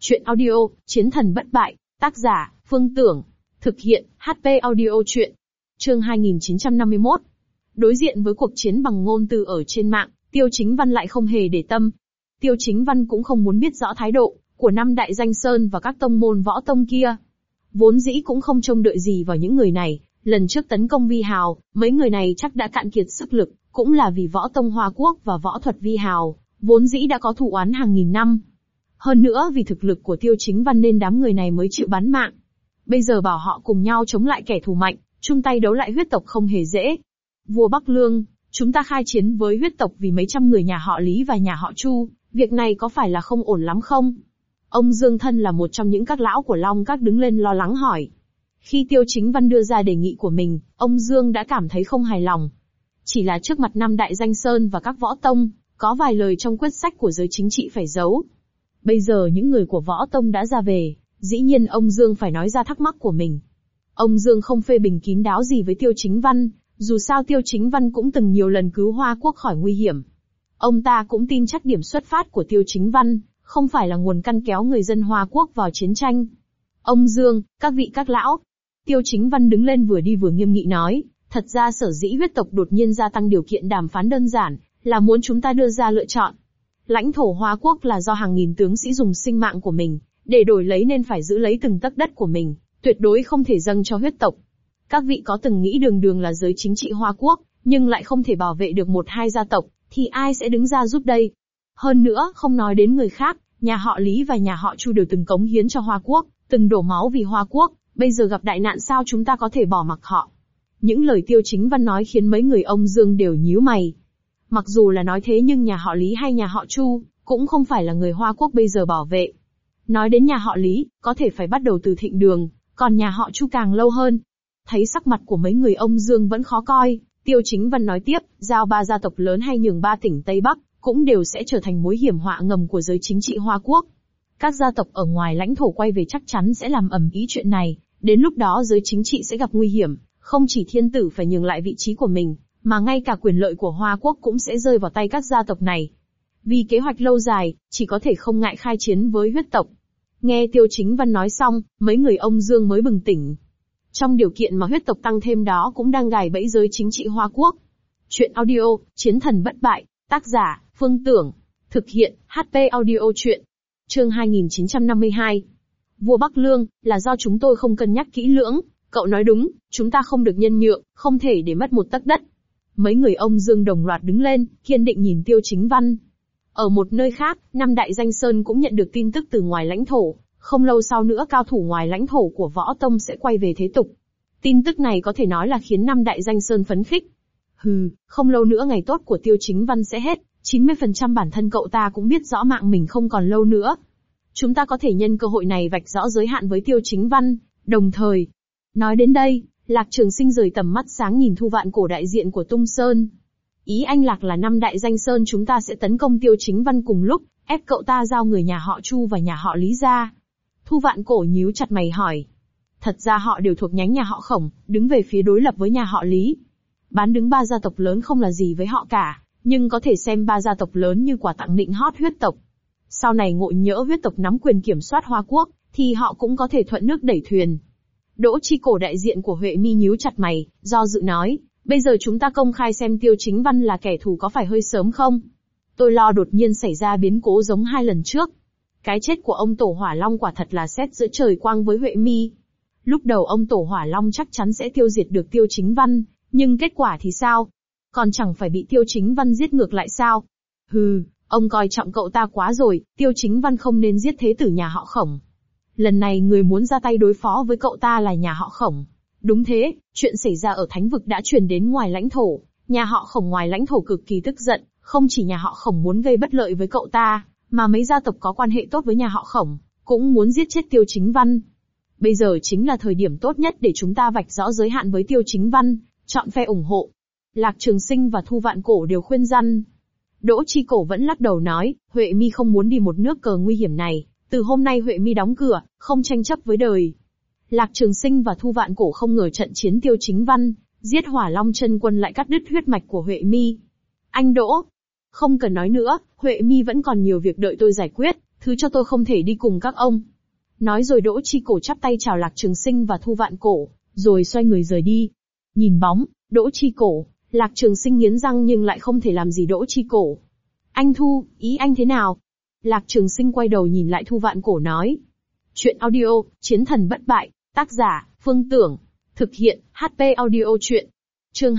Chuyện audio, Chiến thần bất bại, tác giả, Phương Tưởng. Thực hiện, HP audio chuyện. Chương 2951. Đối diện với cuộc chiến bằng ngôn từ ở trên mạng, Tiêu Chính Văn lại không hề để tâm. Tiêu Chính Văn cũng không muốn biết rõ thái độ của năm đại danh sơn và các tông môn võ tông kia. Vốn dĩ cũng không trông đợi gì vào những người này, lần trước tấn công Vi Hào, mấy người này chắc đã cạn kiệt sức lực, cũng là vì võ tông Hoa Quốc và võ thuật Vi Hào, vốn dĩ đã có thù oán hàng nghìn năm. Hơn nữa vì thực lực của Tiêu Chính Văn nên đám người này mới chịu bán mạng. Bây giờ bảo họ cùng nhau chống lại kẻ thù mạnh, chung tay đấu lại huyết tộc không hề dễ. Vua Bắc Lương, chúng ta khai chiến với huyết tộc vì mấy trăm người nhà họ Lý và nhà họ Chu, việc này có phải là không ổn lắm không? Ông Dương Thân là một trong những các lão của Long Các đứng lên lo lắng hỏi. Khi Tiêu Chính Văn đưa ra đề nghị của mình, ông Dương đã cảm thấy không hài lòng. Chỉ là trước mặt năm đại danh sơn và các võ tông, có vài lời trong quyết sách của giới chính trị phải giấu. Bây giờ những người của võ tông đã ra về, dĩ nhiên ông Dương phải nói ra thắc mắc của mình. Ông Dương không phê bình kín đáo gì với Tiêu Chính Văn, dù sao Tiêu Chính Văn cũng từng nhiều lần cứu Hoa Quốc khỏi nguy hiểm. Ông ta cũng tin chắc điểm xuất phát của Tiêu Chính Văn, không phải là nguồn căn kéo người dân Hoa Quốc vào chiến tranh. Ông Dương, các vị các lão. Tiêu Chính Văn đứng lên vừa đi vừa nghiêm nghị nói, thật ra sở dĩ huyết tộc đột nhiên gia tăng điều kiện đàm phán đơn giản, là muốn chúng ta đưa ra lựa chọn. Lãnh thổ Hoa Quốc là do hàng nghìn tướng sĩ dùng sinh mạng của mình, để đổi lấy nên phải giữ lấy từng tấc đất của mình, tuyệt đối không thể dâng cho huyết tộc. Các vị có từng nghĩ đường đường là giới chính trị Hoa Quốc, nhưng lại không thể bảo vệ được một hai gia tộc, thì ai sẽ đứng ra giúp đây? Hơn nữa, không nói đến người khác, nhà họ Lý và nhà họ Chu đều từng cống hiến cho Hoa Quốc, từng đổ máu vì Hoa Quốc, bây giờ gặp đại nạn sao chúng ta có thể bỏ mặc họ? Những lời Tiêu Chính Văn nói khiến mấy người ông Dương đều nhíu mày. Mặc dù là nói thế nhưng nhà họ Lý hay nhà họ Chu, cũng không phải là người Hoa Quốc bây giờ bảo vệ. Nói đến nhà họ Lý, có thể phải bắt đầu từ Thịnh Đường, còn nhà họ Chu càng lâu hơn. Thấy sắc mặt của mấy người ông Dương vẫn khó coi, Tiêu Chính Văn nói tiếp, giao 3 gia tộc lớn hay nhường 3 tỉnh Tây Bắc, cũng đều sẽ trở thành mối hiểm họa ngầm của giới chính trị Hoa Quốc. Các gia tộc ở ngoài lãnh thổ quay về chắc chắn sẽ làm ầm ĩ chuyện này, đến lúc đó giới chính trị sẽ gặp nguy hiểm, không chỉ thiên tử phải nhường lại vị trí của mình, mà ngay cả quyền lợi của Hoa Quốc cũng sẽ rơi vào tay các gia tộc này. Vì kế hoạch lâu dài, chỉ có thể không ngại khai chiến với huyết tộc. Nghe Tiêu Chính Văn nói xong, mấy người ông Dương mới bừng tỉnh. Trong điều kiện mà huyết tộc tăng thêm đó cũng đang gài bẫy giới chính trị Hoa Quốc. Chuyện audio, Chiến thần bất bại, tác giả, Phương Tưởng. Thực hiện, HP audio chuyện. Chương 2952. Vua Bắc Lương, là do chúng tôi không cân nhắc kỹ lưỡng, cậu nói đúng, chúng ta không được nhân nhượng, không thể để mất một tấc đất. Mấy người ông Dương đồng loạt đứng lên, kiên định nhìn Tiêu Chính Văn. Ở một nơi khác, năm đại danh sơn cũng nhận được tin tức từ ngoài lãnh thổ, không lâu sau nữa cao thủ ngoài lãnh thổ của võ tông sẽ quay về thế tục. Tin tức này có thể nói là khiến năm đại danh sơn phấn khích. Không lâu nữa ngày tốt của Tiêu Chính Văn sẽ hết, 90% bản thân cậu ta cũng biết rõ mạng mình không còn lâu nữa. Chúng ta có thể nhân cơ hội này vạch rõ giới hạn với Tiêu Chính Văn, đồng thời. Nói đến đây, Lạc Trường Sinh rời tầm mắt sáng nhìn Thu Vạn Cổ đại diện của Tung Sơn. Ý anh Lạc là năm đại danh sơn chúng ta sẽ tấn công Tiêu Chính Văn cùng lúc, ép cậu ta giao người nhà họ Chu và nhà họ Lý ra. Thu Vạn Cổ nhíu chặt mày hỏi. Thật ra họ đều thuộc nhánh nhà họ Khổng, đứng về phía đối lập với nhà họ Lý. Bán đứng 3 gia tộc lớn không là gì với họ cả, nhưng có thể xem 3 gia tộc lớn như quà tặng nịnh hót huyết tộc. Sau này ngộ nhỡ huyết tộc nắm quyền kiểm soát Hoa Quốc, thì họ cũng có thể thuận nước đẩy thuyền. Đỗ Chi Cổ đại diện của Huệ Mi nhíu chặt mày, do dự nói, bây giờ chúng ta công khai xem Tiêu Chính Văn là kẻ thù có phải hơi sớm không? Tôi lo đột nhiên xảy ra biến cố giống 2 lần trước. Cái chết của ông Tổ Hỏa Long quả thật là sét giữa trời quang với Huệ Mi. Lúc đầu ông Tổ Hỏa Long chắc chắn sẽ tiêu diệt được Tiêu Chính Văn, nhưng kết quả thì sao? Còn chẳng phải bị Tiêu Chính Văn giết ngược lại sao? Ông coi trọng cậu ta quá rồi, Tiêu Chính Văn không nên giết thế tử nhà họ Khổng. Lần này người muốn ra tay đối phó với cậu ta là nhà họ Khổng. Đúng thế, chuyện xảy ra ở Thánh Vực đã truyền đến ngoài lãnh thổ, nhà họ Khổng ngoài lãnh thổ cực kỳ tức giận, không chỉ nhà họ Khổng muốn gây bất lợi với cậu ta, mà mấy gia tộc có quan hệ tốt với nhà họ Khổng, cũng muốn giết chết Tiêu Chính Văn. Bây giờ chính là thời điểm tốt nhất để chúng ta vạch rõ giới hạn với Tiêu Chính Văn, chọn phe ủng hộ. Lạc Trường Sinh và Thu Vạn Cổ đều khuyên răn. Đỗ Chi Cổ vẫn lắc đầu nói, Huệ Mi không muốn đi một nước cờ nguy hiểm này, từ hôm nay Huệ Mi đóng cửa, không tranh chấp với đời. Lạc Trường Sinh và Thu Vạn Cổ không ngờ trận chiến Tiêu Chính Văn, giết Hỏa Long chân quân lại cắt đứt huyết mạch của Huệ Mi. Anh Đỗ, không cần nói nữa, Huệ Mi vẫn còn nhiều việc đợi tôi giải quyết, thứ cho tôi không thể đi cùng các ông. Nói rồi Đỗ Chi Cổ chắp tay chào Lạc Trường Sinh và Thu Vạn Cổ, rồi xoay người rời đi. Nhìn bóng, Đỗ Chi Cổ, Lạc Trường Sinh nghiến răng nhưng lại không thể làm gì Đỗ Chi Cổ. Anh Thu, ý anh thế nào? Lạc Trường Sinh quay đầu nhìn lại Thu Vạn Cổ nói. Chuyện audio, Chiến thần bất bại, tác giả, Phương Tưởng, thực hiện, HP audio chuyện. Chương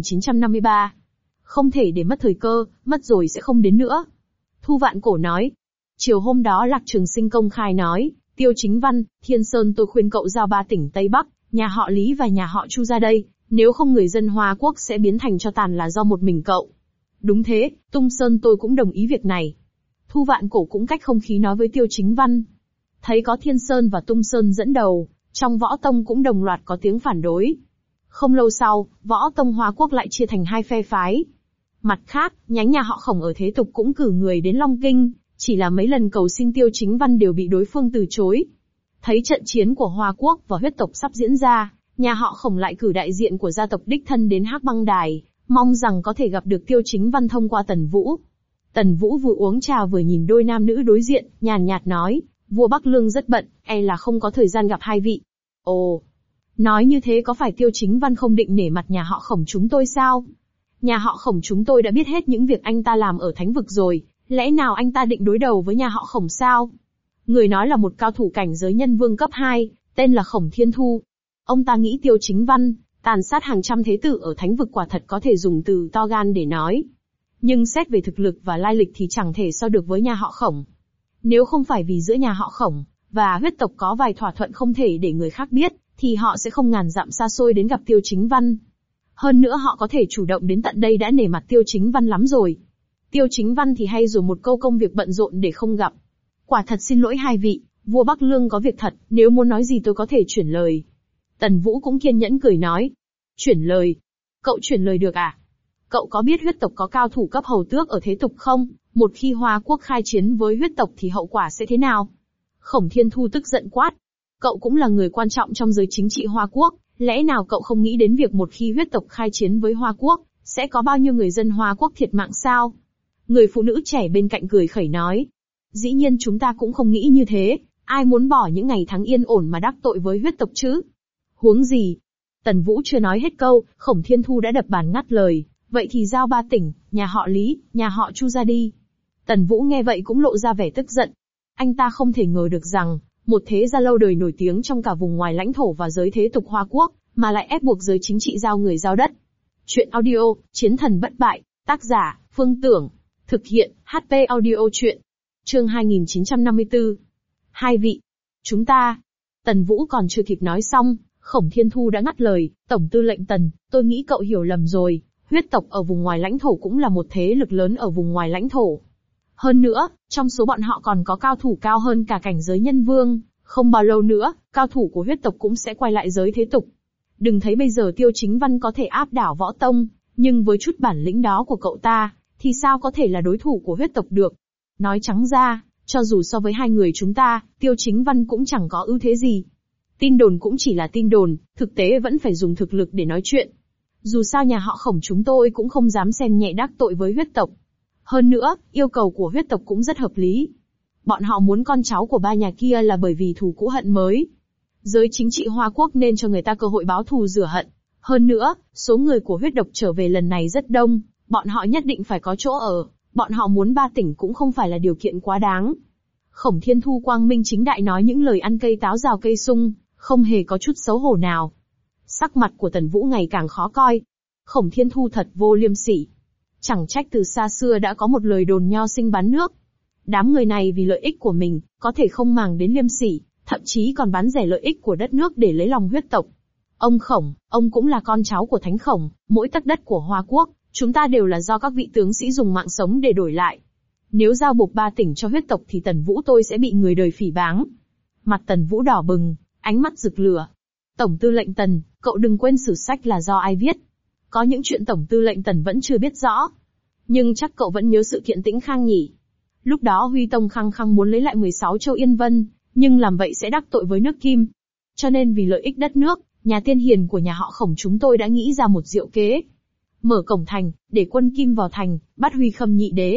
2953. Không thể để mất thời cơ, mất rồi sẽ không đến nữa. Thu Vạn Cổ nói. Chiều hôm đó Lạc Trường Sinh công khai nói, Tiêu Chính Văn, Thiên Sơn tôi khuyên cậu giao 3 tỉnh Tây Bắc, nhà họ Lý và nhà họ Chu ra đây, nếu không người dân Hoa Quốc sẽ biến thành cho tàn là do một mình cậu. Đúng thế, Tung Sơn tôi cũng đồng ý việc này. Thu Vạn Cổ cũng cách không khí nói với Tiêu Chính Văn. Thấy có Thiên Sơn và Tung Sơn dẫn đầu, trong võ tông cũng đồng loạt có tiếng phản đối. Không lâu sau, võ tông Hoa Quốc lại chia thành 2 phe phái. Mặt khác, nhánh nhà họ Khổng ở thế tục cũng cử người đến Long Kinh, chỉ là mấy lần cầu xin Tiêu Chính Văn đều bị đối phương từ chối. Thấy trận chiến của Hoa Quốc và huyết tộc sắp diễn ra, nhà họ Khổng lại cử đại diện của gia tộc đích thân đến Hắc Băng Đài, mong rằng có thể gặp được Tiêu Chính Văn thông qua Tần Vũ. Tần Vũ vừa uống trà vừa nhìn đôi nam nữ đối diện, nhàn nhạt nói, vua Bắc Lương rất bận, e là không có thời gian gặp hai vị. Ồ, nói như thế có phải Tiêu Chính Văn không định nể mặt nhà họ Khổng chúng tôi sao? Nhà họ Khổng chúng tôi đã biết hết những việc anh ta làm ở Thánh Vực rồi, lẽ nào anh ta định đối đầu với nhà họ Khổng sao? Người nói là một cao thủ cảnh giới nhân vương cấp 2, tên là Khổng Thiên Thu. Ông ta nghĩ Tiêu Chính Văn, tàn sát hàng trăm thế tử ở Thánh Vực quả thật có thể dùng từ to gan để nói. Nhưng xét về thực lực và lai lịch thì chẳng thể so được với nhà họ Khổng. Nếu không phải vì giữa nhà họ Khổng và huyết tộc có vài thỏa thuận không thể để người khác biết, thì họ sẽ không ngàn dặm xa xôi đến gặp Tiêu Chính Văn. Hơn nữa họ có thể chủ động đến tận đây đã nể mặt Tiêu Chính Văn lắm rồi. Tiêu Chính Văn thì hay dùng một câu công việc bận rộn để không gặp. Quả thật xin lỗi hai vị, vua Bắc Lương có việc thật, nếu muốn nói gì tôi có thể chuyển lời. Tần Vũ cũng kiên nhẫn cười nói. Chuyển lời? Cậu chuyển lời được à? Cậu có biết huyết tộc có cao thủ cấp hầu tước ở thế tục không? Một khi Hoa Quốc khai chiến với huyết tộc thì hậu quả sẽ thế nào? Khổng Thiên Thu tức giận quát. Cậu cũng là người quan trọng trong giới chính trị Hoa Quốc, lẽ nào cậu không nghĩ đến việc một khi huyết tộc khai chiến với Hoa Quốc, sẽ có bao nhiêu người dân Hoa Quốc thiệt mạng sao? Người phụ nữ trẻ bên cạnh cười khẩy nói. Dĩ nhiên chúng ta cũng không nghĩ như thế, ai muốn bỏ những ngày tháng yên ổn mà đắc tội với huyết tộc chứ? Huống gì? Tần Vũ chưa nói hết câu, Khổng Thiên Thu đã đập bàn ngắt lời, vậy thì giao 3 tỉnh, nhà họ Lý, nhà họ Chu ra đi. Tần Vũ nghe vậy cũng lộ ra vẻ tức giận. Anh ta không thể ngờ được rằng, một thế gia lâu đời nổi tiếng trong cả vùng ngoài lãnh thổ và giới thế tục Hoa Quốc, mà lại ép buộc giới chính trị giao người giao đất. Chuyện audio, Chiến thần bất bại, tác giả, Phương Tưởng, thực hiện, HP audio chuyện. Chương 2954. Hai vị. Chúng ta. Tần Vũ còn chưa kịp nói xong, Khổng Thiên Thu đã ngắt lời, Tổng tư lệnh Tần, tôi nghĩ cậu hiểu lầm rồi, huyết tộc ở vùng ngoài lãnh thổ cũng là một thế lực lớn ở vùng ngoài lãnh thổ. Hơn nữa, trong số bọn họ còn có cao thủ cao hơn cả cảnh giới nhân vương, không bao lâu nữa, cao thủ của huyết tộc cũng sẽ quay lại giới thế tục. Đừng thấy bây giờ Tiêu Chính Văn có thể áp đảo võ tông, nhưng với chút bản lĩnh đó của cậu ta, thì sao có thể là đối thủ của huyết tộc được? Nói trắng ra, cho dù so với hai người chúng ta, Tiêu Chính Văn cũng chẳng có ưu thế gì. Tin đồn cũng chỉ là tin đồn, thực tế vẫn phải dùng thực lực để nói chuyện. Dù sao nhà họ Khổng chúng tôi cũng không dám xem nhẹ đắc tội với huyết tộc. Hơn nữa, yêu cầu của huyết tộc cũng rất hợp lý. Bọn họ muốn con cháu của ba nhà kia là bởi vì thù cũ hận mới. Giới chính trị Hoa Quốc nên cho người ta cơ hội báo thù rửa hận. Hơn nữa, số người của huyết tộc trở về lần này rất đông, bọn họ nhất định phải có chỗ ở, bọn họ muốn 3 tỉnh cũng không phải là điều kiện quá đáng. Khổng Thiên Thu quang minh chính đại nói những lời ăn cây táo rào cây sung, không hề có chút xấu hổ nào. Sắc mặt của Tần Vũ ngày càng khó coi. Khổng Thiên Thu thật vô liêm sỉ. Chẳng trách từ xa xưa đã có một lời đồn nho sinh bán nước. Đám người này vì lợi ích của mình, có thể không màng đến liêm sỉ, thậm chí còn bán rẻ lợi ích của đất nước để lấy lòng huyết tộc. Ông Khổng, ông cũng là con cháu của Thánh Khổng, mỗi tấc đất của Hoa Quốc, chúng ta đều là do các vị tướng sĩ dùng mạng sống để đổi lại. Nếu giao buộc 3 tỉnh cho huyết tộc thì Tần Vũ tôi sẽ bị người đời phỉ báng. Mặt Tần Vũ đỏ bừng, ánh mắt rực lửa. Tổng tư lệnh Tần, cậu đừng quên sử sách là do ai viết. Có những chuyện Tổng tư lệnh Tần vẫn chưa biết rõ. Nhưng chắc cậu vẫn nhớ sự kiện Tĩnh Khang nhỉ. Lúc đó Huy Tông khăng khăng muốn lấy lại 16 châu Yên Vân, nhưng làm vậy sẽ đắc tội với nước Kim. Cho nên vì lợi ích đất nước, nhà tiên hiền của nhà họ Khổng chúng tôi đã nghĩ ra một diệu kế. Mở cổng thành, để quân Kim vào thành, bắt Huy Khâm nhị đế,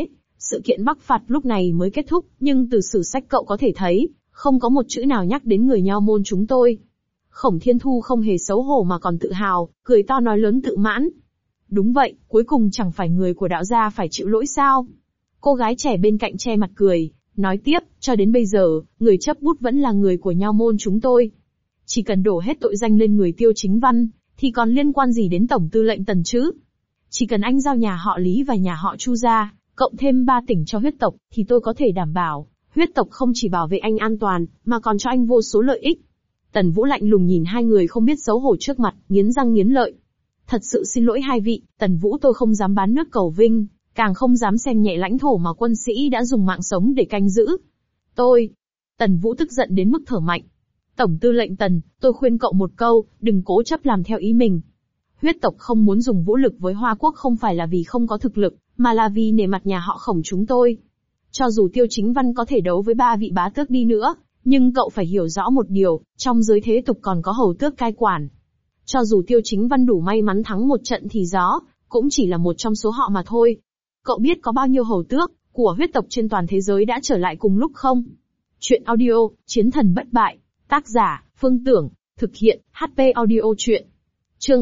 Sự kiện Bắc phạt lúc này mới kết thúc, nhưng từ sử sách cậu có thể thấy, không có một chữ nào nhắc đến người Nho môn chúng tôi. Khổng Thiên Thu không hề xấu hổ mà còn tự hào, cười to nói lớn tự mãn. Đúng vậy, cuối cùng chẳng phải người của đạo gia phải chịu lỗi sao? Cô gái trẻ bên cạnh che mặt cười, nói tiếp, cho đến bây giờ, người chấp bút vẫn là người của Nho môn chúng tôi. Chỉ cần đổ hết tội danh lên người Tiêu Chính Văn, thì còn liên quan gì đến Tổng tư lệnh Tần chứ? Chỉ cần anh giao nhà họ Lý và nhà họ Chu ra, cộng thêm 3 tỉnh cho huyết tộc, thì tôi có thể đảm bảo, huyết tộc không chỉ bảo vệ anh an toàn, mà còn cho anh vô số lợi ích. Tần Vũ lạnh lùng nhìn hai người không biết xấu hổ trước mặt, nghiến răng nghiến lợi. Thật sự xin lỗi hai vị, Tần Vũ tôi không dám bán nước cầu vinh, càng không dám xem nhẹ lãnh thổ mà quân sĩ đã dùng mạng sống để canh giữ. Tần Vũ tức giận đến mức thở mạnh. Tổng tư lệnh Tần, tôi khuyên cậu một câu, đừng cố chấp làm theo ý mình. Huyết tộc không muốn dùng vũ lực với Hoa Quốc không phải là vì không có thực lực, mà là vì nể mặt nhà họ Khổng chúng tôi. Cho dù Tiêu Chính Văn có thể đấu với 3 vị bá tước đi nữa, nhưng cậu phải hiểu rõ một điều, trong giới thế tục còn có hầu tước cai quản. Cho dù Tiêu Chính Văn đủ may mắn thắng một trận thì gió, cũng chỉ là một trong số họ mà thôi. Cậu biết có bao nhiêu hầu tước của huyết tộc trên toàn thế giới đã trở lại cùng lúc không? Chuyện audio, Chiến thần bất bại. Tác giả, Phương Tưởng. Thực hiện, HP Audio Chuyện. Chương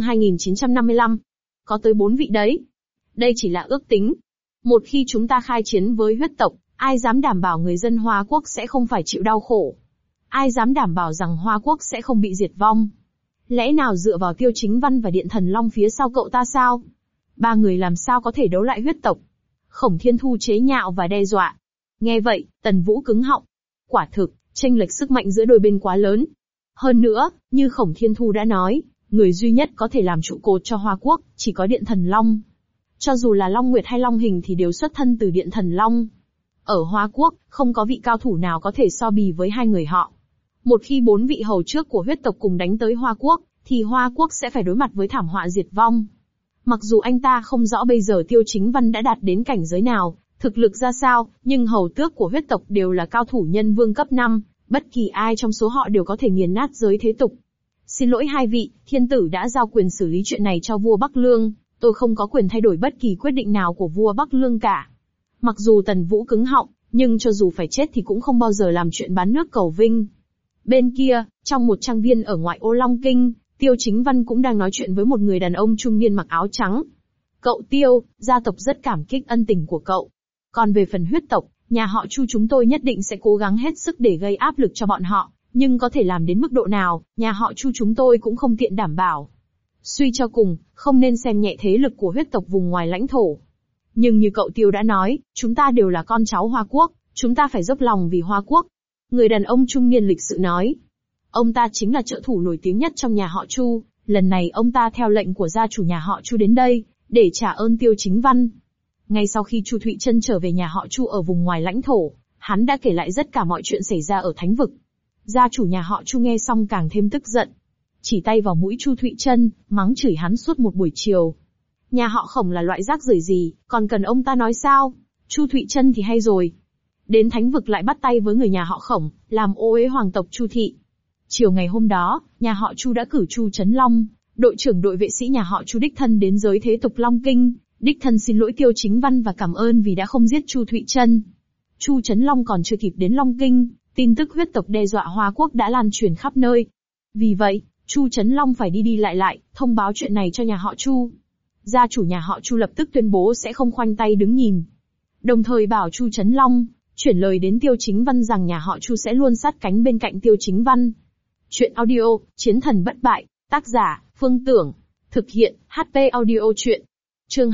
2955. Có tới 4 vị đấy. Đây chỉ là ước tính. Một khi chúng ta khai chiến với huyết tộc, ai dám đảm bảo người dân Hoa Quốc sẽ không phải chịu đau khổ? Ai dám đảm bảo rằng Hoa Quốc sẽ không bị diệt vong? Lẽ nào dựa vào Tiêu Chính Văn và Điện Thần Long phía sau cậu ta sao? 3 người làm sao có thể đấu lại huyết tộc? Khổng Thiên Thu chế nhạo và đe dọa. Nghe vậy, Tần Vũ cứng họng. Quả thực, chênh lệch sức mạnh giữa đôi bên quá lớn. Hơn nữa, như Khổng Thiên Thu đã nói, người duy nhất có thể làm trụ cột cho Hoa Quốc, chỉ có Điện Thần Long. Cho dù là Long Nguyệt hay Long Hình thì đều xuất thân từ Điện Thần Long. Ở Hoa Quốc, không có vị cao thủ nào có thể so bì với hai người họ. Một khi 4 vị hầu trước của huyết tộc cùng đánh tới Hoa Quốc, thì Hoa Quốc sẽ phải đối mặt với thảm họa diệt vong. Mặc dù anh ta không rõ bây giờ Tiêu Chính Văn đã đạt đến cảnh giới nào, thực lực ra sao, nhưng hầu tước của huyết tộc đều là cao thủ nhân vương cấp 5, bất kỳ ai trong số họ đều có thể nghiền nát giới thế tục. Xin lỗi hai vị, thiên tử đã giao quyền xử lý chuyện này cho vua Bắc Lương, tôi không có quyền thay đổi bất kỳ quyết định nào của vua Bắc Lương cả. Mặc dù Tần Vũ cứng họng, nhưng cho dù phải chết thì cũng không bao giờ làm chuyện bán nước cầu vinh. Bên kia, trong một trang viên ở ngoại ô Long Kinh, Tiêu Chính Văn cũng đang nói chuyện với một người đàn ông trung niên mặc áo trắng. Cậu Tiêu, gia tộc rất cảm kích ân tình của cậu. Còn về phần huyết tộc, nhà họ Chu chúng tôi nhất định sẽ cố gắng hết sức để gây áp lực cho bọn họ, nhưng có thể làm đến mức độ nào, nhà họ Chu chúng tôi cũng không tiện đảm bảo. Suy cho cùng, không nên xem nhẹ thế lực của huyết tộc vùng ngoài lãnh thổ. Nhưng như cậu Tiêu đã nói, chúng ta đều là con cháu Hoa Quốc, chúng ta phải dốc lòng vì Hoa Quốc. Người đàn ông trung niên lịch sự nói. Ông ta chính là trợ thủ nổi tiếng nhất trong nhà họ Chu, lần này ông ta theo lệnh của gia chủ nhà họ Chu đến đây, để trả ơn Tiêu Chính Văn. Ngay sau khi Chu Thụy Trân trở về nhà họ Chu ở vùng ngoài lãnh thổ, hắn đã kể lại tất cả mọi chuyện xảy ra ở Thánh Vực. Gia chủ nhà họ Chu nghe xong càng thêm tức giận. Chỉ tay vào mũi Chu Thụy Trân, mắng chửi hắn suốt một buổi chiều. Nhà họ Khổng là loại rác rưởi gì, còn cần ông ta nói sao? Chu Thụy Trân thì hay rồi. Đến Thánh Vực lại bắt tay với người nhà họ Khổng, làm ô uế hoàng tộc Chu Thị. Chiều ngày hôm đó, nhà họ Chu đã cử Chu Trấn Long, đội trưởng đội vệ sĩ nhà họ Chu đích thân đến giới thế tục Long Kinh, đích thân xin lỗi Tiêu Chính Văn và cảm ơn vì đã không giết Chu Thụy Trân. Chu Trấn Long còn chưa kịp đến Long Kinh, tin tức huyết tộc đe dọa Hoa Quốc đã lan truyền khắp nơi. Vì vậy, Chu Trấn Long phải đi lại, thông báo chuyện này cho nhà họ Chu. Gia chủ nhà họ Chu lập tức tuyên bố sẽ không khoanh tay đứng nhìn. Đồng thời bảo Chu Trấn Long, chuyển lời đến Tiêu Chính Văn rằng nhà họ Chu sẽ luôn sát cánh bên cạnh Tiêu Chính Văn. Chuyện audio, Chiến thần bất bại, tác giả, Phương Tưởng. Thực hiện, HP Audio Chuyện. Chương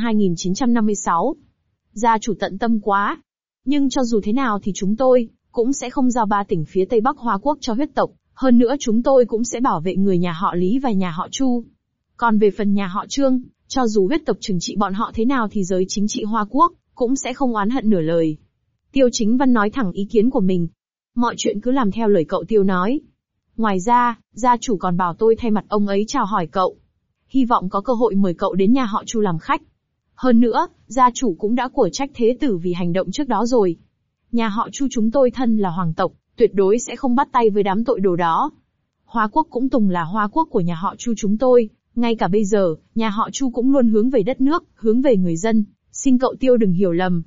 2956. Gia chủ tận tâm quá. Nhưng cho dù thế nào thì chúng tôi cũng sẽ không giao 3 tỉnh phía Tây Bắc Hoa Quốc cho huyết tộc, hơn nữa chúng tôi cũng sẽ bảo vệ người nhà họ Lý và nhà họ Chu. Còn về phần nhà họ Trương, cho dù huyết tộc trừng trị bọn họ thế nào thì giới chính trị Hoa Quốc cũng sẽ không oán hận nửa lời. Tiêu Chính Văn nói thẳng ý kiến của mình. Mọi chuyện cứ làm theo lời cậu Tiêu nói. Ngoài ra, gia chủ còn bảo tôi thay mặt ông ấy chào hỏi cậu. Hy vọng có cơ hội mời cậu đến nhà họ Chu làm khách. Hơn nữa, gia chủ cũng đã của trách thế tử vì hành động trước đó rồi. Nhà họ Chu chúng tôi thân là hoàng tộc, tuyệt đối sẽ không bắt tay với đám tội đồ đó. Hoa Quốc cũng từng là Hoa Quốc của nhà họ Chu chúng tôi, ngay cả bây giờ, nhà họ Chu cũng luôn hướng về đất nước, hướng về người dân, xin cậu Tiêu đừng hiểu lầm.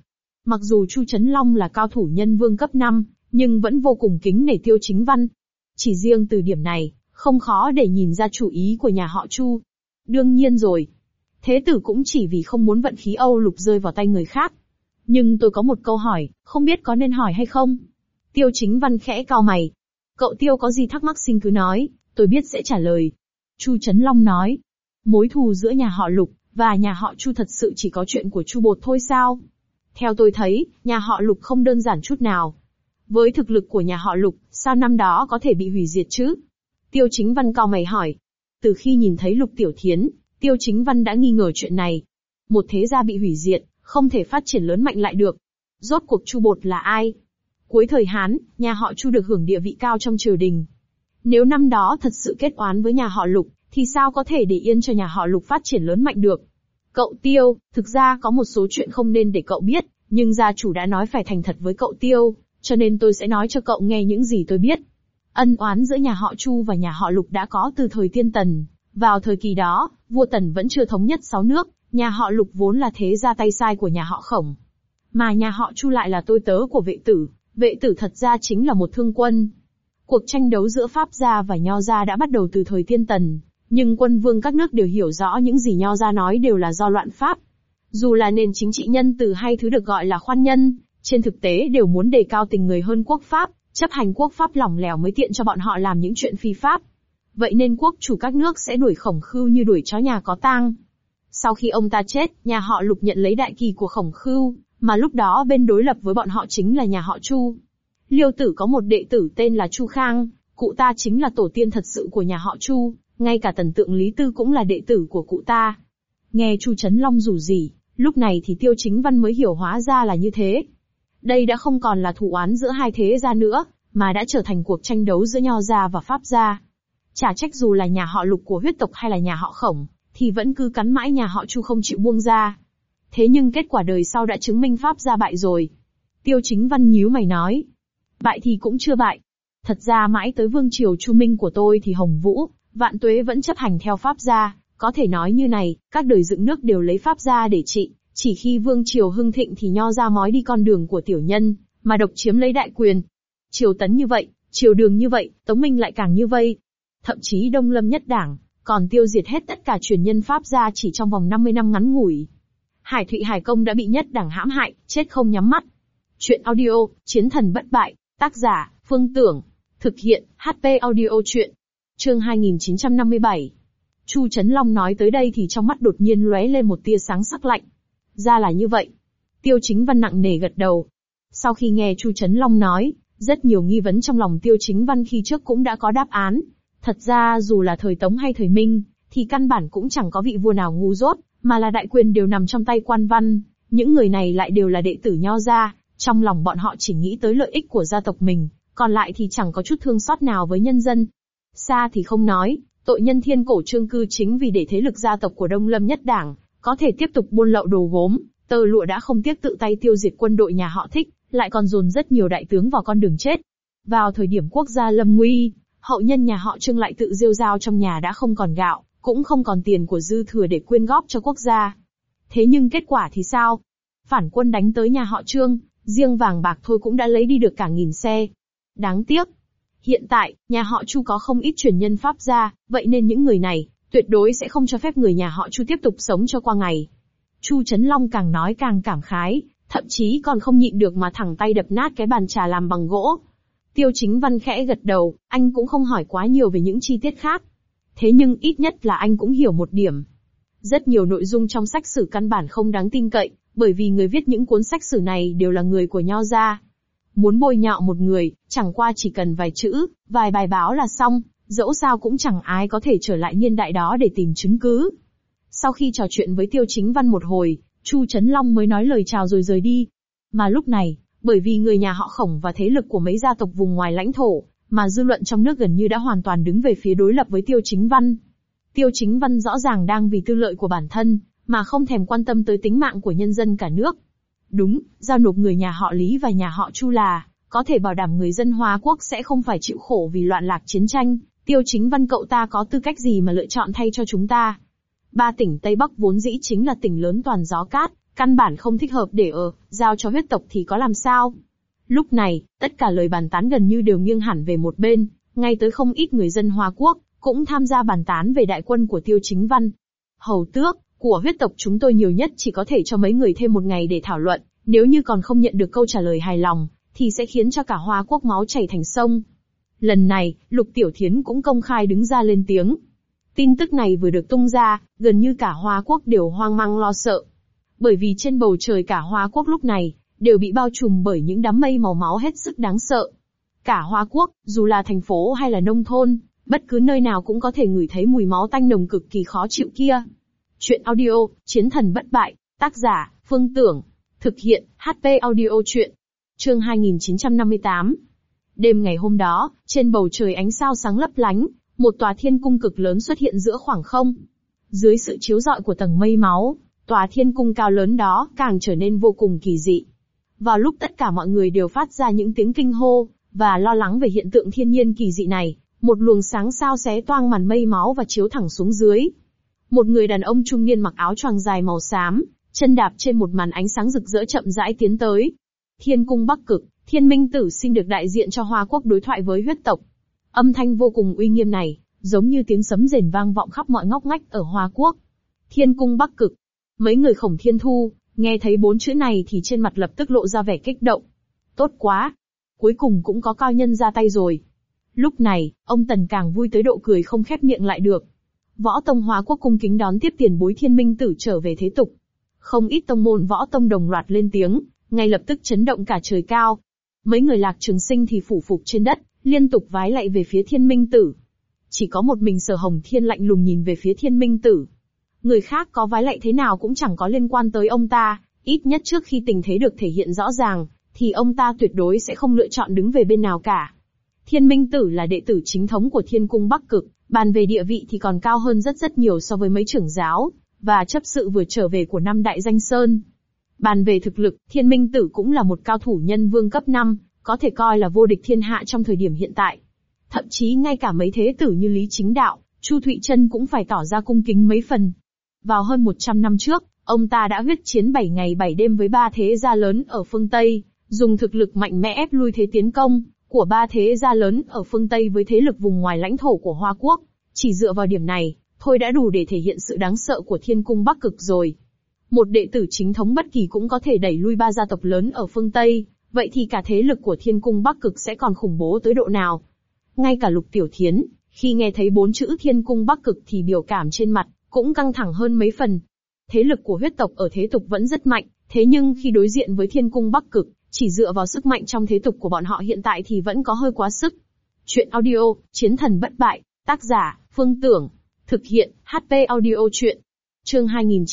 Mặc dù Chu Trấn Long là cao thủ nhân vương cấp 5, nhưng vẫn vô cùng kính nể Tiêu Chính Văn. Chỉ riêng từ điểm này, không khó để nhìn ra chủ ý của nhà họ Chu. Đương nhiên rồi. Thế tử cũng chỉ vì không muốn vận khí Âu Lục rơi vào tay người khác. Nhưng tôi có một câu hỏi, không biết có nên hỏi hay không? Tiêu Chính Văn khẽ cau mày. Cậu Tiêu có gì thắc mắc xin cứ nói, tôi biết sẽ trả lời. Chu Trấn Long nói. Mối thù giữa nhà họ Lục và nhà họ Chu thật sự chỉ có chuyện của Chu Bột thôi sao? Theo tôi thấy, nhà họ Lục không đơn giản chút nào. Với thực lực của nhà họ Lục, sao năm đó có thể bị hủy diệt chứ? Tiêu Chính Văn cau mày hỏi. Từ khi nhìn thấy Lục Tiểu Thiến, Tiêu Chính Văn đã nghi ngờ chuyện này. Một thế gia bị hủy diệt, không thể phát triển lớn mạnh lại được. Rốt cuộc Chu Bột là ai? Cuối thời Hán, nhà họ Chu được hưởng địa vị cao trong triều đình. Nếu năm đó thật sự kết oán với nhà họ Lục, thì sao có thể để yên cho nhà họ Lục phát triển lớn mạnh được? Cậu Tiêu, thực ra có một số chuyện không nên để cậu biết, nhưng gia chủ đã nói phải thành thật với cậu Tiêu, cho nên tôi sẽ nói cho cậu nghe những gì tôi biết. Ân oán giữa nhà họ Chu và nhà họ Lục đã có từ thời Tiên Tần. Vào thời kỳ đó, vua Tần vẫn chưa thống nhất 6 nước, nhà họ Lục vốn là thế gia tay sai của nhà họ Khổng. Mà nhà họ Chu lại là tôi tớ của Vệ tử thật ra chính là một thương quân. Cuộc tranh đấu giữa Pháp gia và Nho gia đã bắt đầu từ thời Tiên Tần, nhưng quân vương các nước đều hiểu rõ những gì Nho gia nói đều là do loạn Pháp. Dù là nền chính trị nhân từ hay thứ được gọi là khoan nhân, trên thực tế đều muốn đề cao tình người hơn quốc pháp, chấp hành quốc pháp lỏng lẻo mới tiện cho bọn họ làm những chuyện phi pháp. Vậy nên quốc chủ các nước sẽ đuổi Khổng Khưu như đuổi chó nhà có tang. Sau khi ông ta chết, nhà họ Lục nhận lấy đại kỳ của Khổng Khưu, mà lúc đó bên đối lập với bọn họ chính là nhà họ Chu. Liêu Tử có một đệ tử tên là Chu Khang, cụ ta chính là tổ tiên thật sự của nhà họ Chu, ngay cả Tần Tượng Lý Tư cũng là đệ tử của cụ ta. Nghe Chu Trấn Long rủ rỉ, lúc này thì Tiêu Chính Văn mới hiểu hóa ra là như thế. Đây đã không còn là thù oán giữa hai thế gia nữa, mà đã trở thành cuộc tranh đấu giữa Nho gia và Pháp gia. Chả trách dù là nhà họ Lục của huyết tộc hay là nhà họ Khổng, thì vẫn cứ cắn mãi nhà họ Chu không chịu buông ra. Thế nhưng kết quả đời sau đã chứng minh Pháp gia bại rồi. Tiêu Chính Văn nhíu mày nói. Bại thì cũng chưa bại. Thật ra mãi tới vương triều Chu Minh của tôi thì Hồng Vũ, Vạn Tuế vẫn chấp hành theo Pháp gia. Có thể nói như này, các đời dựng nước đều lấy Pháp gia để trị. Chỉ khi vương triều hưng thịnh thì Nho gia mói đi con đường của tiểu nhân, mà độc chiếm lấy đại quyền. Triều Tấn như vậy, triều Đường như vậy, Tống Minh lại càng như vây. Thậm chí Đông Lâm nhất đảng, còn tiêu diệt hết tất cả truyền nhân Pháp gia chỉ trong vòng 50 năm ngắn ngủi. Hải Thụy Hải Công đã bị nhất đảng hãm hại, chết không nhắm mắt. Chuyện audio, Chiến thần bất bại, tác giả, Phương Tưởng, thực hiện, HP audio chuyện. Chương 2957. Chu Trấn Long nói tới đây thì trong mắt đột nhiên lóe lên một tia sáng sắc lạnh. Ra là như vậy. Tiêu Chính Văn nặng nề gật đầu. Sau khi nghe Chu Trấn Long nói, rất nhiều nghi vấn trong lòng Tiêu Chính Văn khi trước cũng đã có đáp án. Thật ra dù là thời Tống hay thời Minh, thì căn bản cũng chẳng có vị vua nào ngu dốt, mà là đại quyền đều nằm trong tay quan văn. Những người này lại đều là đệ tử Nho gia, trong lòng bọn họ chỉ nghĩ tới lợi ích của gia tộc mình, còn lại thì chẳng có chút thương xót nào với nhân dân. Xa thì không nói, tội nhân Thiên Cổ Trương Cư chính vì để thế lực gia tộc của Đông Lâm nhất đảng có thể tiếp tục buôn lậu đồ gốm, tơ lụa đã không tiếc tự tay tiêu diệt quân đội nhà họ Thích, lại còn dồn rất nhiều đại tướng vào con đường chết. Vào thời điểm quốc gia lâm nguy, hậu nhân nhà họ Trương lại tự rêu rao trong nhà đã không còn gạo, cũng không còn tiền của dư thừa để quyên góp cho quốc gia. Thế nhưng kết quả thì sao? Phản quân đánh tới nhà họ Trương, riêng vàng bạc thôi cũng đã lấy đi được cả 1000 xe. Đáng tiếc. Hiện tại, nhà họ Chu có không ít truyền nhân Pháp gia, vậy nên những người này, tuyệt đối sẽ không cho phép người nhà họ Chu tiếp tục sống cho qua ngày. Chu Trấn Long càng nói càng cảm khái, thậm chí còn không nhịn được mà thẳng tay đập nát cái bàn trà làm bằng gỗ. Tiêu Chính Văn khẽ gật đầu, anh cũng không hỏi quá nhiều về những chi tiết khác. Thế nhưng ít nhất là anh cũng hiểu một điểm. Rất nhiều nội dung trong sách sử căn bản không đáng tin cậy, bởi vì người viết những cuốn sách sử này đều là người của Nho gia. Muốn bôi nhọ một người, chẳng qua chỉ cần vài chữ, vài bài báo là xong, dẫu sao cũng chẳng ai có thể trở lại niên đại đó để tìm chứng cứ. Sau khi trò chuyện với Tiêu Chính Văn một hồi, Chu Trấn Long mới nói lời chào rồi rời đi. Mà lúc này, bởi vì người nhà họ Khổng và thế lực của mấy gia tộc vùng ngoài lãnh thổ, mà dư luận trong nước gần như đã hoàn toàn đứng về phía đối lập với Tiêu Chính Văn. Tiêu Chính Văn rõ ràng đang vì tư lợi của bản thân, mà không thèm quan tâm tới tính mạng của nhân dân cả nước. Đúng, giao nộp người nhà họ Lý và nhà họ Chu là, có thể bảo đảm người dân Hoa Quốc sẽ không phải chịu khổ vì loạn lạc chiến tranh. Tiêu Chính Văn cậu ta có tư cách gì mà lựa chọn thay cho chúng ta? 3 tỉnh Tây Bắc vốn dĩ chính là tỉnh lớn toàn gió cát, căn bản không thích hợp để ở, giao cho huyết tộc thì có làm sao. Lúc này, tất cả lời bàn tán gần như đều nghiêng hẳn về một bên, ngay tới không ít người dân Hoa Quốc, cũng tham gia bàn tán về đại quân của Tiêu Chính Văn. Hầu tước, của huyết tộc chúng tôi nhiều nhất chỉ có thể cho mấy người thêm một ngày để thảo luận, nếu như còn không nhận được câu trả lời hài lòng, thì sẽ khiến cho cả Hoa Quốc máu chảy thành sông. Lần này, Lục Tiểu Thiến cũng công khai đứng ra lên tiếng. Tin tức này vừa được tung ra, gần như cả Hoa Quốc đều hoang mang lo sợ. Bởi vì trên bầu trời cả Hoa Quốc lúc này, đều bị bao trùm bởi những đám mây màu máu hết sức đáng sợ. Cả Hoa Quốc, dù là thành phố hay là nông thôn, bất cứ nơi nào cũng có thể ngửi thấy mùi máu tanh nồng cực kỳ khó chịu kia. Chuyện audio, Chiến thần bất bại, tác giả, Phương Tưởng. Thực hiện, HP Audio Chuyện. Chương 2958. Đêm ngày hôm đó, trên bầu trời ánh sao sáng lấp lánh, một tòa thiên cung cực lớn xuất hiện giữa khoảng không. Dưới sự chiếu rọi của tầng mây máu, tòa thiên cung cao lớn đó càng trở nên vô cùng kỳ dị. Vào lúc tất cả mọi người đều phát ra những tiếng kinh hô, và lo lắng về hiện tượng thiên nhiên kỳ dị này, một luồng sáng sao xé toang màn mây máu và chiếu thẳng xuống dưới. Một người đàn ông trung niên mặc áo choàng dài màu xám, chân đạp trên một màn ánh sáng rực rỡ chậm rãi tiến tới. Thiên cung Bắc Cực, Thiên Minh Tử xin được đại diện cho Hoa Quốc đối thoại với huyết tộc. Âm thanh vô cùng uy nghiêm này, giống như tiếng sấm rền vang vọng khắp mọi ngóc ngách ở Hoa Quốc. Thiên cung Bắc Cực. Mấy người Khổng Thiên Thu, nghe thấy 4 chữ này thì trên mặt lập tức lộ ra vẻ kích động. Tốt quá! Cuối cùng cũng có cao nhân ra tay rồi. Lúc này, ông Tần càng vui tới độ cười không khép miệng lại được. Võ tông Hoa Quốc cung kính đón tiếp tiền bối Thiên Minh Tử trở về thế tục. Không ít tông môn võ tông đồng loạt lên tiếng, ngay lập tức chấn động cả trời cao. Mấy người Lạc Trường Sinh thì phủ phục trên đất, liên tục vái lạy về phía Thiên Minh Tử. Chỉ có một mình Sở Hồng Thiên lạnh lùng nhìn về phía Thiên Minh Tử. Người khác có vái lạy thế nào cũng chẳng có liên quan tới ông ta, ít nhất trước khi tình thế được thể hiện rõ ràng, thì ông ta tuyệt đối sẽ không lựa chọn đứng về bên nào cả. Thiên Minh Tử là đệ tử chính thống của Thiên cung Bắc Cực, bàn về địa vị thì còn cao hơn rất nhiều so với mấy trưởng giáo, và chấp sự vừa trở về của 5 đại danh sơn. Bàn về thực lực, Thiên Minh Tử cũng là một cao thủ nhân vương cấp 5, có thể coi là vô địch thiên hạ trong thời điểm hiện tại. Thậm chí ngay cả mấy thế tử như Lý Chính Đạo, Chu Thụy Trân cũng phải tỏ ra cung kính mấy phần. Vào hơn 100 năm trước, ông ta đã huyết chiến 7 ngày 7 đêm với 3 thế gia lớn ở phương Tây, dùng thực lực mạnh mẽ ép lui thế tiến công của 3 thế gia lớn ở phương Tây với thế lực vùng ngoài lãnh thổ của Hoa Quốc. Chỉ dựa vào điểm này, thôi đã đủ để thể hiện sự đáng sợ của Thiên cung Bắc Cực rồi. Một đệ tử chính thống bất kỳ cũng có thể đẩy lui 3 gia tộc lớn ở phương Tây, vậy thì cả thế lực của Thiên cung Bắc Cực sẽ còn khủng bố tới độ nào? Ngay cả Lục Tiểu Thiến, khi nghe thấy 4 chữ Thiên cung Bắc Cực thì biểu cảm trên mặt cũng căng thẳng hơn mấy phần. Thế lực của huyết tộc ở thế tục vẫn rất mạnh, thế nhưng khi đối diện với Thiên cung Bắc Cực, chỉ dựa vào sức mạnh trong thế tục của bọn họ hiện tại thì vẫn có hơi quá sức. Chuyện audio, Chiến thần bất bại, tác giả, Phương Tưởng. Thực hiện, HP Audio Chuyện. Chương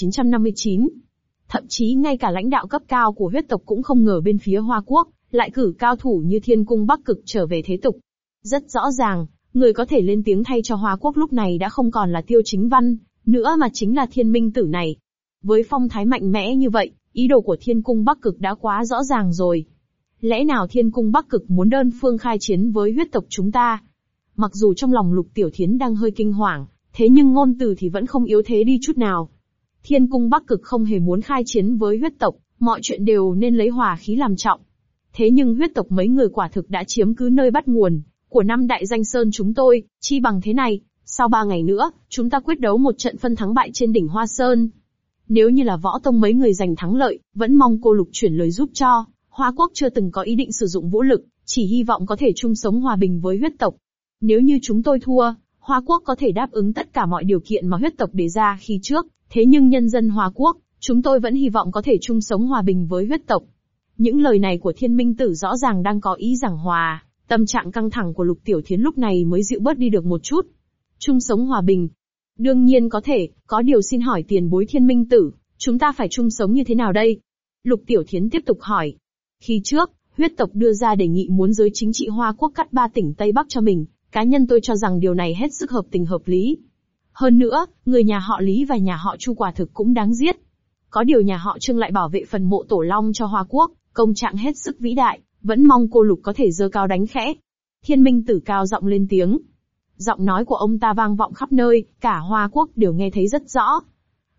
2959. Thậm chí ngay cả lãnh đạo cấp cao của huyết tộc cũng không ngờ bên phía Hoa Quốc, lại cử cao thủ như Thiên cung Bắc Cực trở về thế tục. Rất rõ ràng, người có thể lên tiếng thay cho Hoa Quốc lúc này đã không còn là Tiêu Chính Văn, nữa mà chính là Thiên Minh Tử này. Với phong thái mạnh mẽ như vậy, ý đồ của Thiên cung Bắc Cực đã quá rõ ràng rồi. Lẽ nào Thiên cung Bắc Cực muốn đơn phương khai chiến với huyết tộc chúng ta? Mặc dù trong lòng Lục Tiểu Thiến đang hơi kinh hoàng, thế nhưng ngôn từ thì vẫn không yếu thế đi chút nào. Thiên cung Bắc Cực không hề muốn khai chiến với huyết tộc, mọi chuyện đều nên lấy hòa khí làm trọng. Thế nhưng huyết tộc mấy người quả thực đã chiếm cứ nơi bắt nguồn của 5 đại danh sơn chúng tôi, chi bằng thế này, sau 3 ngày nữa, chúng ta quyết đấu một trận phân thắng bại trên đỉnh Hoa Sơn. Nếu như là võ tông mấy người giành thắng lợi, vẫn mong cô Lục chuyển lời giúp cho. Hoa Quốc chưa từng có ý định sử dụng vũ lực, chỉ hy vọng có thể chung sống hòa bình với huyết tộc. Nếu như chúng tôi thua, Hoa Quốc có thể đáp ứng tất cả mọi điều kiện mà huyết tộc đề ra khi trước, thế nhưng nhân dân Hoa Quốc, chúng tôi vẫn hy vọng có thể chung sống hòa bình với huyết tộc. Những lời này của Thiên Minh Tử rõ ràng đang có ý giảng hòa, tâm trạng căng thẳng của Lục Tiểu Thiến lúc này mới dịu bớt đi được một chút. Chung sống hòa bình. Đương nhiên có thể, có điều xin hỏi tiền bối Thiên Minh Tử, chúng ta phải chung sống như thế nào đây? Lục Tiểu Thiến tiếp tục hỏi. Khi trước, huyết tộc đưa ra đề nghị muốn giới chính trị Hoa Quốc cắt 3 tỉnh Tây Bắc cho mình, cá nhân tôi cho rằng điều này hết sức hợp tình hợp lý. Hơn nữa, người nhà họ Lý và nhà họ Chu quả thực cũng đáng giết. Có điều nhà họ Trương lại bảo vệ phần mộ tổ long cho Hoa Quốc, công trạng hết sức vĩ đại, vẫn mong cô Lục có thể giơ cao đánh khẽ. Thiên Minh Tử cao giọng lên tiếng. Giọng nói của ông ta vang vọng khắp nơi, cả Hoa Quốc đều nghe thấy rất rõ.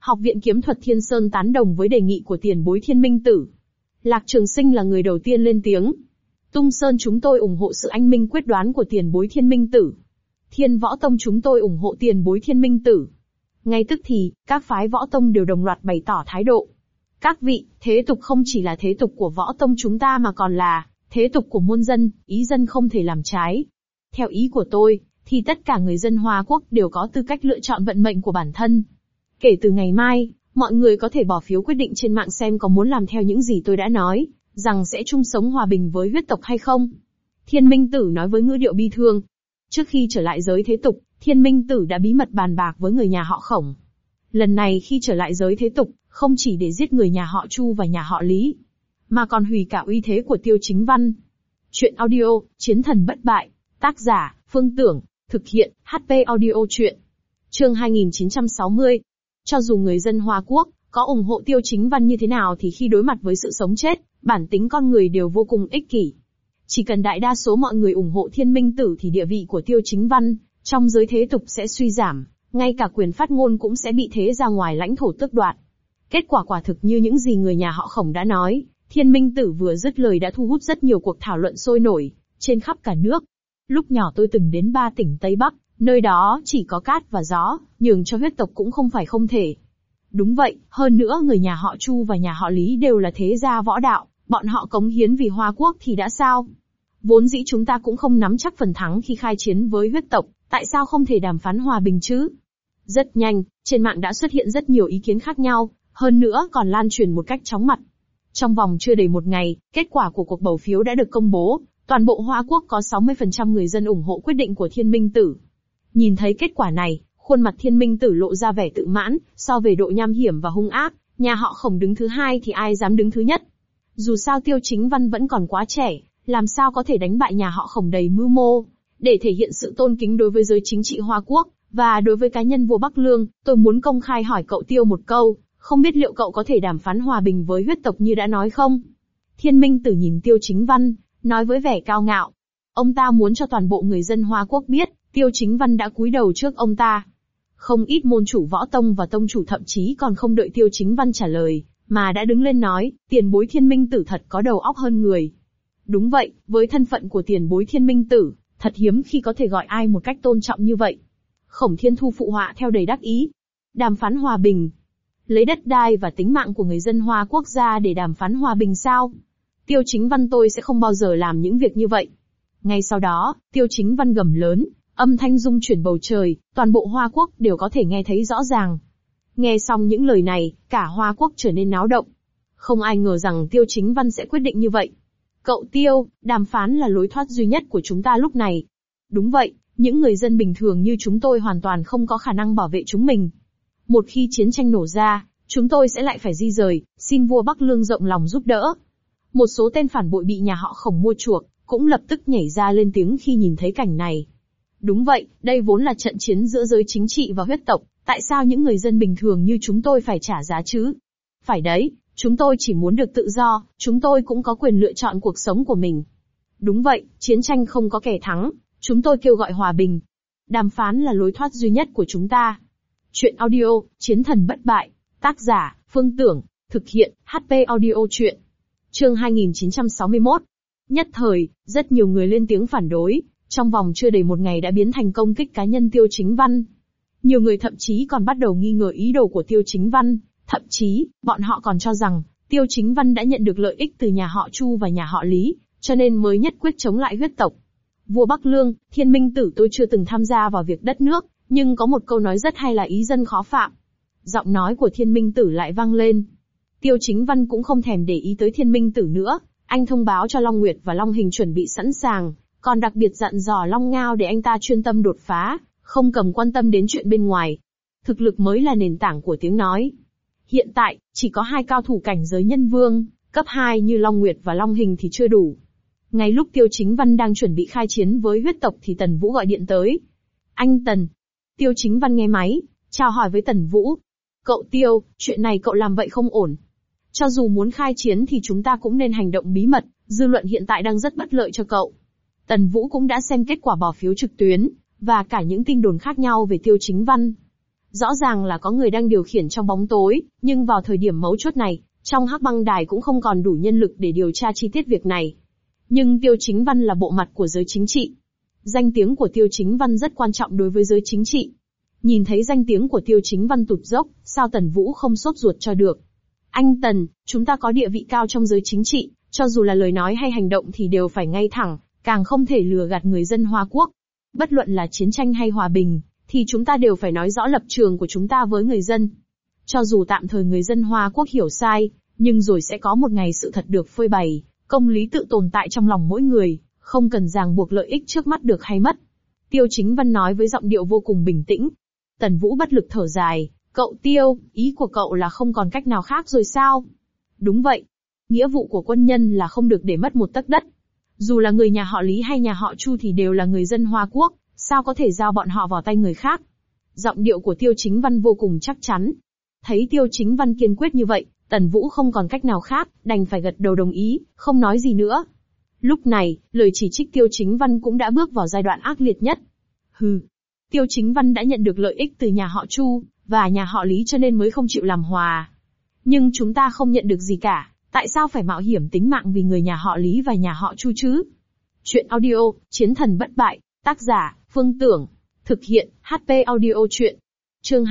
Học viện Kiếm thuật Thiên Sơn tán đồng với đề nghị của tiền bối Thiên Minh Tử. Lạc Trường Sinh là người đầu tiên lên tiếng. Tung Sơn chúng tôi ủng hộ sự anh minh quyết đoán của tiền bối Thiên Minh Tử. Thiên Võ Tông chúng tôi ủng hộ tiền bối Thiên Minh Tử. Ngay tức thì, các phái võ tông đều đồng loạt bày tỏ thái độ. Các vị, thế tục không chỉ là thế tục của võ tông chúng ta mà còn là thế tục của muôn dân, ý dân không thể làm trái. Theo ý của tôi, thì tất cả người dân Hoa Quốc đều có tư cách lựa chọn vận mệnh của bản thân. Kể từ ngày mai, mọi người có thể bỏ phiếu quyết định trên mạng xem có muốn làm theo những gì tôi đã nói, rằng sẽ chung sống hòa bình với huyết tộc hay không. Thiên Minh Tử nói với ngữ điệu bi thương. Trước khi trở lại giới thế tục, Thiên Minh Tử đã bí mật bàn bạc với người nhà họ Khổng. Lần này khi trở lại giới thế tục, không chỉ để giết người nhà họ Chu và nhà họ Lý, mà còn hủy cả uy thế của Tiêu Chính Văn. Chuyện audio, Chiến thần bất bại. Tác giả, Phương Tưởng. Thực hiện, HP Audio Chuyện. Chương 2960. Cho dù người dân Hoa Quốc có ủng hộ Tiêu Chính Văn như thế nào thì khi đối mặt với sự sống chết, bản tính con người đều vô cùng ích kỷ. Chỉ cần đại đa số mọi người ủng hộ Thiên Minh Tử thì địa vị của Tiêu Chính Văn trong giới thế tục sẽ suy giảm, ngay cả quyền phát ngôn cũng sẽ bị thế ra ngoài lãnh thổ tước đoạt. Kết quả quả thực như những gì người nhà họ Khổng đã nói, Thiên Minh Tử vừa dứt lời đã thu hút rất nhiều cuộc thảo luận sôi nổi trên khắp cả nước. Lúc nhỏ tôi từng đến 3 tỉnh Tây Bắc, nơi đó chỉ có cát và gió, nhường cho huyết tộc cũng không phải không thể. Đúng vậy, hơn nữa người nhà họ Chu và nhà họ Lý đều là thế gia võ đạo, bọn họ cống hiến vì Hoa Quốc thì đã sao? Vốn dĩ chúng ta cũng không nắm chắc phần thắng khi khai chiến với huyết tộc, tại sao không thể đàm phán hòa bình chứ? Rất nhanh, trên mạng đã xuất hiện rất nhiều ý kiến khác nhau, hơn nữa còn lan truyền một cách chóng mặt. Trong vòng chưa đầy một ngày, kết quả của cuộc bầu phiếu đã được công bố, toàn bộ Hoa Quốc có 60% người dân ủng hộ quyết định của Thiên Minh Tử. Nhìn thấy kết quả này, khuôn mặt Thiên Minh Tử lộ ra vẻ tự mãn, so về độ nham hiểm và hung ác, nhà họ Khổng đứng thứ hai thì ai dám đứng thứ nhất. Dù sao Tiêu Chính Văn vẫn còn quá trẻ, làm sao có thể đánh bại nhà họ Khổng đầy mưu mô. Để thể hiện sự tôn kính đối với giới chính trị Hoa Quốc, và đối với cá nhân vua Bắc Lương, tôi muốn công khai hỏi cậu Tiêu một câu, không biết liệu cậu có thể đàm phán hòa bình với huyết tộc như đã nói không? Thiên Minh Tử nhìn Tiêu Chính Văn, nói với vẻ cao ngạo. Ông ta muốn cho toàn bộ người dân Hoa Quốc biết, Tiêu Chính Văn đã cúi đầu trước ông ta. Không ít môn chủ võ tông và tông chủ thậm chí còn không đợi Tiêu Chính Văn trả lời, mà đã đứng lên nói, tiền bối Thiên Minh Tử thật có đầu óc hơn người. Đúng vậy, với thân phận của tiền bối Thiên Minh Tử, thật hiếm khi có thể gọi ai một cách tôn trọng như vậy. Khổng Thiên Thu phụ họa theo đầy đắc ý. Đàm phán hòa bình. Lấy đất đai và tính mạng của người dân Hoa Quốc gia để đàm phán hòa bình sao? Tiêu Chính Văn tôi sẽ không bao giờ làm những việc như vậy. Ngay sau đó, Tiêu Chính Văn gầm lớn, âm thanh rung chuyển bầu trời, toàn bộ Hoa Quốc đều có thể nghe thấy rõ ràng. Nghe xong những lời này, cả Hoa Quốc trở nên náo động. Không ai ngờ rằng Tiêu Chính Văn sẽ quyết định như vậy. Cậu Tiêu, đàm phán là lối thoát duy nhất của chúng ta lúc này. Đúng vậy, những người dân bình thường như chúng tôi hoàn toàn không có khả năng bảo vệ chúng mình. Một khi chiến tranh nổ ra, chúng tôi sẽ lại phải di rời, xin vua Bắc Lương rộng lòng giúp đỡ. Một số tên phản bội bị nhà họ Khổng mua chuộc, cũng lập tức nhảy ra lên tiếng khi nhìn thấy cảnh này. Đúng vậy, đây vốn là trận chiến giữa giới chính trị và huyết tộc, tại sao những người dân bình thường như chúng tôi phải trả giá chứ? Phải đấy, chúng tôi chỉ muốn được tự do, chúng tôi cũng có quyền lựa chọn cuộc sống của mình. Đúng vậy, chiến tranh không có kẻ thắng, chúng tôi kêu gọi hòa bình. Đàm phán là lối thoát duy nhất của chúng ta. Chuyện audio, Chiến thần bất bại. Tác giả, Phương Tưởng. Thực hiện, HP Audio Chuyện. Chương 2961. Nhất thời, rất nhiều người lên tiếng phản đối, trong vòng chưa đầy một ngày đã biến thành công kích cá nhân Tiêu Chính Văn. Nhiều người thậm chí còn bắt đầu nghi ngờ ý đồ của Tiêu Chính Văn, thậm chí, bọn họ còn cho rằng, Tiêu Chính Văn đã nhận được lợi ích từ nhà họ Chu và nhà họ Lý, cho nên mới nhất quyết chống lại huyết tộc. Vua Bắc Lương, Thiên Minh Tử tôi chưa từng tham gia vào việc đất nước, nhưng có một câu nói rất hay là ý dân khó phạm. Giọng nói của Thiên Minh Tử lại vang lên. Tiêu Chính Văn cũng không thèm để ý tới Thiên Minh Tử nữa, anh thông báo cho Long Nguyệt và Long Hình chuẩn bị sẵn sàng, còn đặc biệt dặn dò Long Ngao để anh ta chuyên tâm đột phá, không cầm quan tâm đến chuyện bên ngoài. Thực lực mới là nền tảng của tiếng nói. Hiện tại, chỉ có 2 cao thủ cảnh giới nhân vương, cấp 2 như Long Nguyệt và Long Hình thì chưa đủ. Ngay lúc Tiêu Chính Văn đang chuẩn bị khai chiến với huyết tộc thì Tần Vũ gọi điện tới. Anh Tần. Tiêu Chính Văn nghe máy, chào hỏi với Tần Vũ. Cậu Tiêu, chuyện này cậu làm vậy không ổn. Cho dù muốn khai chiến thì chúng ta cũng nên hành động bí mật, dư luận hiện tại đang rất bất lợi cho cậu. Tần Vũ cũng đã xem kết quả bỏ phiếu trực tuyến, và cả những tin đồn khác nhau về Tiêu Chính Văn. Rõ ràng là có người đang điều khiển trong bóng tối, nhưng vào thời điểm mấu chốt này, trong Hắc Băng Đài cũng không còn đủ nhân lực để điều tra chi tiết việc này. Nhưng Tiêu Chính Văn là bộ mặt của giới chính trị. Danh tiếng của Tiêu Chính Văn rất quan trọng đối với giới chính trị. Nhìn thấy danh tiếng của Tiêu Chính Văn tụt dốc, sao Tần Vũ không sốt ruột cho được? Anh Tần, chúng ta có địa vị cao trong giới chính trị, cho dù là lời nói hay hành động thì đều phải ngay thẳng, càng không thể lừa gạt người dân Hoa Quốc. Bất luận là chiến tranh hay hòa bình, thì chúng ta đều phải nói rõ lập trường của chúng ta với người dân. Cho dù tạm thời người dân Hoa Quốc hiểu sai, nhưng rồi sẽ có một ngày sự thật được phơi bày, công lý tự tồn tại trong lòng mỗi người, không cần ràng buộc lợi ích trước mắt được hay mất. Tiêu Chính Văn nói với giọng điệu vô cùng bình tĩnh. Tần Vũ bất lực thở dài, cậu Tiêu, ý của cậu là không còn cách nào khác rồi sao? Đúng vậy. Nghĩa vụ của quân nhân là không được để mất một tấc đất. Dù là người nhà họ Lý hay nhà họ Chu thì đều là người dân Hoa Quốc, sao có thể giao bọn họ vào tay người khác? Giọng điệu của Tiêu Chính Văn vô cùng chắc chắn. Thấy Tiêu Chính Văn kiên quyết như vậy, Tần Vũ không còn cách nào khác, đành phải gật đầu đồng ý, không nói gì nữa. Lúc này, lời chỉ trích Tiêu Chính Văn cũng đã bước vào giai đoạn ác liệt nhất. Hừ. Tiêu Chính Văn đã nhận được lợi ích từ nhà họ Chu và nhà họ Lý cho nên mới không chịu làm hòa. Nhưng chúng ta không nhận được gì cả, tại sao phải mạo hiểm tính mạng vì người nhà họ Lý và nhà họ Chu chứ? Chuyện audio, Chiến thần bất bại, tác giả, Phương Tưởng. Thực hiện, HP Audio Chuyện. Chương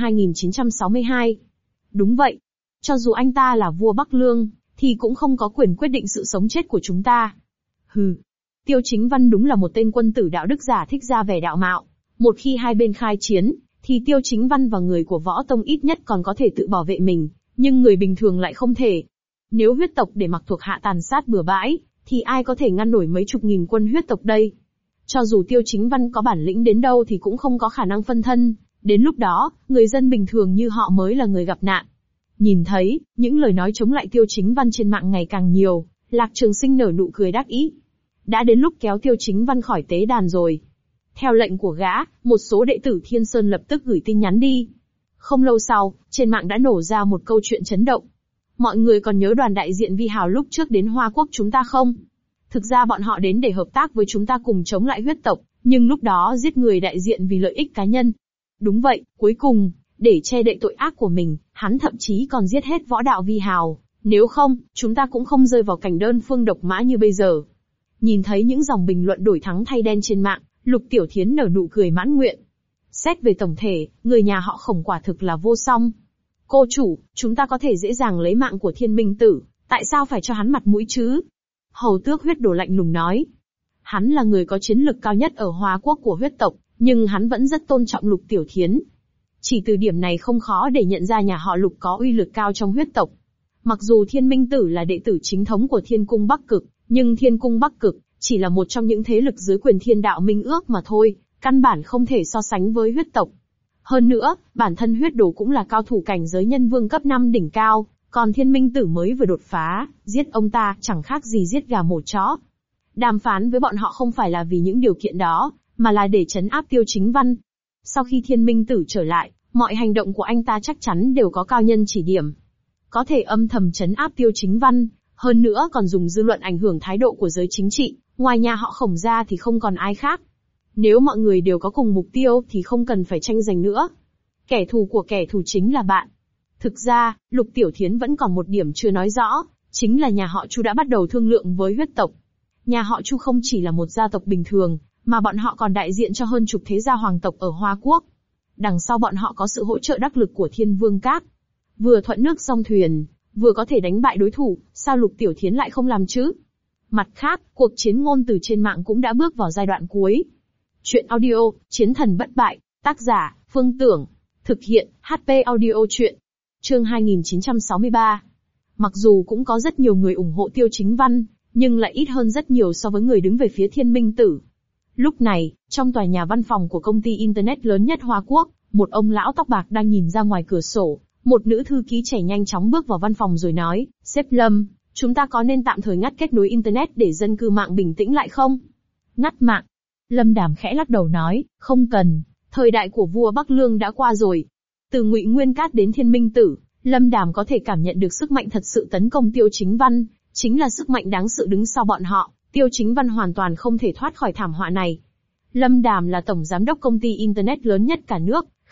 2962. Đúng vậy. Cho dù anh ta là vua Bắc Lương, thì cũng không có quyền quyết định sự sống chết của chúng ta. Hừ. Tiêu Chính Văn đúng là một tên quân tử đạo đức giả thích ra vẻ đạo mạo. Một khi hai bên khai chiến, thì Tiêu Chính Văn và người của Võ Tông ít nhất còn có thể tự bảo vệ mình, nhưng người bình thường lại không thể. Nếu huyết tộc để mặc thuộc hạ tàn sát bừa bãi, thì ai có thể ngăn nổi mấy chục nghìn quân huyết tộc đây? Cho dù Tiêu Chính Văn có bản lĩnh đến đâu thì cũng không có khả năng phân thân, đến lúc đó, người dân bình thường như họ mới là người gặp nạn. Nhìn thấy, những lời nói chống lại Tiêu Chính Văn trên mạng ngày càng nhiều, Lạc Trường Sinh nở nụ cười đắc ý. Đã đến lúc kéo Tiêu Chính Văn khỏi tế đàn rồi. Theo lệnh của gã, một số đệ tử Thiên Sơn lập tức gửi tin nhắn đi. Không lâu sau, trên mạng đã nổ ra một câu chuyện chấn động. Mọi người còn nhớ đoàn đại diện Vi Hào lúc trước đến Hoa Quốc chúng ta không? Thực ra bọn họ đến để hợp tác với chúng ta cùng chống lại huyết tộc, nhưng lúc đó giết người đại diện vì lợi ích cá nhân. Đúng vậy, cuối cùng, để che đậy tội ác của mình, hắn thậm chí còn giết hết võ đạo Vi Hào. Nếu không, chúng ta cũng không rơi vào cảnh đơn phương độc mã như bây giờ. Nhìn thấy những dòng bình luận đổi thắng thay đen trên mạng, Lục Tiểu Thiến nở nụ cười mãn nguyện. Xét về tổng thể, người nhà họ Khổng quả thực là vô song. Cô chủ, chúng ta có thể dễ dàng lấy mạng của Thiên Minh Tử, tại sao phải cho hắn mặt mũi chứ? Hầu Tước Huyết Đồ lạnh lùng nói. Hắn là người có chiến lực cao nhất ở Hoa Quốc của huyết tộc, nhưng hắn vẫn rất tôn trọng Lục Tiểu Thiến. Chỉ từ điểm này không khó để nhận ra nhà họ Lục có uy lực cao trong huyết tộc. Mặc dù Thiên Minh Tử là đệ tử chính thống của Thiên Cung Bắc Cực, nhưng Thiên Cung Bắc Cực chỉ là một trong những thế lực dưới quyền Thiên Đạo Minh Ước mà thôi, căn bản không thể so sánh với huyết tộc. Hơn nữa, bản thân Huyết Đồ cũng là cao thủ cảnh giới nhân vương cấp 5 đỉnh cao, còn Thiên Minh Tử mới vừa đột phá, giết ông ta chẳng khác gì giết gà mổ chó. Đàm phán với bọn họ không phải là vì những điều kiện đó, mà là để trấn áp Tiêu Chính Văn. Sau khi Thiên Minh Tử trở lại, mọi hành động của anh ta chắc chắn đều có cao nhân chỉ điểm. Có thể âm thầm trấn áp Tiêu Chính Văn, hơn nữa còn dùng dư luận ảnh hưởng thái độ của giới chính trị, ngoài nhà họ Khổng ra thì không còn ai khác. Nếu mọi người đều có cùng mục tiêu thì không cần phải tranh giành nữa. Kẻ thù của kẻ thù chính là bạn. Thực ra, Lục Tiểu Thiến vẫn còn một điểm chưa nói rõ, chính là nhà họ Chu đã bắt đầu thương lượng với huyết tộc. Nhà họ Chu không chỉ là một gia tộc bình thường, mà bọn họ còn đại diện cho hơn chục thế gia hoàng tộc ở Hoa Quốc. Đằng sau bọn họ có sự hỗ trợ đắc lực của Thiên Vương Các. Vừa thuận nước song thuyền, vừa có thể đánh bại đối thủ, sao Lục Tiểu Thiến lại không làm chứ? Mặt khác, cuộc chiến ngôn từ trên mạng cũng đã bước vào giai đoạn cuối. Chuyện audio, Chiến thần bất bại, tác giả, Phương Tưởng. Thực hiện, HP Audio Chuyện. Chương 2963. Mặc dù cũng có rất nhiều người ủng hộ Tiêu Chính Văn, nhưng lại ít hơn rất nhiều so với người đứng về phía Thiên Minh Tử. Lúc này, trong tòa nhà văn phòng của công ty Internet lớn nhất Hoa Quốc, một ông lão tóc bạc đang nhìn ra ngoài cửa sổ. Một nữ thư ký trẻ nhanh chóng bước vào văn phòng rồi nói, sếp Lâm, chúng ta có nên tạm thời ngắt kết nối Internet để dân cư mạng bình tĩnh lại không? Ngắt mạng. Lâm Đàm khẽ lắc đầu nói, không cần, thời đại của vua Bắc Lương đã qua rồi. Từ Ngụy Nguyên Cát đến Thiên Minh Tử, Lâm Đàm có thể cảm nhận được sức mạnh thật sự tấn công Tiêu Chính Văn, chính là sức mạnh đáng sợ đứng sau bọn họ, Tiêu Chính Văn hoàn toàn không thể thoát khỏi thảm họa này. Lâm Đàm là tổng giám đốc công ty Internet lớn nhất cả nước,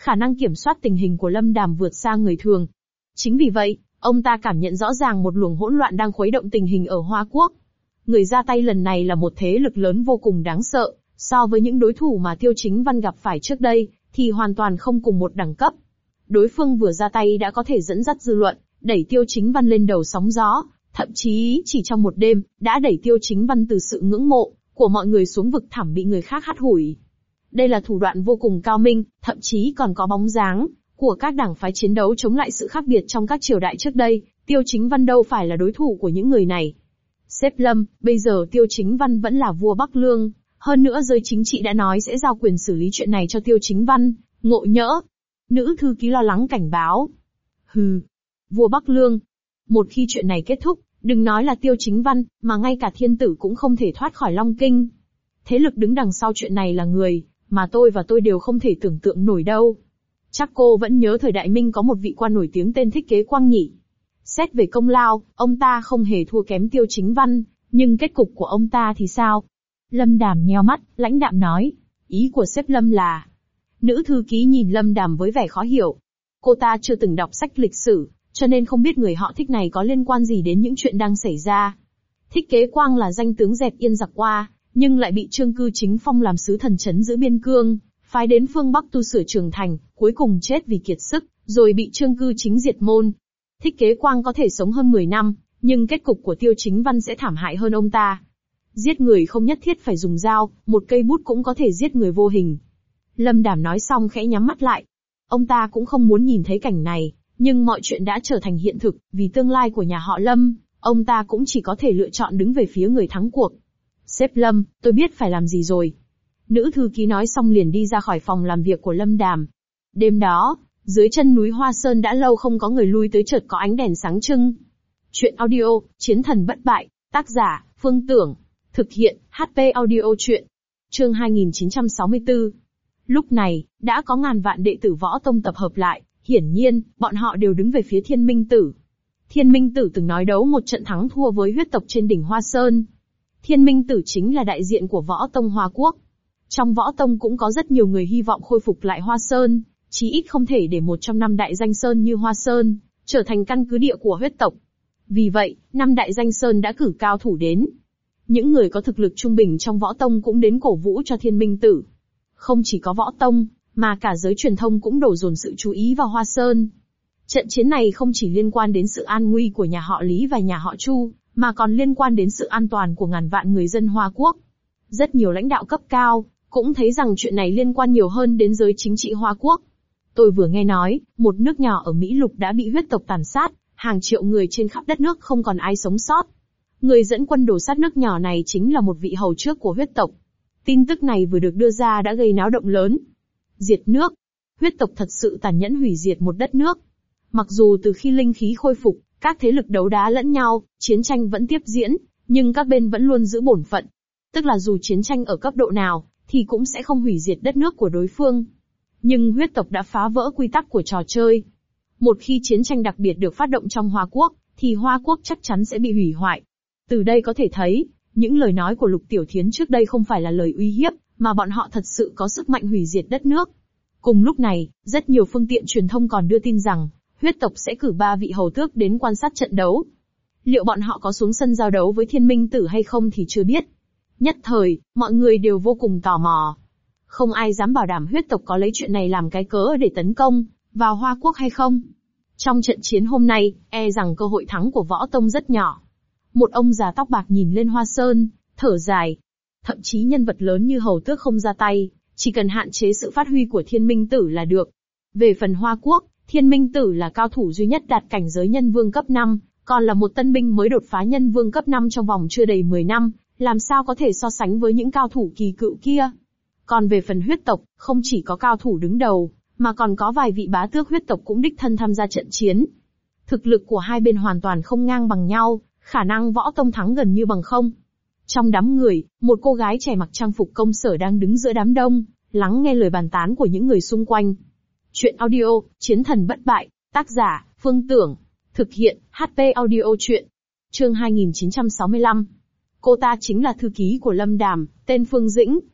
khả năng kiểm soát tình hình của Lâm Đàm vượt xa người thường. Chính vì vậy, ông ta cảm nhận rõ ràng một luồng hỗn loạn đang khuấy động tình hình ở Hoa Quốc. Người ra tay lần này là một thế lực lớn vô cùng đáng sợ, so với những đối thủ mà Tiêu Chính Văn gặp phải trước đây, thì hoàn toàn không cùng một đẳng cấp. Đối phương vừa ra tay đã có thể dẫn dắt dư luận, đẩy Tiêu Chính Văn lên đầu sóng gió, thậm chí chỉ trong một đêm, đã đẩy Tiêu Chính Văn từ sự ngưỡng mộ của mọi người xuống vực thẳm bị người khác hắt hủi. Đây là thủ đoạn vô cùng cao minh, thậm chí còn có bóng dáng của các đảng phái chiến đấu chống lại sự khác biệt trong các triều đại trước đây. Tiêu Chính Văn đâu phải là đối thủ của những người này. Sếp Lâm, bây giờ Tiêu Chính Văn vẫn là vua Bắc Lương, hơn nữa giới chính trị đã nói sẽ giao quyền xử lý chuyện này cho Tiêu Chính Văn. Ngộ nhỡ. Nữ thư ký lo lắng cảnh báo. Hừ. Vua Bắc Lương. Một khi chuyện này kết thúc, đừng nói là Tiêu Chính Văn, mà ngay cả thiên tử cũng không thể thoát khỏi Long Kinh. Thế lực đứng đằng sau chuyện này là người mà tôi đều không thể tưởng tượng nổi đâu. Chắc cô vẫn nhớ thời Đại Minh có một vị quan nổi tiếng tên Thích Kế Quang nhỉ. Xét về công lao, ông ta không hề thua kém Tiêu Chính Văn, nhưng kết cục của ông ta thì sao? Lâm Đàm nheo mắt, lãnh đạm nói. Ý của sếp Lâm là... Nữ thư ký nhìn Lâm Đàm với vẻ khó hiểu. Cô ta chưa từng đọc sách lịch sử, cho nên không biết người họ Thích này có liên quan gì đến những chuyện đang xảy ra. Thích Kế Quang là danh tướng dẹp yên giặc qua, nhưng lại bị Trương Cư Chính phong làm sứ thần trấn giữ biên cương, phái đến phương Bắc tu sửa trường thành, cuối cùng chết vì kiệt sức, rồi bị Trương Cư Chính diệt môn. Thích Kế Quang có thể sống hơn 10 năm, nhưng kết cục của Tiêu Chính Văn sẽ thảm hại hơn ông ta. Giết người không nhất thiết phải dùng dao, một cây bút cũng có thể giết người vô hình. Lâm Đàm nói xong khẽ nhắm mắt lại. Ông ta cũng không muốn nhìn thấy cảnh này, nhưng mọi chuyện đã trở thành hiện thực, vì tương lai của nhà họ Lâm, ông ta cũng chỉ có thể lựa chọn đứng về phía người thắng cuộc. Sếp Lâm, tôi biết phải làm gì rồi. Nữ thư ký nói xong liền đi ra khỏi phòng làm việc của Lâm Đàm. Đêm đó, dưới chân núi Hoa Sơn đã lâu không có người lui tới chợt có ánh đèn sáng trưng. Chuyện audio, Chiến thần bất bại, tác giả, Phương Tưởng. Thực hiện, HP audio chuyện. Chương 2964. Lúc này, đã có ngàn vạn đệ tử Võ Tông tập hợp lại, hiển nhiên, bọn họ đều đứng về phía Thiên Minh Tử. Thiên Minh Tử từng nói đấu một trận thắng thua với huyết tộc trên đỉnh Hoa Sơn. Thiên Minh Tử chính là đại diện của Võ Tông Hoa Quốc. Trong Võ Tông cũng có rất nhiều người hy vọng khôi phục lại Hoa Sơn, chí ít không thể để một trong năm đại danh sơn như Hoa Sơn trở thành căn cứ địa của huyết tộc. Vì vậy, năm đại danh sơn đã cử cao thủ đến. Những người có thực lực trung bình trong Võ Tông cũng đến cổ vũ cho Thiên Minh Tử. Không chỉ có Võ Tông, mà cả giới truyền thông cũng đổ dồn sự chú ý vào Hoa Sơn. Trận chiến này không chỉ liên quan đến sự an nguy của nhà họ Lý và nhà họ Chu, mà còn liên quan đến sự an toàn của ngàn vạn người dân Hoa Quốc. Rất nhiều lãnh đạo cấp cao cũng thấy rằng chuyện này liên quan nhiều hơn đến giới chính trị Hoa Quốc. Tôi vừa nghe nói, một nước nhỏ ở Mỹ Lục đã bị huyết tộc tàn sát, hàng triệu người trên khắp đất nước không còn ai sống sót. Người dẫn quân đổ sát nước nhỏ này chính là một vị hầu trước của huyết tộc. Tin tức này vừa được đưa ra đã gây náo động lớn. Diệt nước. Huyết tộc thật sự tàn nhẫn hủy diệt một đất nước. Mặc dù từ khi linh khí khôi phục, các thế lực đấu đá lẫn nhau, chiến tranh vẫn tiếp diễn, nhưng các bên vẫn luôn giữ bổn phận. Tức là dù chiến tranh ở cấp độ nào, thì cũng sẽ không hủy diệt đất nước của đối phương. Nhưng huyết tộc đã phá vỡ quy tắc của trò chơi. Một khi chiến tranh đặc biệt được phát động trong Hoa Quốc, thì Hoa Quốc chắc chắn sẽ bị hủy hoại. Từ đây có thể thấy, những lời nói của Lục Tiểu Thiến trước đây không phải là lời uy hiếp, mà bọn họ thật sự có sức mạnh hủy diệt đất nước. Cùng lúc này, rất nhiều phương tiện truyền thông còn đưa tin rằng, huyết tộc sẽ cử 3 vị hầu tước đến quan sát trận đấu. Liệu bọn họ có xuống sân giao đấu với Thiên Minh Tử hay không thì chưa biết. Nhất thời, mọi người đều vô cùng tò mò. Không ai dám bảo đảm huyết tộc có lấy chuyện này làm cái cớ để tấn công vào Hoa Quốc hay không. Trong trận chiến hôm nay, e rằng cơ hội thắng của Võ Tông rất nhỏ. Một ông già tóc bạc nhìn lên Hoa Sơn, thở dài. Thậm chí nhân vật lớn như hầu tước không ra tay, chỉ cần hạn chế sự phát huy của Thiên Minh Tử là được. Về phần Hoa Quốc, Thiên Minh Tử là cao thủ duy nhất đạt cảnh giới nhân vương cấp 5, còn là một tân binh mới đột phá nhân vương cấp 5 trong vòng chưa đầy 10 năm, làm sao có thể so sánh với những cao thủ kỳ cựu kia. Còn về phần huyết tộc, không chỉ có cao thủ đứng đầu, mà còn có vài vị bá tước huyết tộc cũng đích thân tham gia trận chiến. Thực lực của hai bên hoàn toàn không ngang bằng nhau, khả năng Võ Tông thắng gần như bằng không. Trong đám người, một cô gái trẻ mặc trang phục công sở đang đứng giữa đám đông, lắng nghe lời bàn tán của những người xung quanh. Chuyện audio, Chiến thần bất bại, tác giả, Phương Tưởng. Thực hiện, HP audio chuyện. Chương 2965. Cô ta chính là thư ký của Lâm Đàm, tên Phương Dĩnh.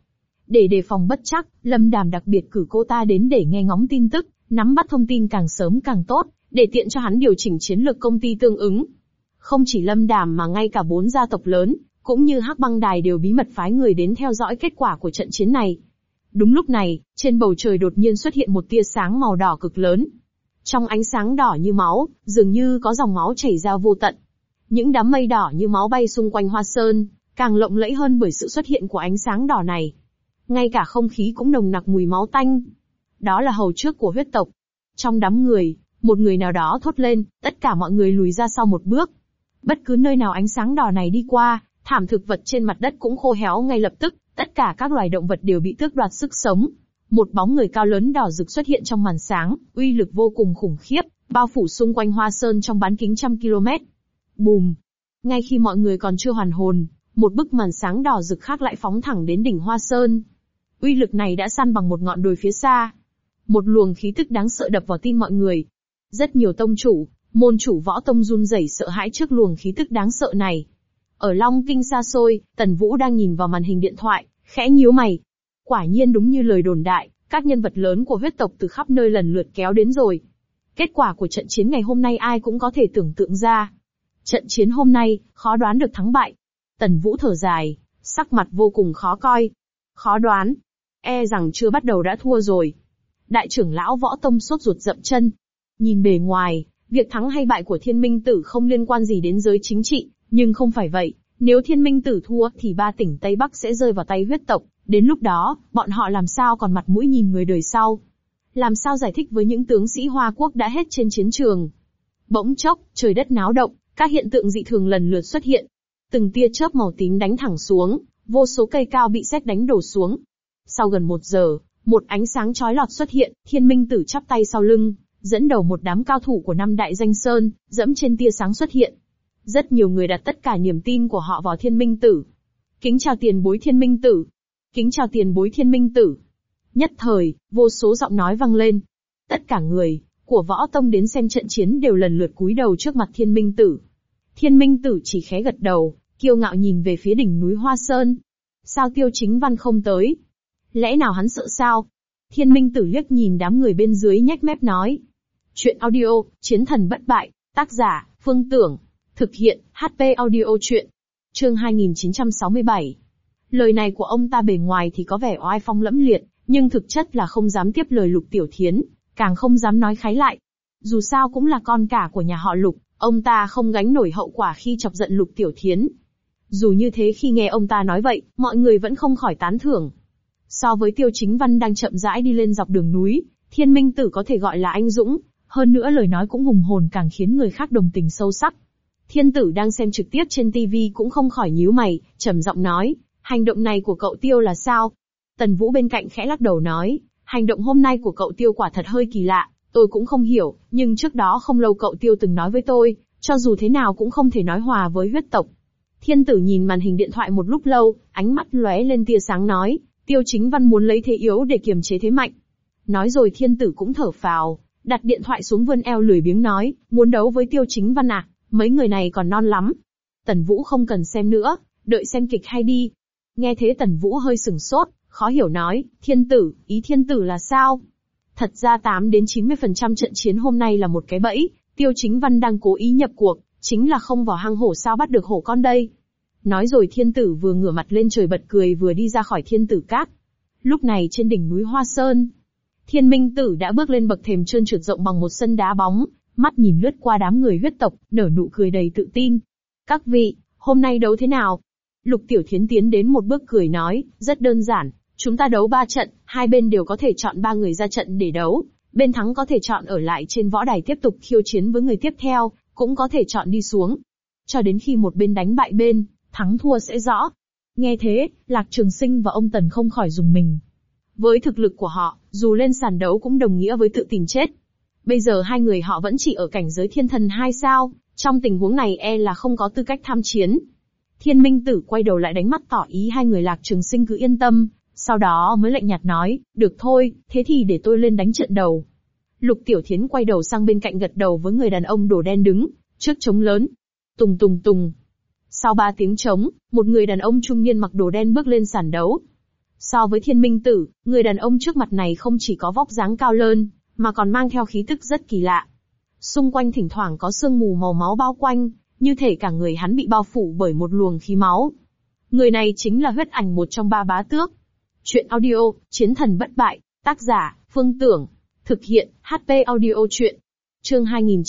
Để đề phòng bất chắc, Lâm Đàm đặc biệt cử cô ta đến để nghe ngóng tin tức, nắm bắt thông tin càng sớm càng tốt, để tiện cho hắn điều chỉnh chiến lược công ty tương ứng. Không chỉ Lâm Đàm mà ngay cả 4 gia tộc lớn, cũng như Hắc Băng Đài đều bí mật phái người đến theo dõi kết quả của trận chiến này. Đúng lúc này, trên bầu trời đột nhiên xuất hiện một tia sáng màu đỏ cực lớn. Trong ánh sáng đỏ như máu, dường như có dòng máu chảy ra vô tận. Những đám mây đỏ như máu bay xung quanh Hoa Sơn, càng lộng lẫy hơn bởi sự xuất hiện của ánh sáng đỏ này. Ngay cả không khí cũng nồng nặc mùi máu tanh. Đó là hầu trước của huyết tộc. Trong đám người, một người nào đó thốt lên, tất cả mọi người lùi ra sau một bước. Bất cứ nơi nào ánh sáng đỏ này đi qua, thảm thực vật trên mặt đất cũng khô héo ngay lập tức, tất cả các loài động vật đều bị tước đoạt sức sống. Một bóng người cao lớn đỏ rực xuất hiện trong màn sáng, uy lực vô cùng khủng khiếp, bao phủ xung quanh Hoa Sơn trong bán kính trăm km. Bùm! Ngay khi mọi người còn chưa hoàn hồn, một bức màn sáng đỏ rực khác lại phóng thẳng đến đỉnh Hoa Sơn. Uy lực này đã săn bằng một ngọn đồi phía xa. Một luồng khí tức đáng sợ đập vào tim mọi người. Rất nhiều tông chủ, môn chủ võ tông run rẩy sợ hãi trước luồng khí tức đáng sợ này. Ở Long Kinh xa xôi, Tần Vũ đang nhìn vào màn hình điện thoại, khẽ nhíu mày. Quả nhiên đúng như lời đồn đại, các nhân vật lớn của huyết tộc từ khắp nơi lần lượt kéo đến rồi. Kết quả của trận chiến ngày hôm nay ai cũng có thể tưởng tượng ra. Trận chiến hôm nay, khó đoán được thắng bại. Tần Vũ thở dài, sắc mặt vô cùng khó coi. Khó đoán. E rằng chưa bắt đầu đã thua rồi. Đại trưởng lão võ tông sốt ruột dậm chân. Nhìn bề ngoài, việc thắng hay bại của Thiên Minh Tử không liên quan gì đến giới chính trị, nhưng không phải vậy. Nếu Thiên Minh Tử thua thì 3 tỉnh Tây Bắc sẽ rơi vào tay huyết tộc. Đến lúc đó, bọn họ làm sao còn mặt mũi nhìn người đời sau? Làm sao giải thích với những tướng sĩ Hoa Quốc đã hết trên chiến trường? Bỗng chốc, trời đất náo động, các hiện tượng dị thường lần lượt xuất hiện. Từng tia chớp màu tím đánh thẳng xuống, vô số cây cao bị sét đánh đổ xuống. Sau gần 1 giờ, một ánh sáng chói lọt xuất hiện, Thiên Minh Tử chắp tay sau lưng, dẫn đầu một đám cao thủ của 5 đại danh sơn, dẫm trên tia sáng xuất hiện. Rất nhiều người đặt tất cả niềm tin của họ vào Thiên Minh Tử. Kính chào tiền bối Thiên Minh Tử. Kính chào tiền bối Thiên Minh Tử. Nhất thời, vô số giọng nói vang lên. Tất cả người của võ tông đến xem trận chiến đều lần lượt cúi đầu trước mặt Thiên Minh Tử. Thiên Minh Tử chỉ khẽ gật đầu, kiêu ngạo nhìn về phía đỉnh núi Hoa Sơn. Sao Tiêu Chính Văn không tới? Lẽ nào hắn sợ sao? Thiên Minh Tử liếc nhìn đám người bên dưới nhếch mép nói. Chuyện audio, Chiến thần bất bại, tác giả, Phương Tưởng. Thực hiện, HP audio chuyện. Chương 2967. Lời này của ông ta bề ngoài thì có vẻ oai phong lẫm liệt, nhưng thực chất là không dám tiếp lời Lục Tiểu Thiến, càng không dám nói khái lại. Dù sao cũng là con cả của nhà họ Lục, ông ta không gánh nổi hậu quả khi chọc giận Lục Tiểu Thiến. Dù như thế khi nghe ông ta nói vậy, mọi người vẫn không khỏi tán thưởng. So với Tiêu Chính Văn đang chậm rãi đi lên dọc đường núi, Thiên Minh Tử có thể gọi là anh dũng, hơn nữa lời nói cũng hùng hồn càng khiến người khác đồng tình sâu sắc. Thiên Tử đang xem trực tiếp trên TV cũng không khỏi nhíu mày, trầm giọng nói, hành động này của cậu Tiêu là sao? Tần Vũ bên cạnh khẽ lắc đầu nói, hành động hôm nay của cậu Tiêu quả thật hơi kỳ lạ, tôi cũng không hiểu, nhưng trước đó không lâu cậu Tiêu từng nói với tôi, cho dù thế nào cũng không thể nói hòa với huyết tộc. Thiên Tử nhìn màn hình điện thoại một lúc lâu, ánh mắt lóe lên tia sáng nói, Tiêu Chính Văn muốn lấy thế yếu để kiềm chế thế mạnh. Nói rồi Thiên Tử cũng thở phào, đặt điện thoại xuống vươn eo lười biếng nói, muốn đấu với Tiêu Chính Văn à, mấy người này còn non lắm. Tần Vũ không cần xem nữa, đợi xem kịch hay đi. Nghe thế Tần Vũ hơi sừng sốt, khó hiểu nói, Thiên Tử, ý Thiên Tử là sao? Thật ra 8 đến 90% trận chiến hôm nay là một cái bẫy, Tiêu Chính Văn đang cố ý nhập cuộc, chính là không vào hang hổ sao bắt được hổ con đây. Nói rồi Thiên Tử vừa ngửa mặt lên trời bật cười vừa đi ra khỏi Thiên Tử Các. Lúc này trên đỉnh núi Hoa Sơn, Thiên Minh Tử đã bước lên bậc thềm trơn trượt rộng bằng một sân đá bóng, mắt nhìn lướt qua đám người huyết tộc, nở nụ cười đầy tự tin. Các vị, hôm nay đấu thế nào? Lục Tiểu Thiến tiến đến một bước cười nói, rất đơn giản, chúng ta đấu 3 trận, hai bên đều có thể chọn 3 người ra trận để đấu, bên thắng có thể chọn ở lại trên võ đài tiếp tục khiêu chiến với người tiếp theo, cũng có thể chọn đi xuống. Cho đến khi một bên đánh bại bên, thắng thua sẽ rõ. Nghe thế, Lạc Trường Sinh và ông Tần không khỏi rùng mình. Với thực lực của họ, dù lên sàn đấu cũng đồng nghĩa với tự tìm chết. Bây giờ hai người họ vẫn chỉ ở cảnh giới thiên thần 2 sao, trong tình huống này e là không có tư cách tham chiến. Thiên Minh Tử quay đầu lại đánh mắt tỏ ý hai người Lạc Trường Sinh cứ yên tâm, sau đó mới lạnh nhạt nói, được thôi, thế thì để tôi lên đánh trận đầu. Lục Tiểu Thiến quay đầu sang bên cạnh gật đầu với người đàn ông đồ đen đứng trước trống lớn. Tùng tùng tùng. Sau 3 tiếng trống, một người đàn ông trung niên mặc đồ đen bước lên sàn đấu. So với Thiên Minh Tử, người đàn ông trước mặt này không chỉ có vóc dáng cao lớn, mà còn mang theo khí tức rất kỳ lạ. Xung quanh thỉnh thoảng có sương mù màu máu bao quanh, như thể cả người hắn bị bao phủ bởi một luồng khí máu. Người này chính là Huyết Ảnh, một trong 3 bá tước. Chuyện audio, Chiến thần bất bại, tác giả, Phương Tưởng. Thực hiện, HP audio chuyện. Chương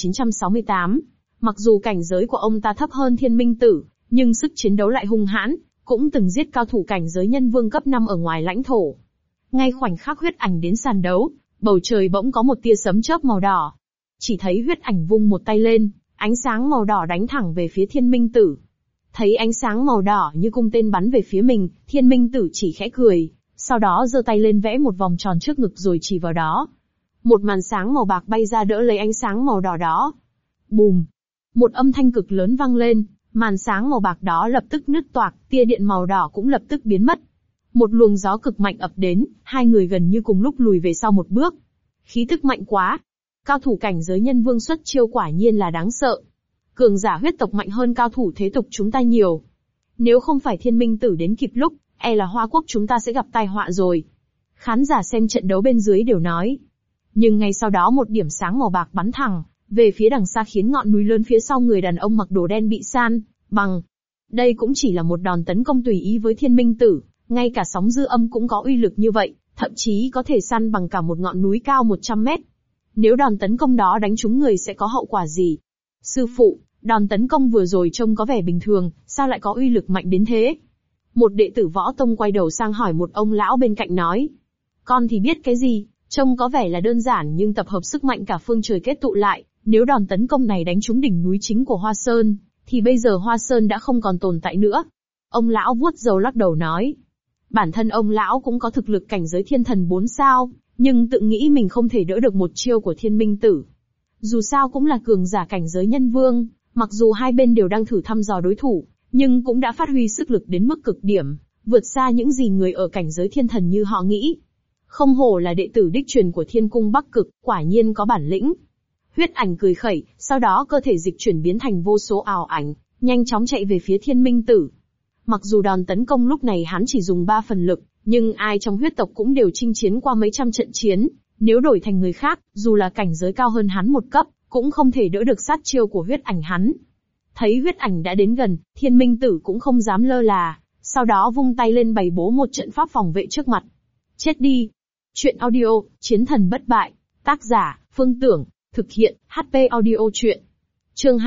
2968. Mặc dù cảnh giới của ông ta thấp hơn Thiên Minh Tử, nhưng sức chiến đấu lại hung hãn, cũng từng giết cao thủ cảnh giới nhân vương cấp 5 ở ngoài lãnh thổ. Ngay khoảnh khắc Huyết Ảnh đến sàn đấu, bầu trời bỗng có một tia sấm chớp màu đỏ. Chỉ thấy Huyết Ảnh vung một tay lên, ánh sáng màu đỏ đánh thẳng về phía Thiên Minh Tử. Thấy ánh sáng màu đỏ như cung tên bắn về phía mình, Thiên Minh Tử chỉ khẽ cười, sau đó giơ tay lên vẽ một vòng tròn trước ngực rồi chỉ vào đó. Một màn sáng màu bạc bay ra đỡ lấy ánh sáng màu đỏ đó. Bùm! Một âm thanh cực lớn vang lên, màn sáng màu bạc đó lập tức nứt toạc, tia điện màu đỏ cũng lập tức biến mất. Một luồng gió cực mạnh ập đến, hai người gần như cùng lúc lùi về sau một bước. Khí tức mạnh quá! Cao thủ cảnh giới nhân vương xuất chiêu quả nhiên là đáng sợ. Cường giả huyết tộc mạnh hơn cao thủ thế tục chúng ta nhiều. Nếu không phải Thiên Minh Tử đến kịp lúc, e là Hoa Quốc chúng ta sẽ gặp tai họa rồi. Khán giả xem trận đấu bên dưới đều nói. Nhưng ngay sau đó một điểm sáng màu bạc bắn thẳng về phía đằng xa, khiến ngọn núi lớn phía sau người đàn ông mặc đồ đen bị san bằng. Đây cũng chỉ là một đòn tấn công tùy ý với Thiên Minh Tử, ngay cả sóng dư âm cũng có uy lực như vậy, thậm chí có thể san bằng cả một ngọn núi cao 100 mét. Nếu đòn tấn công đó đánh trúng người sẽ có hậu quả gì? Sư phụ, đòn tấn công vừa rồi trông có vẻ bình thường, sao lại có uy lực mạnh đến thế? Một đệ tử Võ Tông quay đầu sang hỏi một ông lão bên cạnh nói. Con thì biết cái gì, trông có vẻ là đơn giản nhưng tập hợp sức mạnh cả phương trời kết tụ lại, nếu đòn tấn công này đánh trúng đỉnh núi chính của Hoa Sơn, thì bây giờ Hoa Sơn đã không còn tồn tại nữa. Ông lão vuốt râu lắc đầu nói. Bản thân ông lão cũng có thực lực cảnh giới thiên thần 4 sao, nhưng tự nghĩ mình không thể đỡ được một chiêu của Thiên Minh Tử. Dù sao cũng là cường giả cảnh giới nhân vương, mặc dù hai bên đều đang thử thăm dò đối thủ, nhưng cũng đã phát huy sức lực đến mức cực điểm, vượt xa những gì người ở cảnh giới thiên thần như họ nghĩ. Không hổ là đệ tử đích truyền của Thiên Cung Bắc Cực, quả nhiên có bản lĩnh. Huyết Ảnh cười khẩy, sau đó cơ thể dịch chuyển biến thành vô số ảo ảnh, nhanh chóng chạy về phía Thiên Minh Tử. Mặc dù đòn tấn công lúc này hắn chỉ dùng 3 phần lực, nhưng ai trong huyết tộc cũng đều chinh chiến qua mấy trăm trận chiến, nếu đổi thành người khác, dù là cảnh giới cao hơn hắn một cấp, cũng không thể đỡ được sát chiêu của Huyết Ảnh hắn. Thấy Huyết Ảnh đã đến gần, Thiên Minh Tử cũng không dám lơ là, sau đó vung tay lên bày bố một trận pháp phòng vệ trước mặt. Chết đi! Chuyện audio, Chiến thần bất bại, tác giả, Phương Tưởng, thực hiện, HP audio chuyện. Chương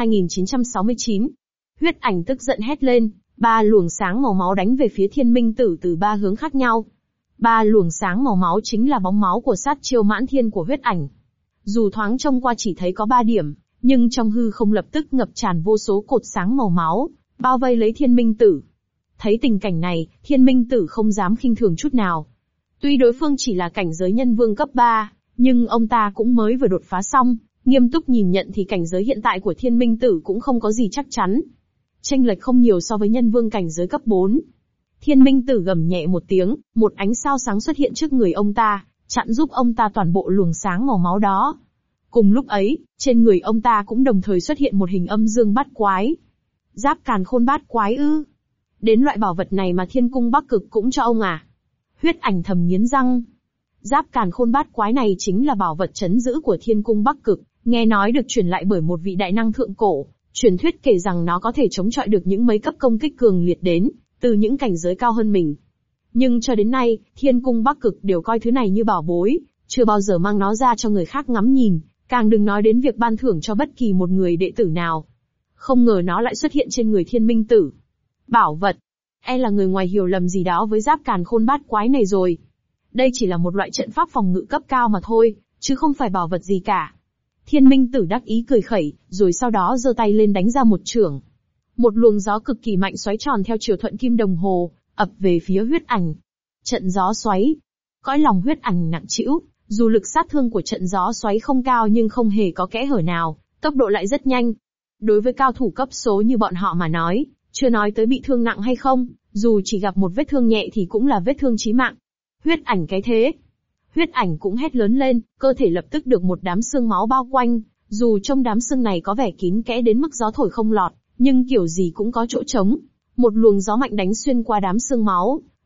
2969. Huyết Ảnh tức giận hét lên, 3 luồng sáng màu máu đánh về phía Thiên Minh Tử từ 3 hướng khác nhau. 3 luồng sáng màu máu chính là bóng máu của sát chiêu mãn thiên của Huyết Ảnh. Dù thoáng trông qua chỉ thấy có 3 điểm, nhưng trong hư không lập tức ngập tràn vô số cột sáng màu máu, bao vây lấy Thiên Minh Tử. Thấy tình cảnh này, Thiên Minh Tử không dám khinh thường chút nào. Tuy đối phương chỉ là cảnh giới nhân vương cấp 3, nhưng ông ta cũng mới vừa đột phá xong, nghiêm túc nhìn nhận thì cảnh giới hiện tại của Thiên Minh Tử cũng không có gì chắc chắn. Chênh lệch không nhiều so với nhân vương cảnh giới cấp 4. Thiên Minh Tử gầm nhẹ một tiếng, một ánh sao sáng xuất hiện trước người ông ta, chặn giúp ông ta toàn bộ luồng sáng màu máu đó. Cùng lúc ấy, trên người ông ta cũng đồng thời xuất hiện một hình âm dương bát quái. Giáp Càn Khôn bát quái ư? Đến loại bảo vật này mà Thiên Cung Bắc Cực cũng cho ông à? Huyết Ảnh thầm nghiến răng. Giáp Càn Khôn bát quái này chính là bảo vật trấn giữ của Thiên Cung Bắc Cực, nghe nói được truyền lại bởi một vị đại năng thượng cổ. Truyền thuyết kể rằng nó có thể chống chọi được những mấy cấp công kích cường liệt đến từ những cảnh giới cao hơn mình. Nhưng cho đến nay, Thiên Cung Bắc Cực đều coi thứ này như bảo bối, chưa bao giờ mang nó ra cho người khác ngắm nhìn, càng đừng nói đến việc ban thưởng cho bất kỳ một người đệ tử nào. Không ngờ nó lại xuất hiện trên người Thiên Minh Tử. Bảo vật, e là người ngoài hiểu lầm gì đó với Giáp Càn Khôn bát quái này rồi. Đây chỉ là một loại trận pháp phòng ngự cấp cao mà thôi, chứ không phải bảo vật gì cả. Thiên Minh Tử đắc ý cười khẩy, rồi sau đó giơ tay lên đánh ra một chưởng. Một luồng gió cực kỳ mạnh xoáy tròn theo chiều thuận kim đồng hồ, ập về phía Huyết Ảnh. Trận gió xoáy. Cõi lòng Huyết Ảnh nặng trĩu, dù lực sát thương của trận gió xoáy không cao nhưng không hề có kẽ hở nào, tốc độ lại rất nhanh. Đối với cao thủ cấp số như bọn họ mà nói, chưa nói tới bị thương nặng hay không, dù chỉ gặp một vết thương nhẹ thì cũng là vết thương chí mạng. Huyết Ảnh cái thế. Huyết Ảnh cũng hét lớn lên, cơ thể lập tức được một đám xương máu bao quanh, dù trong đám xương này có vẻ kín kẽ đến mức gió thổi không lọt, nhưng kiểu gì cũng có chỗ trống. Một luồng gió mạnh đánh xuyên qua đám xương máu,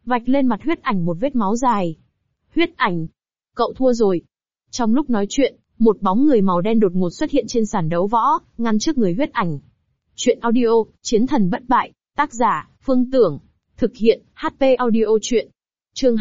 vạch lên mặt huyết ảnh một vết máu dài. Huyết ảnh, cậu thua rồi. Trong lúc nói chuyện, một bóng người màu đen đột ngột xuất hiện trên sàn đấu võ, ngăn trước người huyết ảnh. Chuyện audio, Chiến thần bất bại, tác giả, Phương Tưởng. Thực hiện, HP audio chuyện. Chương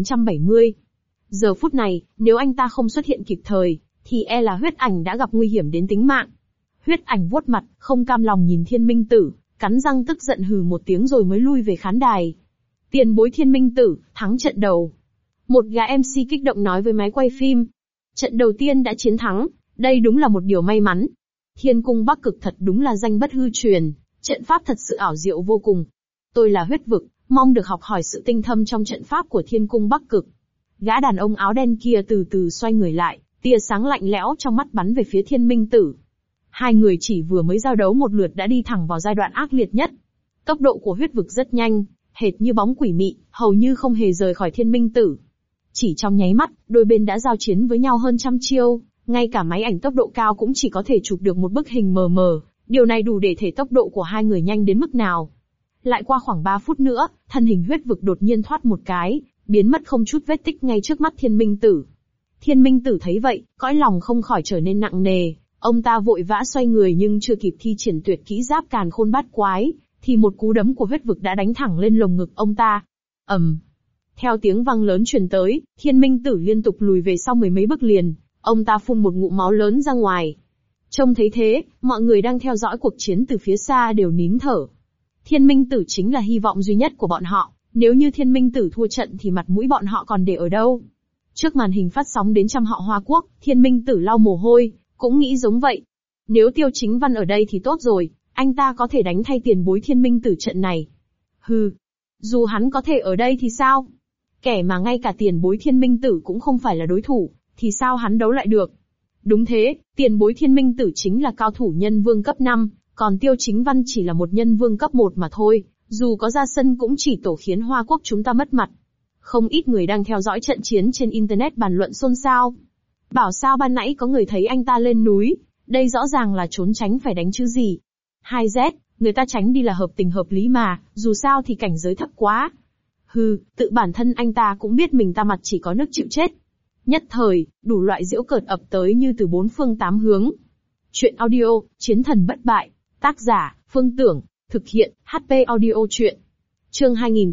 2970. Giờ phút này, nếu anh ta không xuất hiện kịp thời, thì e là huyết ảnh đã gặp nguy hiểm đến tính mạng. Huyết ảnh vuốt mặt, không cam lòng nhìn Thiên Minh Tử, cắn răng tức giận hừ một tiếng rồi mới lui về khán đài. Tiền bối Thiên Minh Tử, thắng trận đầu. Một gã MC kích động nói với máy quay phim. Trận đầu tiên đã chiến thắng, đây đúng là một điều may mắn. Thiên cung Bắc Cực thật đúng là danh bất hư truyền, trận pháp thật sự ảo diệu vô cùng. Tôi là huyết vực, mong được học hỏi sự tinh thâm trong trận pháp của Thiên cung Bắc Cực. Gã đàn ông áo đen kia từ từ xoay người lại, tia sáng lạnh lẽo trong mắt bắn về phía Thiên Minh Tử. Hai người chỉ vừa mới giao đấu một lượt đã đi thẳng vào giai đoạn ác liệt nhất. Tốc độ của huyết vực rất nhanh, hệt như bóng quỷ mị, hầu như không hề rời khỏi Thiên Minh Tử. Chỉ trong nháy mắt, đôi bên đã giao chiến với nhau hơn trăm chiêu, ngay cả máy ảnh tốc độ cao cũng chỉ có thể chụp được một bức hình mờ mờ, điều này đủ để thể tốc độ của hai người nhanh đến mức nào. Lại qua khoảng 3 phút nữa, thân hình huyết vực đột nhiên thoát một cái, biến mất không chút vết tích ngay trước mắt Thiên Minh Tử. Thiên Minh Tử thấy vậy, cõi lòng không khỏi trở nên nặng nề, ông ta vội vã xoay người nhưng chưa kịp thi triển tuyệt kỹ giáp càn khôn bát quái, thì một cú đấm của huyết vực đã đánh thẳng lên lồng ngực ông ta. ầm. Theo tiếng vang lớn truyền tới, Thiên Minh Tử liên tục lùi về sau mười mấy bước liền, ông ta phun một ngụm máu lớn ra ngoài. Trông thấy thế, mọi người đang theo dõi cuộc chiến từ phía xa đều nín thở. Thiên Minh Tử chính là hy vọng duy nhất của bọn họ, nếu như Thiên Minh Tử thua trận thì mặt mũi bọn họ còn để ở đâu. Trước màn hình phát sóng đến trăm họ Hoa Quốc, Thiên Minh Tử lau mồ hôi, cũng nghĩ giống vậy. Nếu Tiêu Chính Văn ở đây thì tốt rồi, anh ta có thể đánh thay tiền bối Thiên Minh Tử trận này. Hừ, dù hắn có thể ở đây thì sao? Kẻ mà ngay cả tiền bối Thiên Minh Tử cũng không phải là đối thủ, thì sao hắn đấu lại được? Đúng thế, tiền bối Thiên Minh Tử chính là cao thủ nhân vương cấp 5, còn Tiêu Chính Văn chỉ là một nhân vương cấp 1 mà thôi, dù có ra sân cũng chỉ tổ khiến Hoa Quốc chúng ta mất mặt. Không ít người đang theo dõi trận chiến trên Internet bàn luận xôn xao. Bảo sao ban nãy có người thấy anh ta lên núi, đây rõ ràng là trốn tránh phải đánh chứ gì. 2Z, người ta tránh đi là hợp tình hợp lý mà, dù sao thì cảnh giới thấp quá. Hừ, tự bản thân anh ta cũng biết mình ta mặt chỉ có nước chịu chết. Nhất thời, đủ loại giễu cợt ập tới như từ bốn phương tám hướng. Chuyện audio, Chiến thần bất bại, tác giả, Phương Tưởng, thực hiện, HP audio chuyện. Chương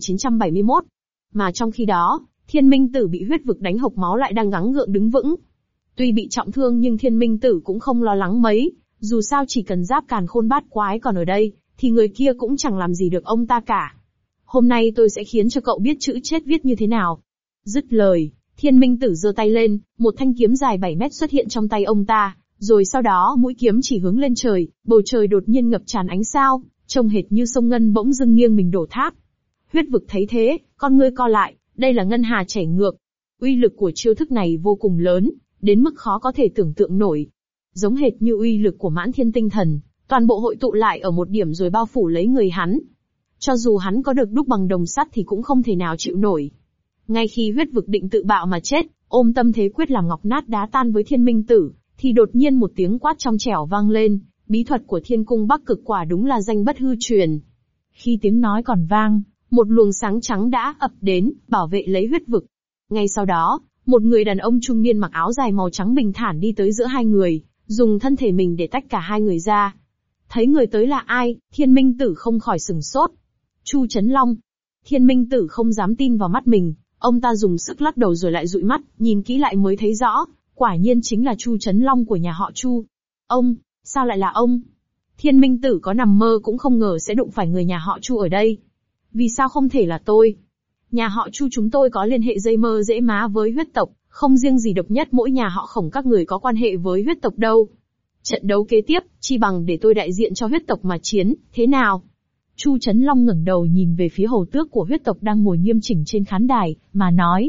2971. Mà trong khi đó, Thiên Minh Tử bị huyết vực đánh hộc máu lại đang gắng gượng đứng vững. Tuy bị trọng thương nhưng Thiên Minh Tử cũng không lo lắng mấy, dù sao chỉ cần giáp càn khôn bát quái còn ở đây, thì người kia cũng chẳng làm gì được ông ta cả. Hôm nay tôi sẽ khiến cho cậu biết chữ chết viết như thế nào. Dứt lời, Thiên Minh Tử giơ tay lên, một thanh kiếm dài 7 mét xuất hiện trong tay ông ta, rồi sau đó mũi kiếm chỉ hướng lên trời, bầu trời đột nhiên ngập tràn ánh sao, trông hệt như sông ngân bỗng dưng nghiêng mình đổ thác. Huyết vực thấy thế, con ngươi co lại, đây là ngân hà chảy ngược. Uy lực của chiêu thức này vô cùng lớn, đến mức khó có thể tưởng tượng nổi. Giống hệt như uy lực của Mãn Thiên Tinh Thần, toàn bộ hội tụ lại ở một điểm rồi bao phủ lấy người hắn. Cho dù hắn có được đúc bằng đồng sắt thì cũng không thể nào chịu nổi. Ngay khi huyết vực định tự bạo mà chết, ôm tâm thế quyết làm ngọc nát đá tan với Thiên Minh Tử, thì đột nhiên một tiếng quát trong trẻo vang lên, bí thuật của Thiên cung Bắc Cực quả đúng là danh bất hư truyền. Khi tiếng nói còn vang, một luồng sáng trắng đã ập đến, bảo vệ lấy huyết vực. Ngay sau đó, một người đàn ông trung niên mặc áo dài màu trắng bình thản đi tới giữa hai người, dùng thân thể mình để tách cả hai người ra. Thấy người tới là ai, Thiên Minh Tử không khỏi sửng sốt. Chu Chấn Long. Thiên Minh Tử không dám tin vào mắt mình, ông ta dùng sức lắc đầu rồi lại dụi mắt, nhìn kỹ lại mới thấy rõ, quả nhiên chính là Chu Chấn Long của nhà họ Chu. Ông, sao lại là ông? Thiên Minh Tử có nằm mơ cũng không ngờ sẽ đụng phải người nhà họ Chu ở đây. Vì sao không thể là tôi? Nhà họ Chu chúng tôi có liên hệ dây mơ dễ má với huyết tộc, không riêng gì độc nhất mỗi nhà họ Khổng các người có quan hệ với huyết tộc đâu. Trận đấu kế tiếp, chi bằng để tôi đại diện cho huyết tộc mà chiến, thế nào? Chu Chấn Long ngẩng đầu nhìn về phía hầu tước của huyết tộc đang ngồi nghiêm chỉnh trên khán đài, mà nói,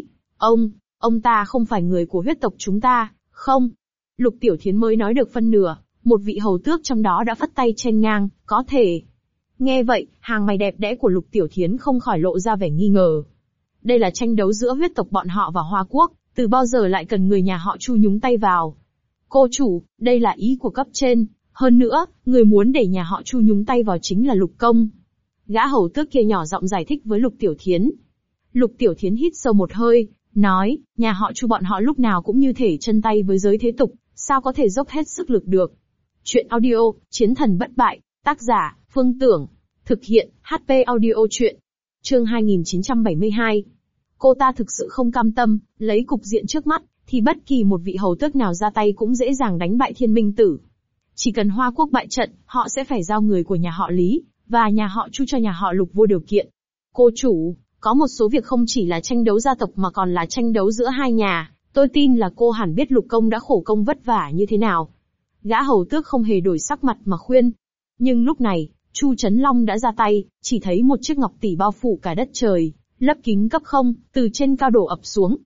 ông ta không phải người của huyết tộc chúng ta, không? Lục Tiểu Thiến mới nói được phân nửa, một vị hầu tước trong đó đã phất tay chen ngang, có thể. Nghe vậy, hàng mày đẹp đẽ của Lục Tiểu Thiến không khỏi lộ ra vẻ nghi ngờ. Đây là tranh đấu giữa huyết tộc bọn họ và Hoa Quốc, từ bao giờ lại cần người nhà họ Chu nhúng tay vào? Cô chủ, đây là ý của cấp trên, hơn nữa, người muốn để nhà họ Chu nhúng tay vào chính là Lục Công. Gã hầu tước kia nhỏ giọng giải thích với Lục Tiểu Thiến. Lục Tiểu Thiến hít sâu một hơi, nói, nhà họ Chu bọn họ lúc nào cũng như thể chân tay với giới thế tục, sao có thể dốc hết sức lực được. Chuyện audio, Chiến thần bất bại, tác giả, Phương Tưởng. Thực hiện, HP audio chuyện. Chương 2972. Cô ta thực sự không cam tâm, lấy cục diện trước mắt, thì bất kỳ một vị hầu tước nào ra tay cũng dễ dàng đánh bại Thiên Minh Tử. Chỉ cần Hoa Quốc bại trận, họ sẽ phải giao người của nhà họ Lý, và nhà họ Chu cho nhà họ Lục vô điều kiện. Cô chủ, có một số việc không chỉ là tranh đấu gia tộc mà còn là tranh đấu giữa hai nhà, tôi tin là cô hẳn biết Lục công đã khổ công vất vả như thế nào. Gã hầu tước không hề đổi sắc mặt mà khuyên. Nhưng lúc này, Chu Chấn Long đã ra tay, chỉ thấy một chiếc ngọc tỷ bao phủ cả đất trời, lấp kín cấp không, từ trên cao đổ ập xuống.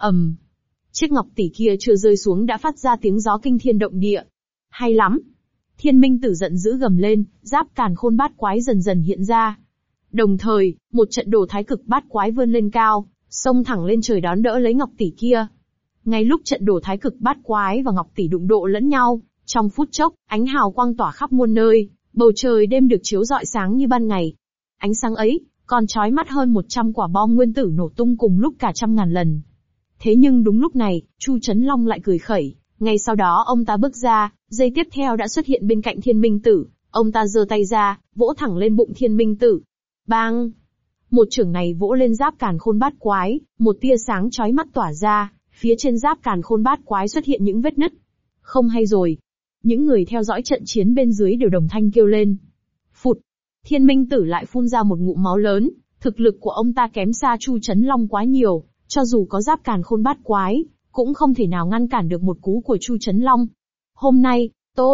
Chiếc ngọc tỷ kia chưa rơi xuống đã phát ra tiếng gió kinh thiên động địa. Hay lắm! Thiên Minh Tử giận dữ gầm lên, giáp càn khôn bát quái dần dần hiện ra. Đồng thời, một trận đồ thái cực bát quái vươn lên cao, xông thẳng lên trời đón đỡ lấy ngọc tỷ kia. Ngay lúc trận đồ thái cực bát quái và ngọc tỷ đụng độ lẫn nhau, trong phút chốc, ánh hào quang tỏa khắp muôn nơi, bầu trời đêm được chiếu rọi sáng như ban ngày. Ánh sáng ấy, còn chói mắt hơn 100 quả bom nguyên tử nổ tung cùng lúc cả 100.000 lần. Thế nhưng đúng lúc này, Chu Chấn Long lại cười khẩy, ngay sau đó ông ta bước ra, giây tiếp theo đã xuất hiện bên cạnh Thiên Minh Tử, ông ta giơ tay ra, vỗ thẳng lên bụng Thiên Minh Tử. Bang! Một chưởng này vỗ lên giáp càn khôn bát quái, một tia sáng chói mắt tỏa ra, phía trên giáp càn khôn bát quái xuất hiện những vết nứt. Không hay rồi. Những người theo dõi trận chiến bên dưới đều đồng thanh kêu lên. Phụt! Thiên Minh Tử lại phun ra một ngụm máu lớn, thực lực của ông ta kém xa Chu Chấn Long quá nhiều, cho dù có giáp càn khôn bát quái, cũng không thể nào ngăn cản được một cú của Chu Chấn Long. Hôm nay,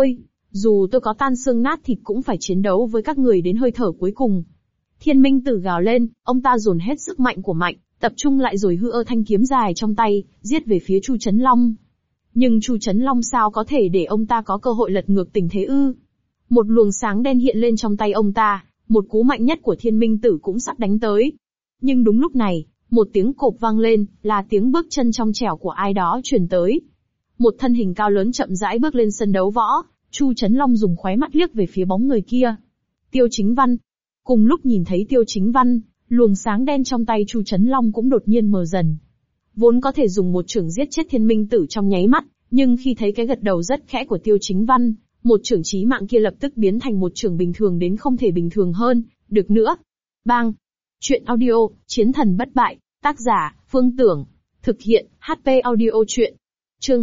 dù tôi có tan xương nát thịt cũng phải chiến đấu với các người đến hơi thở cuối cùng. Thiên Minh Tử gào lên, ông ta dồn hết sức mạnh của mạnh, tập trung lại rồi hư thanh kiếm dài trong tay, giết về phía Chu Chấn Long. Nhưng Chu Chấn Long sao có thể để ông ta có cơ hội lật ngược tình thế ư? Một luồng sáng đen hiện lên trong tay ông ta, một cú mạnh nhất của Thiên Minh Tử cũng sắp đánh tới. Nhưng đúng lúc này, một tiếng cộp vang lên, là tiếng bước chân trong trẻo của ai đó truyền tới. Một thân hình cao lớn chậm rãi bước lên sân đấu võ, Chu Chấn Long dùng khóe mắt liếc về phía bóng người kia. Tiêu Chính Văn. Cùng lúc nhìn thấy Tiêu Chính Văn, luồng sáng đen trong tay Chu Chấn Long cũng đột nhiên mờ dần. Vốn có thể dùng một chưởng giết chết Thiên Minh Tử trong nháy mắt, nhưng khi thấy cái gật đầu rất khẽ của Tiêu Chính Văn, một chưởng chí mạng kia lập tức biến thành một chưởng bình thường đến không thể bình thường hơn, được nữa. Bang! Chuyện audio, Chiến thần bất bại, tác giả, Phương Tưởng. Thực hiện, HP audio chuyện. Chương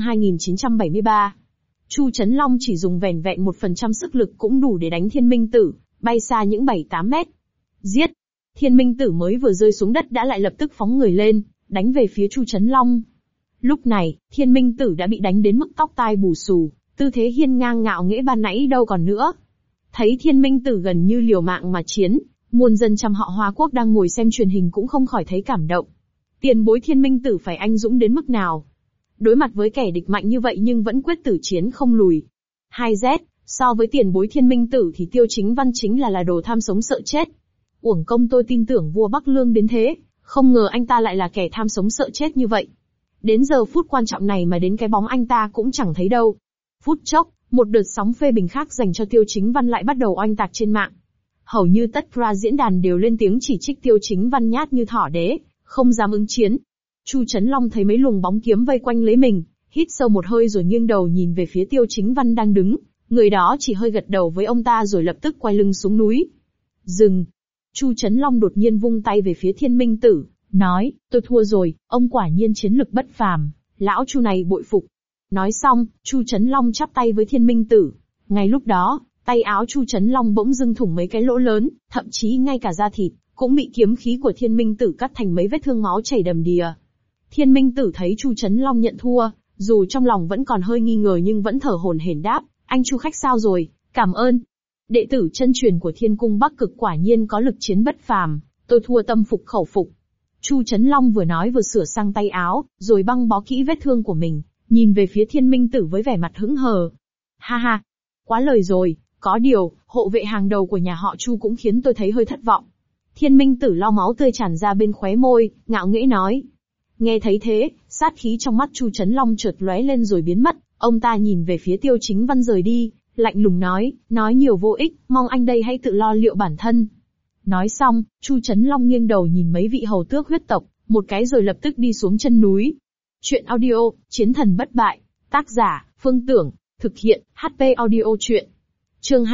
2973. Chu Chấn Long chỉ dùng vẻn vẹn 1% sức lực cũng đủ để đánh Thiên Minh Tử, bay xa những 7-8 mét. Giết! Thiên Minh Tử mới vừa rơi xuống đất đã lại lập tức phóng người lên, đánh về phía Chu Chấn Long. Lúc này, Thiên Minh Tử đã bị đánh đến mức tóc tai bù xù, tư thế hiên ngang ngạo nghễ ban nãy đâu còn nữa. Thấy Thiên Minh Tử gần như liều mạng mà chiến, muôn dân trăm họ Hoa Quốc đang ngồi xem truyền hình cũng không khỏi thấy cảm động. Tiền bối Thiên Minh Tử phải anh dũng đến mức nào? Đối mặt với kẻ địch mạnh như vậy nhưng vẫn quyết tử chiến không lùi. 2Z, so với tiền bối Thiên Minh Tử thì Tiêu Chính Văn chính là đồ tham sống sợ chết. Uổng công tôi tin tưởng vua Bắc Lương đến thế, không ngờ anh ta lại là kẻ tham sống sợ chết như vậy. Đến giờ phút quan trọng này mà đến cái bóng anh ta cũng chẳng thấy đâu. Phút chốc, một đợt sóng phê bình khác dành cho Tiêu Chính Văn lại bắt đầu oanh tạc trên mạng. Hầu như tất cả diễn đàn đều lên tiếng chỉ trích Tiêu Chính Văn nhát như thỏ đế, không dám ứng chiến. Chu Chấn Long thấy mấy luồng bóng kiếm vây quanh lấy mình, hít sâu một hơi rồi nghiêng đầu nhìn về phía Tiêu Chính Văn đang đứng, người đó chỉ hơi gật đầu với ông ta rồi lập tức quay lưng xuống núi. Dừng! Chu Chấn Long đột nhiên vung tay về phía Thiên Minh Tử, nói, tôi thua rồi, ông quả nhiên chiến lực bất phàm, lão Chu này bội phục. Nói xong, Chu Chấn Long chắp tay với Thiên Minh Tử. Ngay lúc đó, tay áo Chu Chấn Long bỗng dưng thủng mấy cái lỗ lớn, thậm chí ngay cả da thịt cũng bị kiếm khí của Thiên Minh Tử cắt thành mấy vết thương máu chảy đầm đìa. Thiên Minh Tử thấy Chu Chấn Long nhận thua, dù trong lòng vẫn còn hơi nghi ngờ nhưng vẫn thở hổn hển đáp, anh Chu khách sao rồi, cảm ơn. Đệ tử chân truyền của Thiên Cung Bắc Cực quả nhiên có lực chiến bất phàm, tôi thua tâm phục khẩu phục. Chu Chấn Long vừa nói vừa sửa sang tay áo, rồi băng bó kỹ vết thương của mình, nhìn về phía Thiên Minh Tử với vẻ mặt hững hờ. Ha ha, quá lời rồi, có điều, hộ vệ hàng đầu của nhà họ Chu cũng khiến tôi thấy hơi thất vọng. Thiên Minh Tử lau máu tươi tràn ra bên khóe môi, ngạo nghễ nói. Nghe thấy thế, sát khí trong mắt Chu Chấn Long chợt lóe lên rồi biến mất, ông ta nhìn về phía Tiêu Chính Văn rời đi, lạnh lùng nói nhiều vô ích, mong anh đây hãy tự lo liệu bản thân. Nói xong, Chu Chấn Long nghiêng đầu nhìn mấy vị hầu tước huyết tộc, một cái rồi lập tức đi xuống chân núi. Chuyện audio, Chiến thần bất bại. Tác giả, Phương Tưởng. Thực hiện, HP Audio Chuyện. Chương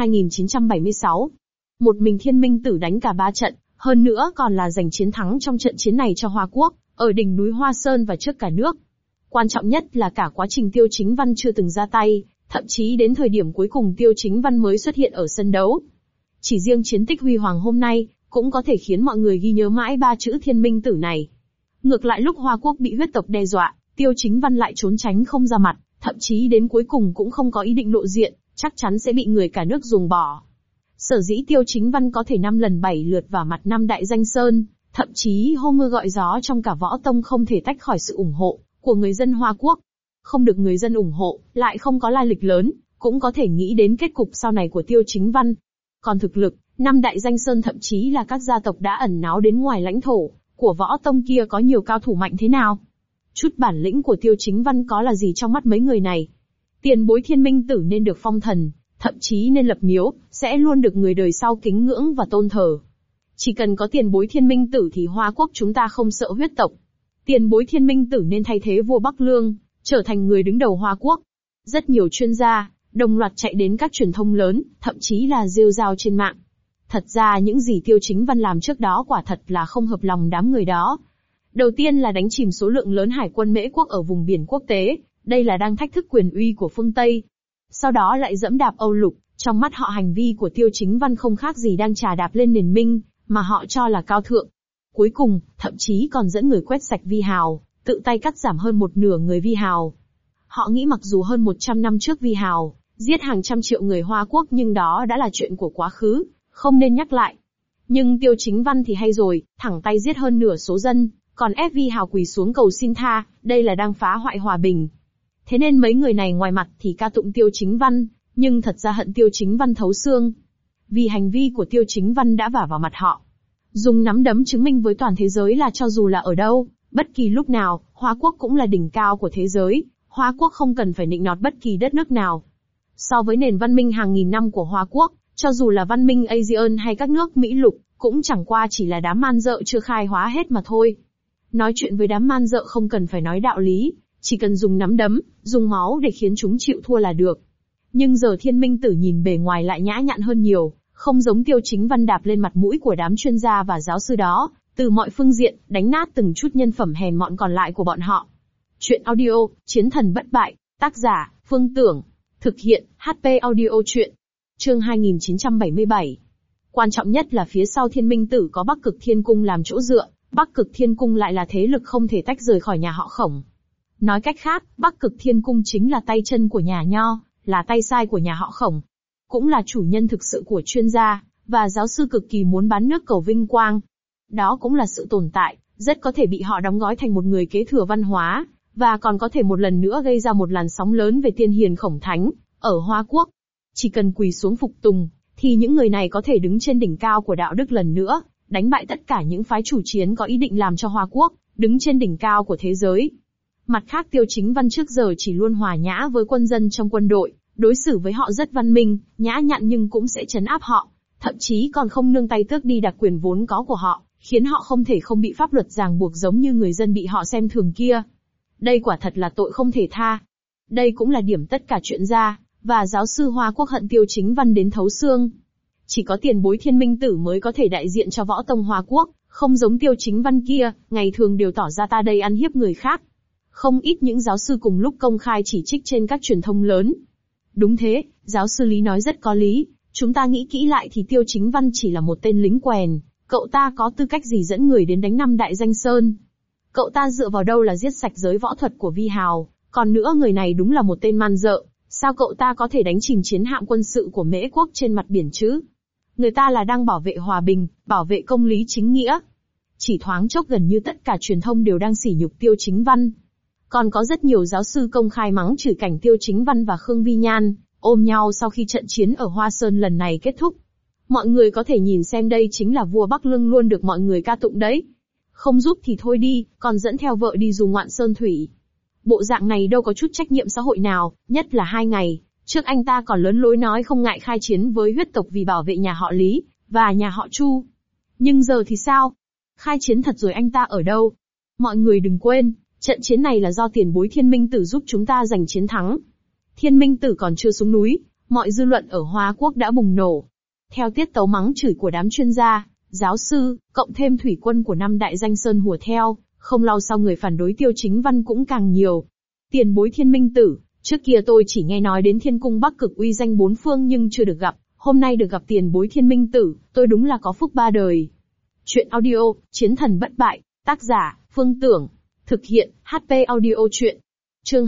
2976. Một mình Thiên Minh Tử đánh cả 3 trận, hơn nữa còn là giành chiến thắng trong trận chiến này cho Hoa Quốc, ở đỉnh núi Hoa Sơn và trước cả nước. Quan trọng nhất là cả quá trình Tiêu Chính Văn chưa từng ra tay, thậm chí đến thời điểm cuối cùng Tiêu Chính Văn mới xuất hiện ở sân đấu. Chỉ riêng chiến tích huy hoàng hôm nay, cũng có thể khiến mọi người ghi nhớ mãi 3 chữ Thiên Minh Tử này. Ngược lại lúc Hoa Quốc bị huyết tộc đe dọa, Tiêu Chính Văn lại trốn tránh không ra mặt, thậm chí đến cuối cùng cũng không có ý định lộ diện, chắc chắn sẽ bị người cả nước ruồng bỏ. Sở dĩ Tiêu Chính Văn có thể 5 lần 7 lượt vào mặt 5 đại danh sơn, thậm chí hô mưa gọi gió trong cả võ tông không thể tách khỏi sự ủng hộ của người dân Hoa Quốc. Không được người dân ủng hộ, lại không có lai lịch lớn, cũng có thể nghĩ đến kết cục sau này của Tiêu Chính Văn. Còn thực lực, 5 đại danh sơn thậm chí là các gia tộc đã ẩn náu đến ngoài lãnh thổ của võ tông kia có nhiều cao thủ mạnh thế nào. Chút bản lĩnh của Tiêu Chính Văn có là gì trong mắt mấy người này? Tiền bối Thiên Minh Tử nên được phong thần, thậm chí nên lập miếu, sẽ luôn được người đời sau kính ngưỡng và tôn thờ. Chỉ cần có tiền bối Thiên Minh Tử thì Hoa Quốc chúng ta không sợ huyết tộc. Tiền bối Thiên Minh Tử nên thay thế vua Bắc Lương, trở thành người đứng đầu Hoa Quốc. Rất nhiều chuyên gia, đồng loạt chạy đến các truyền thông lớn, thậm chí là rêu rao trên mạng. Thật ra những gì Tiêu Chính Văn làm trước đó quả thật là không hợp lòng đám người đó. Đầu tiên là đánh chìm số lượng lớn hải quân Mễ quốc ở vùng biển quốc tế, đây là đang thách thức quyền uy của phương Tây. Sau đó lại dẫm đạp Âu Lục, trong mắt họ hành vi của Tiêu Chính Văn không khác gì đang chà đạp lên nền Minh, mà họ cho là cao thượng. Cuối cùng, thậm chí còn dẫn người quét sạch Vi Hào, tự tay cắt giảm hơn 1/2 người Vi Hào. Họ nghĩ mặc dù hơn 100 năm trước Vi Hào giết hàng trăm triệu người Hoa Quốc nhưng đó đã là chuyện của quá khứ, không nên nhắc lại. Nhưng Tiêu Chính Văn thì hay rồi, thẳng tay giết hơn nửa số dân, còn ép Vi Hào quỳ xuống cầu xin tha, đây là đang phá hoại hòa bình. Thế nên mấy người này ngoài mặt thì ca tụng Tiêu Chính Văn, nhưng thật ra hận Tiêu Chính Văn thấu xương. Vì hành vi của Tiêu Chính Văn đã vả vào mặt họ. Dùng nắm đấm chứng minh với toàn thế giới là cho dù là ở đâu, bất kỳ lúc nào, Hoa Quốc cũng là đỉnh cao của thế giới, Hoa Quốc không cần phải nịnh nọt bất kỳ đất nước nào. So với nền văn minh hàng nghìn năm của Hoa Quốc, cho dù là văn minh ASEAN hay các nước Mỹ lục, cũng chẳng qua chỉ là đám man dợ chưa khai hóa hết mà thôi. Nói chuyện với đám man dợ không cần phải nói đạo lý, chỉ cần dùng nắm đấm, dùng máu để khiến chúng chịu thua là được. Nhưng giờ Thiên Minh Tử nhìn bề ngoài lại nhã nhặn hơn nhiều, không giống Tiêu Chính Văn đạp lên mặt mũi của đám chuyên gia và giáo sư đó, từ mọi phương diện, đánh nát từng chút nhân phẩm hèn mọn còn lại của bọn họ. Chuyện audio, Chiến thần bất bại, tác giả, Phương Tưởng. Thực hiện, HP Audio Chuyện. Chương 2977. Quan trọng nhất là phía sau Thiên Minh Tử có Bắc Cực Thiên Cung làm chỗ dựa, Bắc Cực Thiên Cung lại là thế lực không thể tách rời khỏi nhà họ Khổng. Nói cách khác, Bắc Cực Thiên Cung chính là tay chân của nhà Nho, là tay sai của nhà họ Khổng. Cũng là chủ nhân thực sự của chuyên gia, và giáo sư cực kỳ muốn bán nước cầu vinh quang. Đó cũng là sự tồn tại, rất có thể bị họ đóng gói thành một người kế thừa văn hóa, và còn có thể một lần nữa gây ra một làn sóng lớn về tiên hiền Khổng Thánh, ở Hoa Quốc. Chỉ cần quỳ xuống phục tùng, thì những người này có thể đứng trên đỉnh cao của đạo đức lần nữa, đánh bại tất cả những phái chủ chiến có ý định làm cho Hoa Quốc đứng trên đỉnh cao của thế giới. Mặt khác Tiêu Chính Văn trước giờ chỉ luôn hòa nhã với quân dân trong quân đội, đối xử với họ rất văn minh, nhã nhặn nhưng cũng sẽ trấn áp họ, thậm chí còn không nương tay tước đi đặc quyền vốn có của họ, khiến họ không thể không bị pháp luật ràng buộc giống như người dân bị họ xem thường kia. Đây quả thật là tội không thể tha. Đây cũng là điểm tất cả chuyên gia và giáo sư Hoa Quốc hận Tiêu Chính Văn đến thấu xương. Chỉ có tiền bối Thiên Minh Tử mới có thể đại diện cho võ tông Hoa Quốc, không giống Tiêu Chính Văn kia, ngày thường đều tỏ ra ta đây ăn hiếp người khác. Không ít những giáo sư cùng lúc công khai chỉ trích trên các truyền thông lớn. Đúng thế, giáo sư Lý nói rất có lý, chúng ta nghĩ kỹ lại thì Tiêu Chính Văn chỉ là một tên lính quèn, cậu ta có tư cách gì dẫn người đến đánh 5 đại danh sơn? Cậu ta dựa vào đâu là giết sạch giới võ thuật của Vi Hào, còn nữa người này đúng là một tên man dợ, sao cậu ta có thể đánh chìm chiến hạm quân sự của Mễ quốc trên mặt biển chứ? Người ta là đang bảo vệ hòa bình, bảo vệ công lý chính nghĩa. Chỉ thoáng chốc gần như tất cả truyền thông đều đang sỉ nhục Tiêu Chính Văn. Còn có rất nhiều giáo sư công khai mắng chửi cảnh Tiêu Chính Văn và Khương Vi Nhan ôm nhau sau khi trận chiến ở Hoa Sơn lần này kết thúc. Mọi người có thể nhìn xem đây chính là vua Bắc Lương luôn được mọi người ca tụng đấy. Không giúp thì thôi đi, còn dẫn theo vợ đi dù ngoạn sơn thủy. Bộ dạng này đâu có chút trách nhiệm xã hội nào, nhất là 2 ngày trước anh ta còn lớn lối nói không ngại khai chiến với huyết tộc vì bảo vệ nhà họ Lý và nhà họ Chu. Nhưng giờ thì sao? Khai chiến thật rồi anh ta ở đâu? Mọi người đừng quên, trận chiến này là do tiền bối Thiên Minh Tử giúp chúng ta giành chiến thắng. Thiên Minh Tử còn chưa xuống núi, mọi dư luận ở Hoa Quốc đã bùng nổ. Theo tiết tấu mắng chửi của đám chuyên gia, giáo sư, cộng thêm thủy quân của 5 đại danh sơn hùa theo, không lâu sau người phản đối Tiêu Chính Văn cũng càng nhiều. Tiền bối Thiên Minh Tử, trước kia tôi chỉ nghe nói đến Thiên Cung Bắc Cực uy danh 4 phương nhưng chưa được gặp, hôm nay được gặp tiền bối Thiên Minh Tử, tôi đúng là có phúc 3 đời. Chuyện audio, Chiến thần bất bại, tác giả, Phương Tưởng, thực hiện, HP audio chuyện. Chương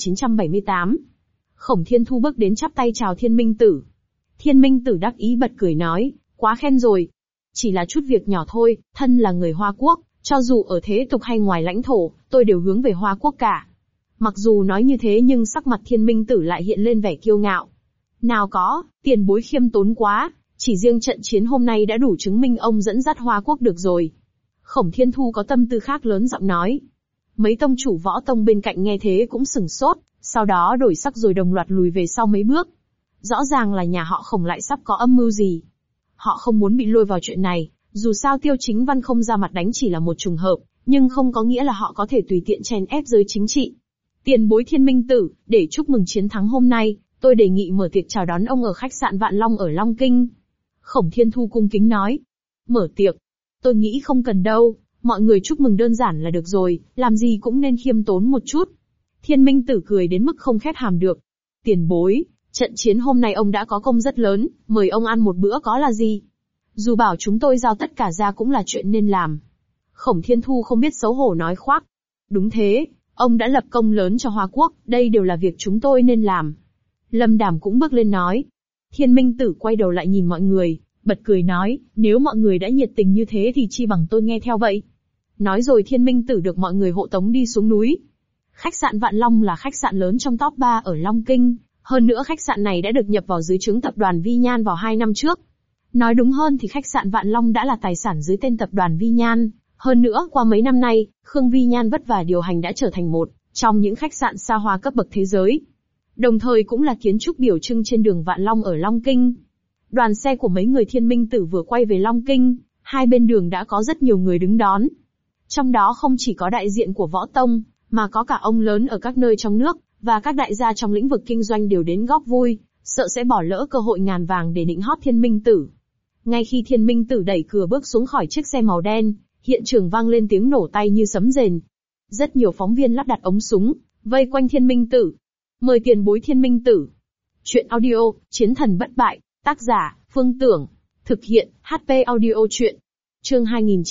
2978. Khổng Thiên Thu bước đến chắp tay chào Thiên Minh Tử. Thiên Minh Tử đắc ý bật cười nói, quá khen rồi. Chỉ là chút việc nhỏ thôi, thân là người Hoa Quốc, cho dù ở thế tục hay ngoài lãnh thổ, tôi đều hướng về Hoa Quốc cả. Mặc dù nói như thế nhưng sắc mặt Thiên Minh Tử lại hiện lên vẻ kiêu ngạo. Nào có, tiền bối khiêm tốn quá, chỉ riêng trận chiến hôm nay đã đủ chứng minh ông dẫn dắt Hoa Quốc được rồi. Khổng Thiên Thu có tâm tư khác lớn giọng nói. Mấy tông chủ võ tông bên cạnh nghe thế cũng sửng sốt, sau đó đổi sắc rồi đồng loạt lùi về sau mấy bước. Rõ ràng là nhà họ Khổng lại sắp có âm mưu gì. Họ không muốn bị lôi vào chuyện này, dù sao Tiêu Chính Văn không ra mặt đánh chỉ là một trùng hợp, nhưng không có nghĩa là họ có thể tùy tiện chèn ép giới chính trị. Tiền bối Thiên Minh Tử, để chúc mừng chiến thắng hôm nay, tôi đề nghị mở tiệc chào đón ông ở khách sạn Vạn Long ở Long Kinh. Khổng Thiên Thu cung kính nói. Mở tiệc? Tôi nghĩ không cần đâu, mọi người chúc mừng đơn giản là được rồi, làm gì cũng nên khiêm tốn một chút. Thiên Minh Tử cười đến mức không khép hàm được. Tiền bối, trận chiến hôm nay ông đã có công rất lớn, mời ông ăn một bữa có là gì? Dù bảo chúng tôi giao tất cả ra cũng là chuyện nên làm. Khổng Thiên Thu không biết xấu hổ nói khoác. Đúng thế, ông đã lập công lớn cho Hoa Quốc, đây đều là việc chúng tôi nên làm. Lâm Đàm cũng bước lên nói. Thiên Minh Tử quay đầu lại nhìn mọi người, bật cười nói, nếu mọi người đã nhiệt tình như thế thì chi bằng tôi nghe theo vậy. Nói rồi Thiên Minh Tử được mọi người hộ tống đi xuống núi. Khách sạn Vạn Long là khách sạn lớn trong top 3 ở Long Kinh, hơn nữa khách sạn này đã được nhập vào dưới trướng tập đoàn Vi Nhan vào 2 năm trước. Nói đúng hơn thì khách sạn Vạn Long đã là tài sản dưới tên tập đoàn Vi Nhan, hơn nữa qua mấy năm nay, Khương Vi Nhan vất vả điều hành đã trở thành một trong những khách sạn xa hoa cấp bậc thế giới. Đồng thời cũng là kiến trúc biểu trưng trên đường Vạn Long ở Long Kinh. Đoàn xe của mấy người Thiên Minh Tử vừa quay về Long Kinh, hai bên đường đã có rất nhiều người đứng đón. Trong đó không chỉ có đại diện của võ tông, mà có cả ông lớn ở các nơi trong nước, và các đại gia trong lĩnh vực kinh doanh đều đến góp vui, sợ sẽ bỏ lỡ cơ hội ngàn vàng để nịnh hót Thiên Minh Tử. Ngay khi Thiên Minh Tử đẩy cửa bước xuống khỏi chiếc xe màu đen, hiện trường vang lên tiếng nổ tay như sấm rền. Rất nhiều phóng viên lắp đặt ống súng, vây quanh Thiên Minh Tử. Mời tiền bối Thiên Minh Tử. Chuyện audio, Chiến thần bất bại, tác giả, Phương Tưởng, thực hiện, HP audio chuyện. Chương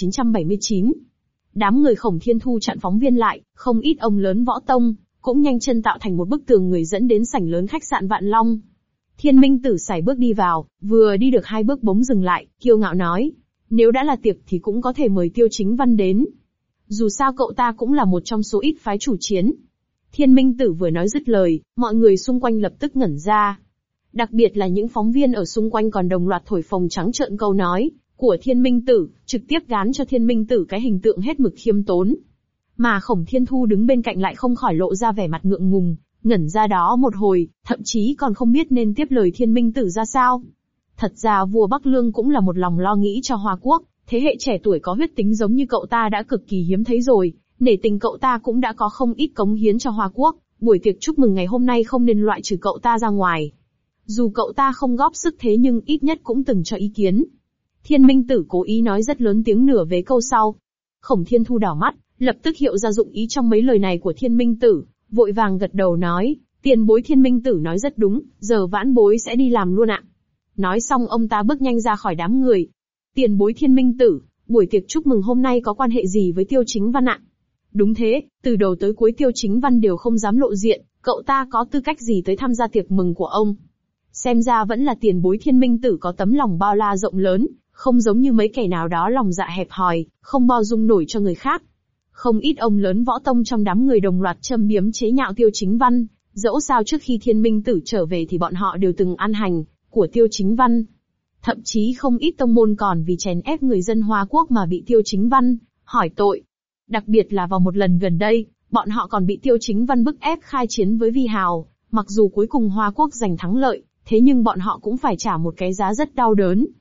2979. Đám người Khổng Thiên Thu chặn phóng viên lại, không ít ông lớn võ tông, cũng nhanh chân tạo thành một bức tường người dẫn đến sảnh lớn khách sạn Vạn Long. Thiên Minh Tử sải bước đi vào, vừa đi được 2 bước bỗng dừng lại, kiêu ngạo nói. Nếu đã là tiệc thì cũng có thể mời Tiêu Chính Văn đến. Dù sao cậu ta cũng là một trong số ít phái chủ chiến. Thiên Minh Tử vừa nói dứt lời, mọi người xung quanh lập tức ngẩn ra. Đặc biệt là những phóng viên ở xung quanh còn đồng loạt thổi phồng trắng trợn câu nói của Thiên Minh Tử, trực tiếp gán cho Thiên Minh Tử cái hình tượng hết mực khiêm tốn. Mà Khổng Thiên Thu đứng bên cạnh lại không khỏi lộ ra vẻ mặt ngượng ngùng, ngẩn ra đó một hồi, thậm chí còn không biết nên tiếp lời Thiên Minh Tử ra sao. Thật ra vua Bắc Lương cũng là một lòng lo nghĩ cho Hoa Quốc, thế hệ trẻ tuổi có huyết tính giống như cậu ta đã cực kỳ hiếm thấy rồi, nể tình cậu ta cũng đã có không ít cống hiến cho Hoa Quốc, buổi tiệc chúc mừng ngày hôm nay không nên loại trừ cậu ta ra ngoài. Dù cậu ta không góp sức thế nhưng ít nhất cũng từng cho ý kiến. Thiên Minh Tử cố ý nói rất lớn tiếng nửa vế câu sau. Khổng Thiên Thu đảo mắt, lập tức hiểu ra dụng ý trong mấy lời này của Thiên Minh Tử, vội vàng gật đầu nói, tiền bối Thiên Minh Tử nói rất đúng, giờ vãn bối sẽ đi làm luôn ạ. Nói xong ông ta bước nhanh ra khỏi đám người. Tiền bối Thiên Minh Tử, buổi tiệc chúc mừng hôm nay có quan hệ gì với Tiêu Chính Văn ạ? Đúng thế, từ đầu tới cuối Tiêu Chính Văn đều không dám lộ diện, cậu ta có tư cách gì tới tham gia tiệc mừng của ông? Xem ra vẫn là tiền bối Thiên Minh Tử có tấm lòng bao la rộng lớn, không giống như mấy kẻ nào đó lòng dạ hẹp hòi, không bao dung nổi cho người khác. Không ít ông lớn võ tông trong đám người đồng loạt châm biếm chế nhạo Tiêu Chính Văn, dẫu sao trước khi Thiên Minh Tử trở về thì bọn họ đều từng ăn hành của Tiêu Chính Văn. Thậm chí không ít tông môn còn vì chèn ép người dân Hoa Quốc mà bị Tiêu Chính Văn hỏi tội. Đặc biệt là vào một lần gần đây, bọn họ còn bị Tiêu Chính Văn bức ép khai chiến với Vi Hào, mặc dù cuối cùng Hoa Quốc giành thắng lợi, thế nhưng bọn họ cũng phải trả một cái giá rất đau đớn.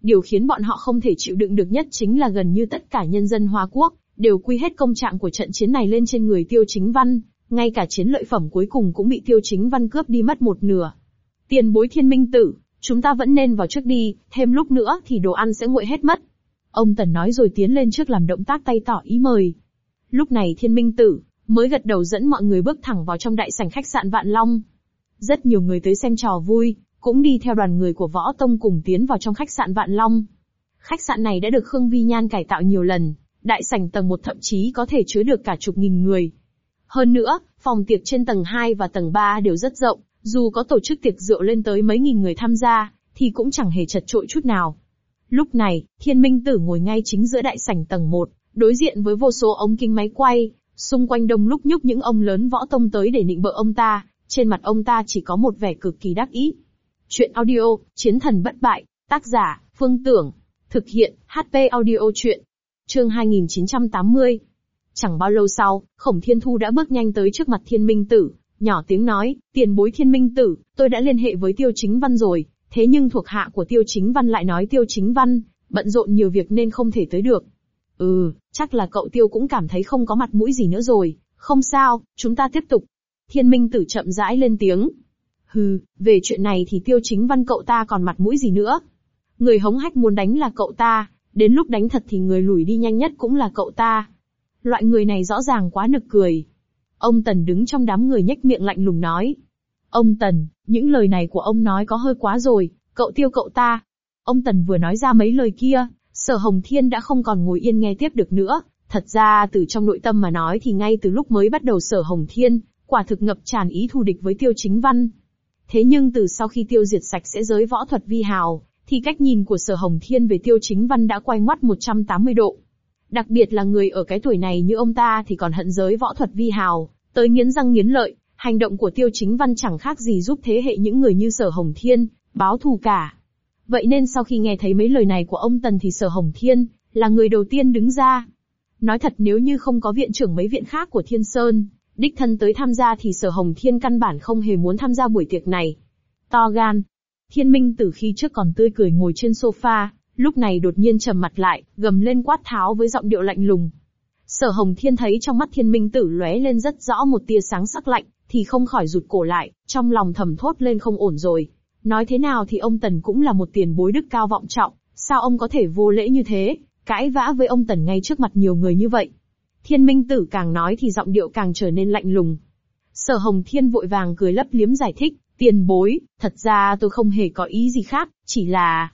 Điều khiến bọn họ không thể chịu đựng được nhất chính là gần như tất cả nhân dân Hoa Quốc, đều quy hết công trạng của trận chiến này lên trên người Tiêu Chính Văn, ngay cả chiến lợi phẩm cuối cùng cũng bị Tiêu Chính Văn cướp đi mất một nửa. Tiền bối Thiên Minh Tử, chúng ta vẫn nên vào trước đi, thêm lúc nữa thì đồ ăn sẽ nguội hết mất. Ông Tần nói rồi tiến lên trước làm động tác tay tỏ ý mời. Lúc này Thiên Minh Tử mới gật đầu dẫn mọi người bước thẳng vào trong đại sảnh khách sạn Vạn Long. Rất nhiều người tới xem trò vui, cũng đi theo đoàn người của Võ Tông cùng tiến vào trong khách sạn Vạn Long. Khách sạn này đã được Khương Vi Nhan cải tạo nhiều lần, đại sảnh tầng 1 thậm chí có thể chứa được cả chục nghìn người. Hơn nữa, phòng tiệc trên tầng 2 và tầng 3 đều rất rộng, dù có tổ chức tiệc rượu lên tới mấy nghìn người tham gia, thì cũng chẳng hề chật chội chút nào. Lúc này, Thiên Minh Tử ngồi ngay chính giữa đại sảnh tầng 1, đối diện với vô số ống kính máy quay, xung quanh đông lúc nhúc những ông lớn Võ Tông tới để nịnh bợ ông ta, trên mặt ông ta chỉ có một vẻ cực kỳ đắc ý. Chuyện audio, Chiến thần bất bại, tác giả, Phương Tưởng, thực hiện, HP audio chuyện. Chương 2980. Chẳng bao lâu sau, Khổng Thiên Thu đã bước nhanh tới trước mặt Thiên Minh Tử, nhỏ tiếng nói, tiền bối Thiên Minh Tử, tôi đã liên hệ với Tiêu Chính Văn rồi, thế nhưng thuộc hạ của Tiêu Chính Văn lại nói Tiêu Chính Văn bận rộn nhiều việc nên không thể tới được. Chắc là cậu Tiêu cũng cảm thấy không có mặt mũi gì nữa rồi, không sao, chúng ta tiếp tục. Thiên Minh Tử chậm rãi lên tiếng. Về chuyện này thì Tiêu Chính Văn cậu ta còn mặt mũi gì nữa. Người hống hách muốn đánh là cậu ta, đến lúc đánh thật thì người lùi đi nhanh nhất cũng là cậu ta. Loại người này rõ ràng quá nực cười. Ông Tần đứng trong đám người nhếch miệng lạnh lùng nói. Ông Tần, những lời này của ông nói có hơi quá rồi, cậu Tiêu cậu ta. Ông Tần vừa nói ra mấy lời kia, Sở Hồng Thiên đã không còn ngồi yên nghe tiếp được nữa. Thật ra từ trong nội tâm mà nói thì ngay từ lúc mới bắt đầu Sở Hồng Thiên, quả thực ngập tràn ý thù địch với Tiêu Chính Văn. Thế nhưng từ sau khi tiêu diệt sạch sẽ giới võ thuật vi hào, thì cách nhìn của Sở Hồng Thiên về Tiêu Chính Văn đã quay ngoắt 180 độ. Đặc biệt là người ở cái tuổi này như ông ta thì còn hận giới võ thuật vi hào, tới nghiến răng nghiến lợi, hành động của Tiêu Chính Văn chẳng khác gì giúp thế hệ những người như Sở Hồng Thiên báo thù cả. Vậy nên sau khi nghe thấy mấy lời này của ông Tần thì Sở Hồng Thiên là người đầu tiên đứng ra. Nói thật nếu như không có viện trưởng mấy viện khác của Thiên Sơn đích thân tới tham gia thì Sở Hồng Thiên căn bản không hề muốn tham gia buổi tiệc này. To gan. Thiên Minh Tử khi trước còn tươi cười ngồi trên sofa, lúc này đột nhiên trầm mặt lại, gầm lên quát tháo với giọng điệu lạnh lùng. Sở Hồng Thiên thấy trong mắt Thiên Minh Tử lóe lên rất rõ một tia sáng sắc lạnh, thì không khỏi rụt cổ lại, trong lòng thầm thốt lên không ổn rồi. Nói thế nào thì ông Tần cũng là một tiền bối đức cao vọng trọng, sao ông có thể vô lễ như thế, cãi vã với ông Tần ngay trước mặt nhiều người như vậy. Thiên Minh Tử càng nói thì giọng điệu càng trở nên lạnh lùng. Sở Hồng Thiên vội vàng cười lấp liếm giải thích, tiền bối, thật ra tôi không hề có ý gì khác, chỉ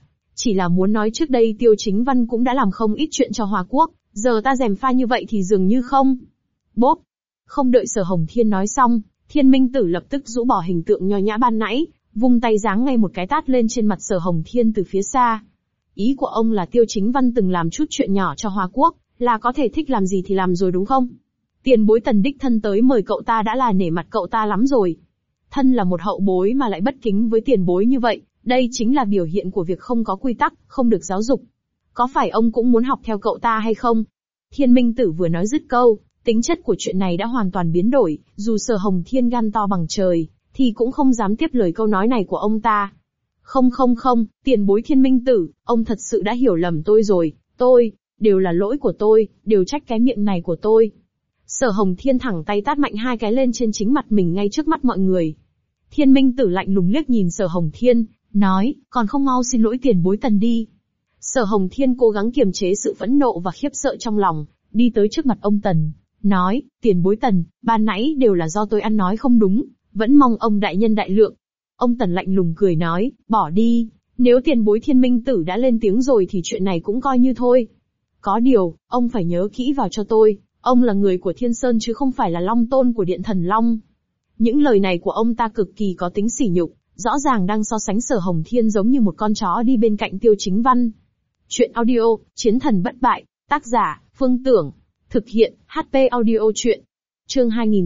là muốn nói trước đây Tiêu Chính Văn cũng đã làm không ít chuyện cho Hoa Quốc, giờ ta gièm pha như vậy thì dường như không. Bốp! Không đợi Sở Hồng Thiên nói xong, Thiên Minh Tử lập tức rũ bỏ hình tượng nho nhã ban nãy, vung tay giáng ngay một cái tát lên trên mặt Sở Hồng Thiên từ phía xa. Ý của ông là Tiêu Chính Văn từng làm chút chuyện nhỏ cho Hoa Quốc, là có thể thích làm gì thì làm rồi đúng không? Tiền bối Tần đích thân tới mời cậu ta đã là nể mặt cậu ta lắm rồi. Thân là một hậu bối mà lại bất kính với tiền bối như vậy, đây chính là biểu hiện của việc không có quy tắc, không được giáo dục. Có phải ông cũng muốn học theo cậu ta hay không? Thiên Minh Tử vừa nói dứt câu, tính chất của chuyện này đã hoàn toàn biến đổi, dù Sở Hồng Thiên gan to bằng trời, thì cũng không dám tiếp lời câu nói này của ông ta. Không, tiền bối Thiên Minh Tử, ông thật sự đã hiểu lầm tôi rồi, đều là lỗi của tôi, đều trách cái miệng này của tôi. Sở Hồng Thiên thẳng tay tát mạnh hai cái lên trên chính mặt mình ngay trước mắt mọi người. Thiên Minh Tử lạnh lùng liếc nhìn Sở Hồng Thiên, nói, còn không mau xin lỗi tiền bối Tần đi. Sở Hồng Thiên cố gắng kiềm chế sự phẫn nộ và khiếp sợ trong lòng, đi tới trước mặt ông Tần, nói, tiền bối Tần, ban nãy đều là do tôi ăn nói không đúng, vẫn mong ông đại nhân đại lượng. Ông Tần lạnh lùng cười nói, bỏ đi, nếu tiền bối Thiên Minh Tử đã lên tiếng rồi thì chuyện này cũng coi như thôi. Có điều, ông phải nhớ kỹ vào cho tôi, ông là người của Thiên Sơn chứ không phải là Long Tôn của Điện Thần Long. Những lời này của ông ta cực kỳ có tính sỉ nhục, rõ ràng đang so sánh Sở Hồng Thiên giống như một con chó đi bên cạnh Tiêu Chính Văn. Chuyện audio, Chiến thần bất bại, tác giả, Phương Tưởng, thực hiện, HP audio chuyện. Chương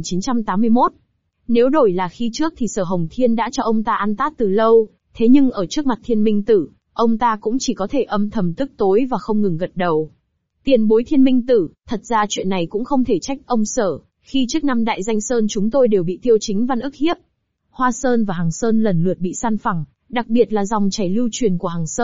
2981. Nếu đổi là khi trước thì Sở Hồng Thiên đã cho ông ta ăn tát từ lâu, thế nhưng ở trước mặt Thiên Minh Tử, ông ta cũng chỉ có thể âm thầm tức tối và không ngừng gật đầu. Tiền bối Thiên Minh Tử, thật ra chuyện này cũng không thể trách ông Sở, khi trước năm đại danh sơn chúng tôi đều bị Tiêu Chính Văn ức hiếp. Hoa Sơn và Hằng Sơn lần lượt bị san phẳng, đặc biệt là dòng chảy lưu truyền của Hằng Sơn,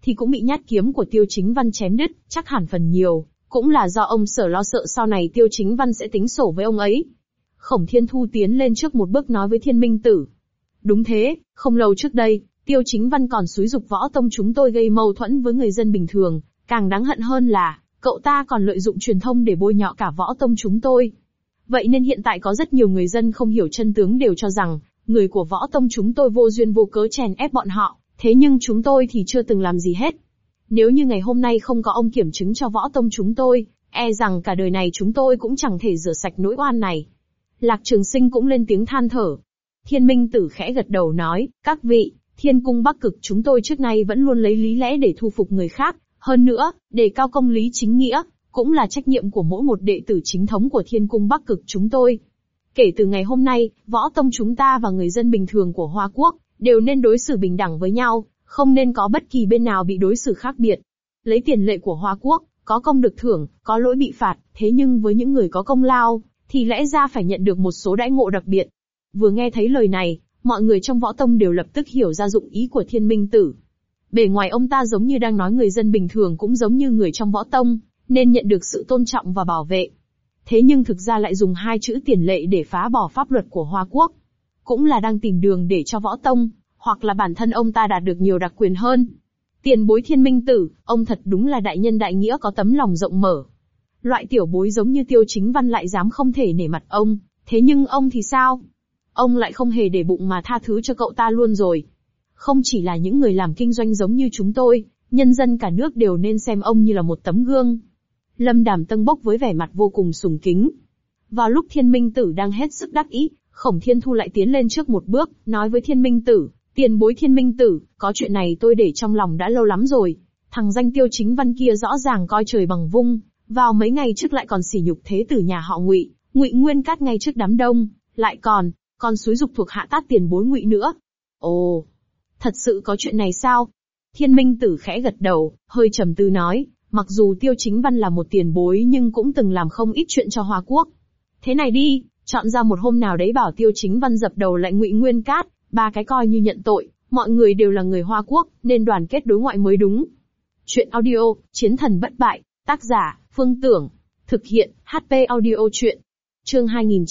thì cũng bị nhát kiếm của Tiêu Chính Văn chém đứt, chắc hẳn phần nhiều cũng là do ông Sở lo sợ sau này Tiêu Chính Văn sẽ tính sổ với ông ấy. Khổng Thiên Thu tiến lên trước một bước nói với Thiên Minh Tử. Đúng thế, không lâu trước đây, Tiêu Chính Văn còn xúi giục võ tông chúng tôi gây mâu thuẫn với người dân bình thường, càng đáng hận hơn là, cậu ta còn lợi dụng truyền thông để bôi nhọ cả võ tông chúng tôi. Vậy nên hiện tại có rất nhiều người dân không hiểu chân tướng đều cho rằng, người của võ tông chúng tôi vô duyên vô cớ chèn ép bọn họ, thế nhưng chúng tôi thì chưa từng làm gì hết. Nếu như ngày hôm nay không có ông kiểm chứng cho võ tông chúng tôi, e rằng cả đời này chúng tôi cũng chẳng thể rửa sạch nỗi oan này. Lạc Trường Sinh cũng lên tiếng than thở. Thiên Minh Tử khẽ gật đầu nói, các vị, Thiên Cung Bắc Cực chúng tôi trước nay vẫn luôn lấy lý lẽ để thu phục người khác, hơn nữa, đề cao công lý chính nghĩa, cũng là trách nhiệm của mỗi một đệ tử chính thống của Thiên Cung Bắc Cực chúng tôi. Kể từ ngày hôm nay, võ tông chúng ta và người dân bình thường của Hoa Quốc, đều nên đối xử bình đẳng với nhau, không nên có bất kỳ bên nào bị đối xử khác biệt. Lấy tiền lệ của Hoa Quốc, có công được thưởng, có lỗi bị phạt, thế nhưng với những người có công lao, thì lẽ ra phải nhận được một số đãi ngộ đặc biệt. Vừa nghe thấy lời này, mọi người trong võ tông đều lập tức hiểu ra dụng ý của Thiên Minh Tử. Bề ngoài ông ta giống như đang nói người dân bình thường cũng giống như người trong võ tông, nên nhận được sự tôn trọng và bảo vệ. Thế nhưng thực ra lại dùng hai chữ tiền lệ để phá bỏ pháp luật của Hoa Quốc. Cũng là đang tìm đường để cho võ tông, hoặc là bản thân ông ta đạt được nhiều đặc quyền hơn. Tiền bối Thiên Minh Tử, ông thật đúng là đại nhân đại nghĩa có tấm lòng rộng mở. Loại tiểu bối giống như Tiêu Chính Văn lại dám không thể nể mặt ông, thế nhưng ông thì sao? Ông lại không hề để bụng mà tha thứ cho cậu ta luôn rồi. Không chỉ là những người làm kinh doanh giống như chúng tôi, nhân dân cả nước đều nên xem ông như là một tấm gương. Lâm Đàm tâng bốc với vẻ mặt vô cùng sùng kính. Vào lúc Thiên Minh Tử đang hết sức đắc ý, Khổng Thiên Thu lại tiến lên trước một bước, nói với Thiên Minh Tử, tiền bối Thiên Minh Tử, có chuyện này tôi để trong lòng đã lâu lắm rồi. Thằng danh Tiêu Chính Văn kia rõ ràng coi trời bằng vung, vào mấy ngày trước lại còn sỉ nhục thế tử nhà họ Ngụy, Ngụy Nguyên Cát ngay trước đám đông, lại còn xúi giục thuộc hạ tát tiền bối Ngụy nữa. Ồ, thật sự có chuyện này sao? Thiên Minh Tử khẽ gật đầu, hơi trầm tư nói, mặc dù Tiêu Chính Văn là một tiền bối nhưng cũng từng làm không ít chuyện cho Hoa Quốc. Thế này đi, chọn ra một hôm nào đấy bảo Tiêu Chính Văn dập đầu lại Ngụy Nguyên Cát, ba cái coi như nhận tội, mọi người đều là người Hoa Quốc, nên đoàn kết đối ngoại mới đúng. Chuyện audio, Chiến thần bất bại, tác giả, Phương Tưởng, thực hiện, HP audio chuyện. Chương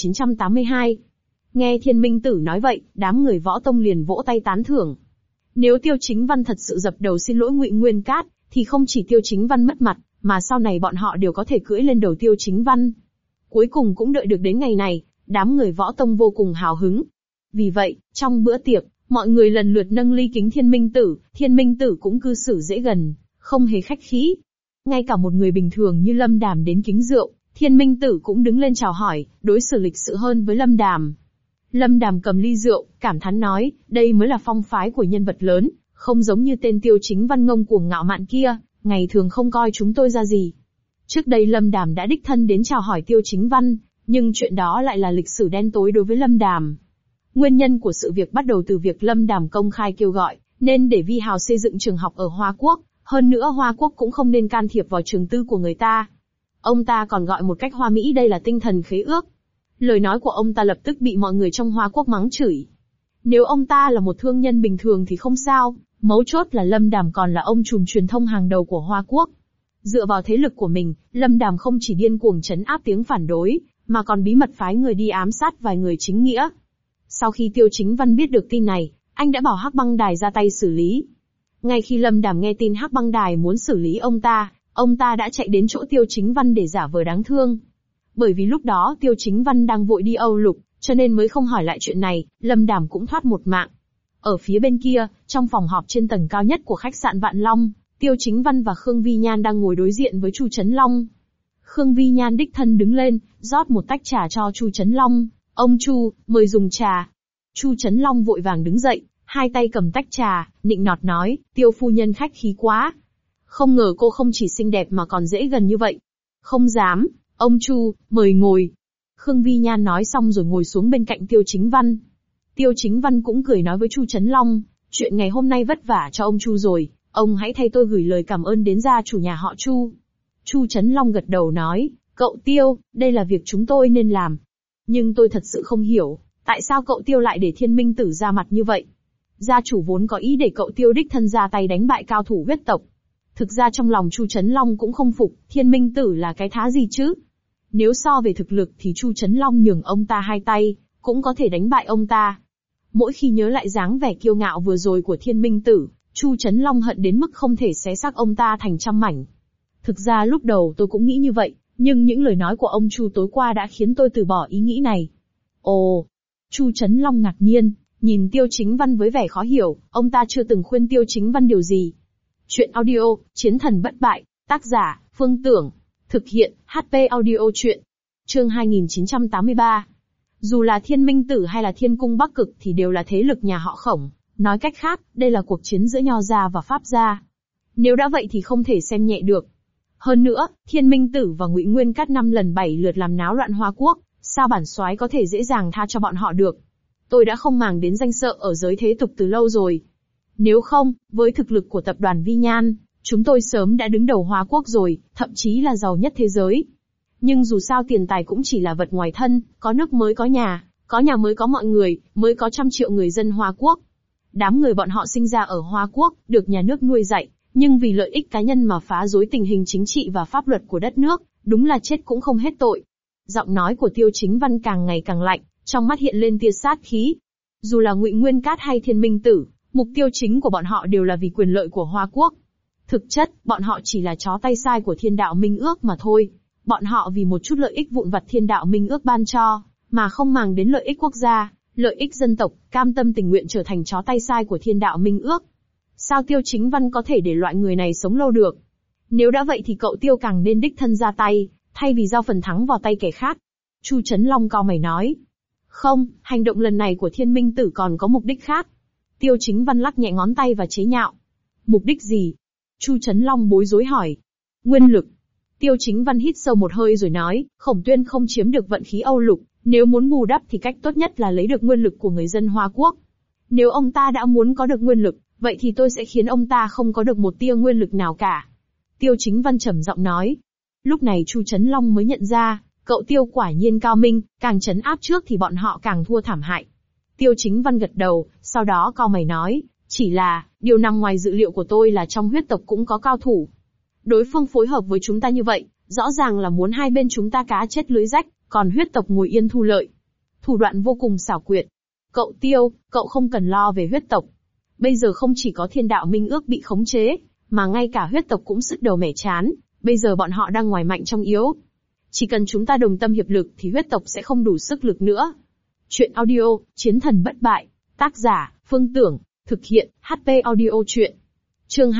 2982. Nghe Thiên Minh Tử nói vậy, đám người võ tông liền vỗ tay tán thưởng. Nếu Tiêu Chính Văn thật sự dập đầu xin lỗi Ngụy Nguyên Cát, thì không chỉ Tiêu Chính Văn mất mặt, mà sau này bọn họ đều có thể cưỡi lên đầu Tiêu Chính Văn. Cuối cùng cũng đợi được đến ngày này, đám người võ tông vô cùng hào hứng. Vì vậy, trong bữa tiệc, mọi người lần lượt nâng ly kính Thiên Minh Tử cũng cư xử dễ gần, không hề khách khí. Ngay cả một người bình thường như Lâm Đàm đến kính rượu, Thiên Minh Tử cũng đứng lên chào hỏi, đối xử lịch sự hơn với Lâm Đàm. Lâm Đàm cầm ly rượu, cảm thán nói, đây mới là phong phái của nhân vật lớn, không giống như tên Tiêu Chính Văn ngông cuồng ngạo mạn kia, ngày thường không coi chúng tôi ra gì. Trước đây Lâm Đàm đã đích thân đến chào hỏi Tiêu Chính Văn, nhưng chuyện đó lại là lịch sử đen tối đối với Lâm Đàm. Nguyên nhân của sự việc bắt đầu từ việc Lâm Đàm công khai kêu gọi, nên để Vi Hào xây dựng trường học ở Hoa Quốc, hơn nữa Hoa Quốc cũng không nên can thiệp vào trường tư của người ta. Ông ta còn gọi một cách hoa mỹ đây là tinh thần khế ước. Lời nói của ông ta lập tức bị mọi người trong Hoa Quốc mắng chửi. Nếu ông ta là một thương nhân bình thường thì không sao, mấu chốt là Lâm Đàm còn là ông trùm truyền thông hàng đầu của Hoa Quốc. Dựa vào thế lực của mình, Lâm Đàm không chỉ điên cuồng trấn áp tiếng phản đối, mà còn bí mật phái người đi ám sát vài người chính nghĩa. Sau khi Tiêu Chính Văn biết được tin này, anh đã bảo Hắc Băng Đài ra tay xử lý. Ngay khi Lâm Đàm nghe tin Hắc Băng Đài muốn xử lý ông ta đã chạy đến chỗ Tiêu Chính Văn để giả vờ đáng thương. Bởi vì lúc đó Tiêu Chính Văn đang vội đi Âu Lục, cho nên mới không hỏi lại chuyện này, Lâm Đàm cũng thoát một mạng. Ở phía bên kia, trong phòng họp trên tầng cao nhất của khách sạn Vạn Long, Tiêu Chính Văn và Khương Vi Nhan đang ngồi đối diện với Chu Chấn Long. Khương Vi Nhan đích thân đứng lên, rót một tách trà cho Chu Chấn Long. Ông Chu, mời dùng trà. Chu Chấn Long vội vàng đứng dậy, hai tay cầm tách trà, nịnh nọt nói, Tiêu phu nhân khách khí quá. Không ngờ cô không chỉ xinh đẹp mà còn dễ gần như vậy. Không dám, ông Chu, mời ngồi. Khương Vi Nhan nói xong rồi ngồi xuống bên cạnh Tiêu Chính Văn. Tiêu Chính Văn cũng cười nói với Chu Chấn Long, chuyện ngày hôm nay vất vả cho ông Chu rồi, ông hãy thay tôi gửi lời cảm ơn đến gia chủ nhà họ Chu. Chu Chấn Long gật đầu nói, cậu Tiêu, đây là việc chúng tôi nên làm. Nhưng tôi thật sự không hiểu, tại sao cậu Tiêu lại để Thiên Minh Tử ra mặt như vậy? Gia chủ vốn có ý để cậu Tiêu đích thân ra tay đánh bại cao thủ huyết tộc. Thực ra trong lòng Chu Chấn Long cũng không phục, Thiên Minh Tử là cái thá gì chứ? Nếu so về thực lực thì Chu Chấn Long nhường ông ta 2 tay, cũng có thể đánh bại ông ta. Mỗi khi nhớ lại dáng vẻ kiêu ngạo vừa rồi của Thiên Minh Tử, Chu Chấn Long hận đến mức không thể xé xác ông ta thành trăm mảnh. Thực ra lúc đầu tôi cũng nghĩ như vậy, nhưng những lời nói của ông Chu tối qua đã khiến tôi từ bỏ ý nghĩ này. Ồ! Chu Chấn Long ngạc nhiên, nhìn Tiêu Chính Văn với vẻ khó hiểu, ông ta chưa từng khuyên Tiêu Chính Văn điều gì. Chuyện audio, Chiến thần bất bại, tác giả, Phương Tưởng. Thực hiện, HP audio chuyện. Chương 2983. Dù là Thiên Minh Tử hay là Thiên Cung Bắc Cực thì đều là thế lực nhà họ Khổng. Nói cách khác, đây là cuộc chiến giữa Nho gia và Pháp gia. Nếu đã vậy thì không thể xem nhẹ được. Hơn nữa, Thiên Minh Tử và Ngụy Nguyên Cát 5 lần 7 lượt làm náo loạn Hoa Quốc, sao bản soái có thể dễ dàng tha cho bọn họ được? Tôi đã không màng đến danh sợ ở giới thế tục từ lâu rồi. Nếu không, với thực lực của tập đoàn Vi Nhan, chúng tôi sớm đã đứng đầu Hoa Quốc rồi, thậm chí là giàu nhất thế giới. Nhưng dù sao tiền tài cũng chỉ là vật ngoài thân, có nước mới có nhà mới có mọi người, mới có trăm triệu người dân Hoa Quốc. Đám người bọn họ sinh ra ở Hoa Quốc, được nhà nước nuôi dạy, nhưng vì lợi ích cá nhân mà phá rối tình hình chính trị và pháp luật của đất nước, đúng là chết cũng không hết tội. Giọng nói của Tiêu Chính Văn càng ngày càng lạnh, trong mắt hiện lên tia sát khí. Dù là Ngụy Nguyên Cát hay Thiên Minh Tử, mục tiêu chính của bọn họ đều là vì quyền lợi của Hoa Quốc. Thực chất, bọn họ chỉ là chó tay sai của Thiên Đạo Minh Ước mà thôi. Bọn họ vì một chút lợi ích vụn vặt Thiên Đạo Minh Ước ban cho, mà không màng đến lợi ích quốc gia, lợi ích dân tộc, cam tâm tình nguyện trở thành chó tay sai của Thiên Đạo Minh Ước. Sao Tiêu Chính Văn có thể để loại người này sống lâu được? Nếu đã vậy thì cậu Tiêu càng nên đích thân ra tay, thay vì giao phần thắng vào tay kẻ khác. Chu Chấn Long cau mày nói. Không, hành động lần này của Thiên Minh Tử còn có mục đích khác. Tiêu Chính Văn lắc nhẹ ngón tay và chế nhạo. Mục đích gì? Chu Chấn Long bối rối hỏi. Nguyên lực. Tiêu Chính Văn hít sâu một hơi rồi nói, Khổng Tuyên không chiếm được vận khí Âu Lục, nếu muốn bù đắp thì cách tốt nhất là lấy được nguyên lực của người dân Hoa Quốc. Nếu ông ta đã muốn có được nguyên lực, vậy thì tôi sẽ khiến ông ta không có được một tia nguyên lực nào cả. Tiêu Chính Văn trầm giọng nói. Lúc này Chu Chấn Long mới nhận ra, cậu Tiêu quả nhiên cao minh, càng trấn áp trước thì bọn họ càng thua thảm hại. Tiêu Chính Văn gật đầu, sau đó cau mày nói, chỉ là, điều nằm ngoài dự liệu của tôi là trong huyết tộc cũng có cao thủ. Đối phương phối hợp với chúng ta như vậy, rõ ràng là muốn hai bên chúng ta cá chết lưới rách, còn huyết tộc ngồi yên thu lợi. Thủ đoạn vô cùng xảo quyệt. Cậu Tiêu, cậu không cần lo về huyết tộc. Bây giờ không chỉ có Thiên Đạo Minh Ước bị khống chế, mà ngay cả huyết tộc cũng sứt đầu mẻ trán, bây giờ bọn họ đang ngoài mạnh trong yếu. Chỉ cần chúng ta đồng tâm hiệp lực thì huyết tộc sẽ không đủ sức lực nữa. Chuyện audio, Chiến thần bất bại, tác giả, Phương Tưởng, thực hiện, HP audio chuyện. Chương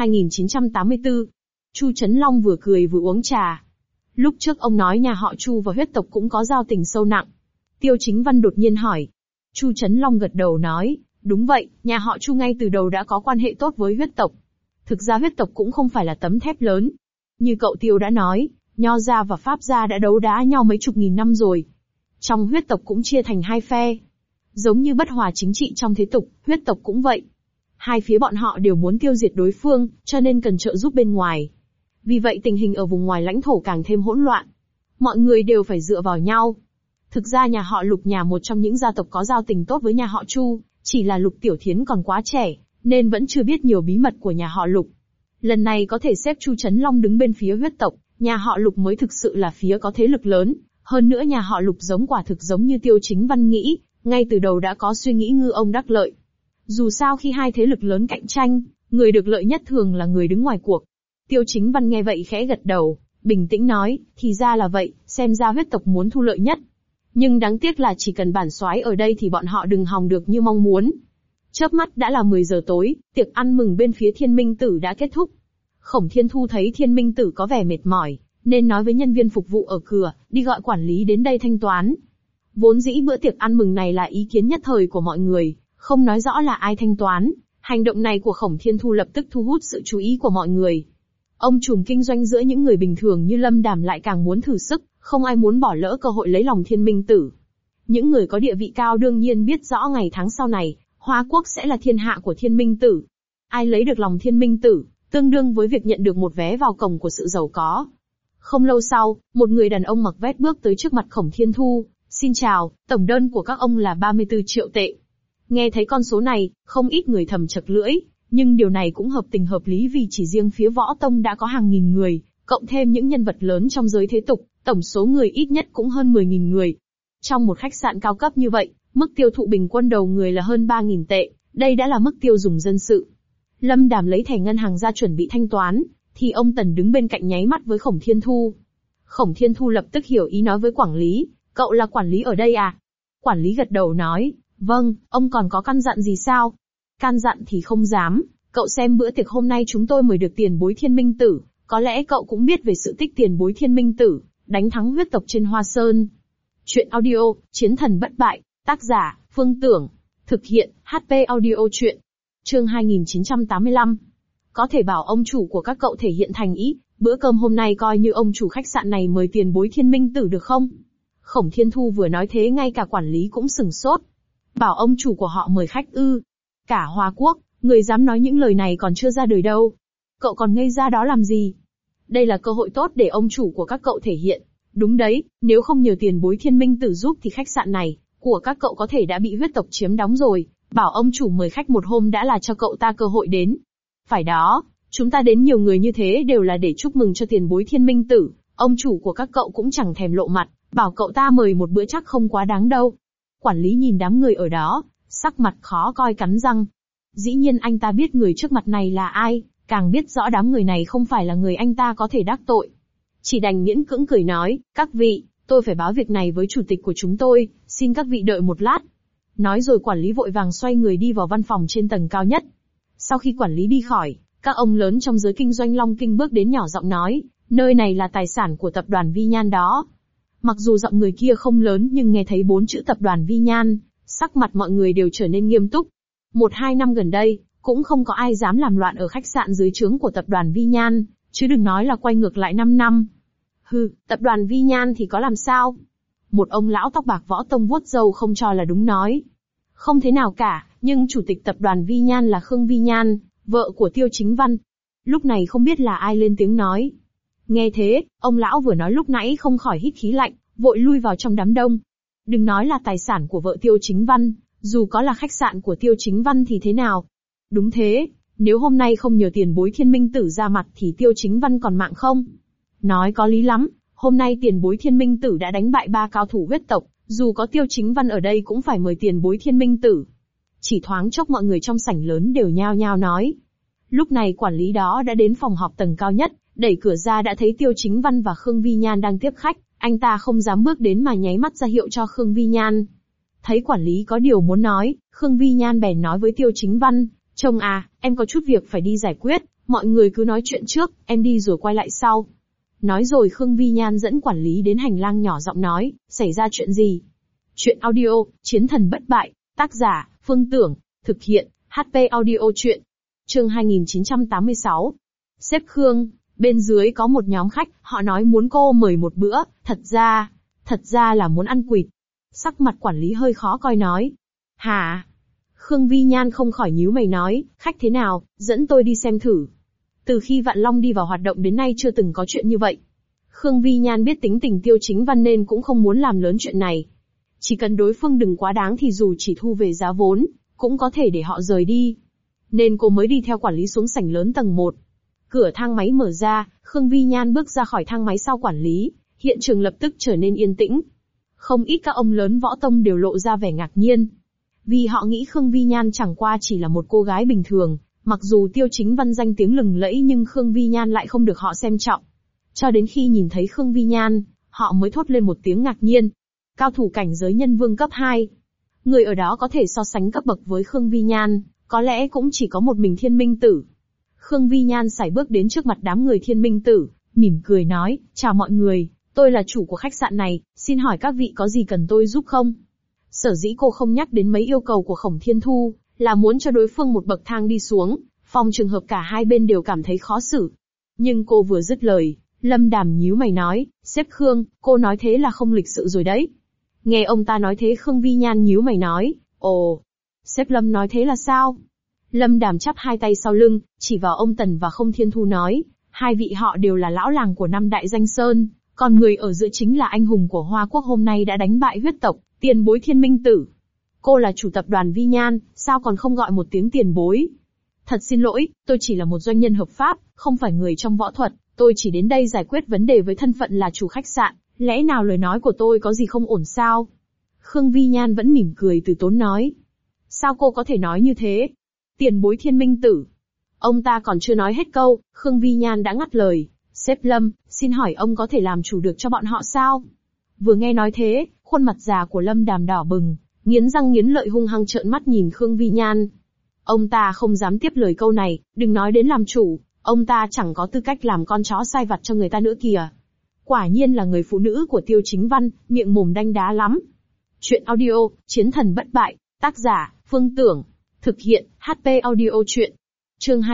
2984. Chu Chấn Long vừa cười vừa uống trà. Lúc trước ông nói nhà họ Chu và huyết tộc cũng có giao tình sâu nặng. Tiêu Chính Văn đột nhiên hỏi. Chu Chấn Long gật đầu nói, đúng vậy, nhà họ Chu ngay từ đầu đã có quan hệ tốt với huyết tộc. Thực ra huyết tộc cũng không phải là tấm thép lớn. Như cậu Tiêu đã nói, Nho gia và Pháp gia đã đấu đá nhau mấy chục nghìn năm rồi. Trong huyết tộc cũng chia thành hai phe. Giống như bất hòa chính trị trong thế tục, huyết tộc cũng vậy. Hai phía bọn họ đều muốn tiêu diệt đối phương, cho nên cần trợ giúp bên ngoài. Vì vậy tình hình ở vùng ngoài lãnh thổ càng thêm hỗn loạn. Mọi người đều phải dựa vào nhau. Thực ra nhà họ Lục nhà một trong những gia tộc có giao tình tốt với nhà họ Chu, chỉ là Lục Tiểu Thiến còn quá trẻ, nên vẫn chưa biết nhiều bí mật của nhà họ Lục. Lần này có thể xếp Chu Chấn Long đứng bên phía huyết tộc, nhà họ Lục mới thực sự là phía có thế lực lớn. Hơn nữa nhà họ Lục quả thực giống như Tiêu Chính Văn nghĩ, ngay từ đầu đã có suy nghĩ ngư ông đắc lợi. Dù sao khi hai thế lực lớn cạnh tranh, người được lợi nhất thường là người đứng ngoài cuộc. Tiêu Chính Văn nghe vậy khẽ gật đầu, bình tĩnh nói, thì ra là vậy, xem ra huyết tộc muốn thu lợi nhất. Nhưng đáng tiếc là chỉ cần bản soái ở đây thì bọn họ đừng hòng được như mong muốn. Chớp mắt đã là 10 giờ tối, tiệc ăn mừng bên phía Thiên Minh Tử đã kết thúc. Khổng Thiên Thu thấy Thiên Minh Tử có vẻ mệt mỏi, nên nói với nhân viên phục vụ ở cửa, đi gọi quản lý đến đây thanh toán. Vốn dĩ bữa tiệc ăn mừng này là ý kiến nhất thời của mọi người, không nói rõ là ai thanh toán. Hành động này của Khổng Thiên Thu lập tức thu hút sự chú ý của mọi người. Ông trùm kinh doanh giữa những người bình thường như Lâm Đàm lại càng muốn thử sức, không ai muốn bỏ lỡ cơ hội lấy lòng Thiên Minh Tử. Những người có địa vị cao đương nhiên biết rõ ngày tháng sau này, Hoa Quốc sẽ là thiên hạ của Thiên Minh Tử. Ai lấy được lòng Thiên Minh Tử, tương đương với việc nhận được một vé vào cổng của sự giàu có. Không lâu sau, một người đàn ông mặc vest bước tới trước mặt Khổng Thiên Thu. Xin chào, tổng đơn của các ông là 34 triệu tệ. Nghe thấy con số này, không ít người thầm chật lưỡi, nhưng điều này cũng hợp tình hợp lý vì chỉ riêng phía võ tông đã có hàng nghìn người, cộng thêm những nhân vật lớn trong giới thế tục, tổng số người ít nhất cũng hơn 10.000 người. Trong một khách sạn cao cấp như vậy, mức tiêu thụ bình quân đầu người là hơn 3.000 tệ, đây đã là mức tiêu dùng dân sự. Lâm Đàm lấy thẻ ngân hàng ra chuẩn bị thanh toán, thì ông Tần đứng bên cạnh nháy mắt với Khổng Thiên Thu. Khổng Thiên Thu lập tức hiểu ý nói với quản lý, cậu là quản lý ở đây à? Quản lý gật đầu nói, vâng, ông còn có căn dặn gì sao? Căn dặn thì không dám, cậu xem bữa tiệc hôm nay chúng tôi mời được tiền bối Thiên Minh Tử, có lẽ cậu cũng biết về sự tích tiền bối Thiên Minh Tử, đánh thắng huyết tộc trên Hoa Sơn. Chuyện audio, Chiến thần bất bại, tác giả, Phương Tưởng, thực hiện, HP audio chuyện. Chương 2985. Có thể bảo ông chủ của các cậu thể hiện thành ý, bữa cơm hôm nay coi như ông chủ khách sạn này mời tiền bối Thiên Minh Tử được không? Khổng Thiên Thu vừa nói thế ngay cả quản lý cũng sửng sốt. Bảo ông chủ của họ mời khách ư? Cả Hoa Quốc, người dám nói những lời này còn chưa ra đời đâu. Cậu còn ngây ra đó làm gì? Đây là cơ hội tốt để ông chủ của các cậu thể hiện. Đúng đấy, nếu không nhờ tiền bối Thiên Minh Tử giúp thì khách sạn này của các cậu có thể đã bị huyết tộc chiếm đóng rồi. Bảo ông chủ mời khách một hôm đã là cho cậu ta cơ hội đến. Phải đó, chúng ta đến nhiều người như thế đều là để chúc mừng cho tiền bối Thiên Minh Tử. Ông chủ của các cậu cũng chẳng thèm lộ mặt, bảo cậu ta mời một bữa chắc không quá đáng đâu. Quản lý nhìn đám người ở đó, sắc mặt khó coi cắn răng. Dĩ nhiên anh ta biết người trước mặt này là ai, càng biết rõ đám người này không phải là người anh ta có thể đắc tội. Chỉ đành miễn cưỡng cười nói, các vị, tôi phải báo việc này với chủ tịch của chúng tôi, xin các vị đợi một lát. Nói rồi quản lý vội vàng xoay người đi vào văn phòng trên tầng cao nhất. Sau khi quản lý đi khỏi, các ông lớn trong giới kinh doanh Long Kinh bước đến nhỏ giọng nói, nơi này là tài sản của tập đoàn Vi Nhan đó. Mặc dù giọng người kia không lớn nhưng nghe thấy 4 chữ tập đoàn Vi Nhan, sắc mặt mọi người đều trở nên nghiêm túc. 1-2 năm gần đây, cũng không có ai dám làm loạn ở khách sạn dưới trướng của tập đoàn Vi Nhan, chứ đừng nói là quay ngược lại 5 năm. Hừ, tập đoàn Vi Nhan thì có làm sao? Một ông lão tóc bạc võ tông vuốt râu không cho là đúng nói. Không thế nào cả, nhưng chủ tịch tập đoàn Vi Nhan là Khương Vi Nhan, vợ của Tiêu Chính Văn. Lúc này không biết là ai lên tiếng nói. Nghe thế, ông lão vừa nói lúc nãy không khỏi hít khí lạnh, vội lui vào trong đám đông. Đừng nói là tài sản của vợ Tiêu Chính Văn, dù có là khách sạn của Tiêu Chính Văn thì thế nào? Đúng thế, nếu hôm nay không nhờ tiền bối Thiên Minh Tử ra mặt thì Tiêu Chính Văn còn mạng không? Nói có lý lắm, hôm nay tiền bối Thiên Minh Tử đã đánh bại 3 cao thủ huyết tộc, dù có Tiêu Chính Văn ở đây cũng phải mời tiền bối Thiên Minh Tử. Chỉ thoáng chốc mọi người trong sảnh lớn đều nhao nhao nói. Lúc này quản lý đó đã đến phòng họp tầng cao nhất, đẩy cửa ra đã thấy Tiêu Chính Văn và Khương Vi Nhan đang tiếp khách, anh ta không dám bước đến mà nháy mắt ra hiệu cho Khương Vi Nhan. Thấy quản lý có điều muốn nói, Khương Vi Nhan bèn nói với Tiêu Chính Văn, chồng à, em có chút việc phải đi giải quyết, mọi người cứ nói chuyện trước, em đi rồi quay lại sau. Nói rồi Khương Vi Nhan dẫn quản lý đến hành lang nhỏ giọng nói, xảy ra chuyện gì? Chuyện audio, Chiến thần bất bại, tác giả, Phương Tưởng, thực hiện, HP audio chuyện. Chương 2986. Sếp Khương, bên dưới có một nhóm khách, họ nói muốn cô mời một bữa, thật ra là muốn ăn quỵt. Sắc mặt quản lý hơi khó coi nói. Hả? Khương Vi Nhan không khỏi nhíu mày nói, khách thế nào, dẫn tôi đi xem thử. Từ khi Vạn Long đi vào hoạt động đến nay chưa từng có chuyện như vậy. Khương Vi Nhan biết tính tình Tiêu Chính Văn nên cũng không muốn làm lớn chuyện này. Chỉ cần đối phương đừng quá đáng thì dù chỉ thu về giá vốn, cũng có thể để họ rời đi. Nên cô mới đi theo quản lý xuống sảnh lớn tầng 1. Cửa thang máy mở ra, Khương Vi Nhan bước ra khỏi thang máy sau quản lý, hiện trường lập tức trở nên yên tĩnh. Không ít các ông lớn võ tông đều lộ ra vẻ ngạc nhiên. Vì họ nghĩ Khương Vi Nhan chẳng qua chỉ là một cô gái bình thường, mặc dù Tiêu Chính Văn danh tiếng lừng lẫy nhưng Khương Vi Nhan lại không được họ xem trọng. Cho đến khi nhìn thấy Khương Vi Nhan, họ mới thốt lên một tiếng ngạc nhiên. Cao thủ cảnh giới nhân vương cấp 2. Người ở đó có thể so sánh cấp bậc với Khương Vi Nhan, có lẽ cũng chỉ có một mình Thiên Minh Tử. Khương Vi Nhan sải bước đến trước mặt đám người Thiên Minh Tử, mỉm cười nói, chào mọi người, tôi là chủ của khách sạn này, xin hỏi các vị có gì cần tôi giúp không? Sở dĩ cô không nhắc đến mấy yêu cầu của Khổng Thiên Thu, là muốn cho đối phương một bậc thang đi xuống, phòng trường hợp cả hai bên đều cảm thấy khó xử. Nhưng cô vừa dứt lời, Lâm Đàm nhíu mày nói, sếp Khương, cô nói thế là không lịch sự rồi đấy. Nghe ông ta nói thế Khương Vi Nhan nhíu mày nói, ồ, sếp Lâm nói thế là sao? Lâm Đàm chắp hai tay sau lưng, chỉ vào ông Tần và Khổng Thiên Thu nói, hai vị họ đều là lão làng của năm đại danh sơn, còn người ở giữa chính là anh hùng của Hoa Quốc hôm nay đã đánh bại huyết tộc, tiền bối Thiên Minh Tử. cô là chủ tập đoàn Vi Nhan, sao còn không gọi một tiếng tiền bối? Thật xin lỗi, tôi chỉ là một doanh nhân hợp pháp, không phải người trong võ thuật, tôi chỉ đến đây giải quyết vấn đề với thân phận là chủ khách sạn, lẽ nào lời nói của tôi có gì không ổn sao? Khương Vi Nhan vẫn mỉm cười từ tốn nói. Sao cô có thể nói như thế? Tiền bối Thiên Minh Tử. Ông ta còn chưa nói hết câu, Khương Vi Nhan đã ngắt lời. Sếp Lâm, xin hỏi ông có thể làm chủ được cho bọn họ sao? Vừa nghe nói thế, khuôn mặt già của Lâm Đàm đỏ bừng, nghiến răng nghiến lợi hung hăng trợn mắt nhìn Khương Vi Nhan. Ông ta không dám tiếp lời câu này, đừng nói đến làm chủ, ông ta chẳng có tư cách làm con chó sai vặt cho người ta nữa kìa. Quả nhiên là người phụ nữ của Tiêu Chính Văn, miệng mồm đanh đá lắm. Chuyện audio, Chiến thần bất bại, tác giả, Phương Tưởng. Thực hiện, HP audio chuyện. Chương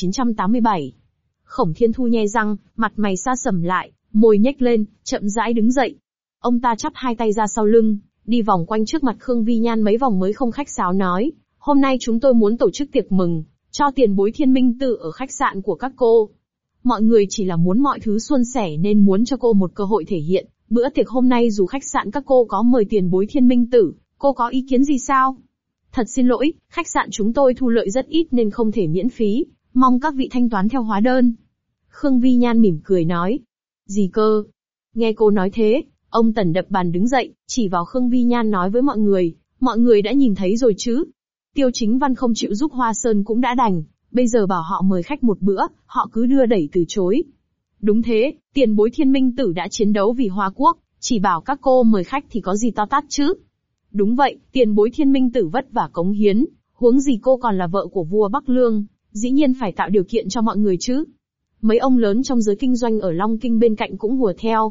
2987. Khổng Thiên Thu nhe răng, mặt mày xa sầm lại, môi nhếch lên, chậm rãi đứng dậy. Ông ta chắp hai tay ra sau lưng, đi vòng quanh trước mặt Khương Vi Nhan mấy vòng mới không khách sáo nói. Hôm nay chúng tôi muốn tổ chức tiệc mừng, cho tiền bối Thiên Minh Tử ở khách sạn của các cô. Mọi người chỉ là muốn mọi thứ suôn sẻ nên muốn cho cô một cơ hội thể hiện. Bữa tiệc hôm nay dù khách sạn các cô có mời tiền bối Thiên Minh Tử, cô có ý kiến gì sao? Thật xin lỗi, khách sạn chúng tôi thu lợi rất ít nên không thể miễn phí, mong các vị thanh toán theo hóa đơn. Khương Vi Nhan mỉm cười nói. Gì cơ? Nghe cô nói thế, ông Tần đập bàn đứng dậy, chỉ vào Khương Vi Nhan nói với mọi người đã nhìn thấy rồi chứ. Tiêu Chính Văn không chịu giúp Hoa Sơn cũng đã đành, bây giờ bảo họ mời khách một bữa, họ cứ đưa đẩy từ chối. Đúng thế, tiền bối Thiên Minh Tử đã chiến đấu vì Hoa Quốc, chỉ bảo các cô mời khách thì có gì to tát chứ. Đúng vậy, tiền bối Thiên Minh Tử vất vả cống hiến, huống gì cô còn là vợ của vua Bắc Lương, dĩ nhiên phải tạo điều kiện cho mọi người chứ. Mấy ông lớn trong giới kinh doanh ở Long Kinh bên cạnh cũng hùa theo.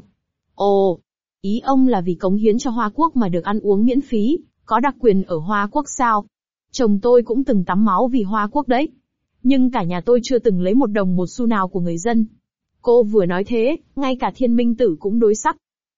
Ồ, ý ông là vì cống hiến cho Hoa Quốc mà được ăn uống miễn phí, có đặc quyền ở Hoa Quốc sao? Chồng tôi cũng từng tắm máu vì Hoa Quốc đấy. Nhưng cả nhà tôi chưa từng lấy một đồng một xu nào của người dân. Cô vừa nói thế, ngay cả Thiên Minh Tử cũng đối sắc.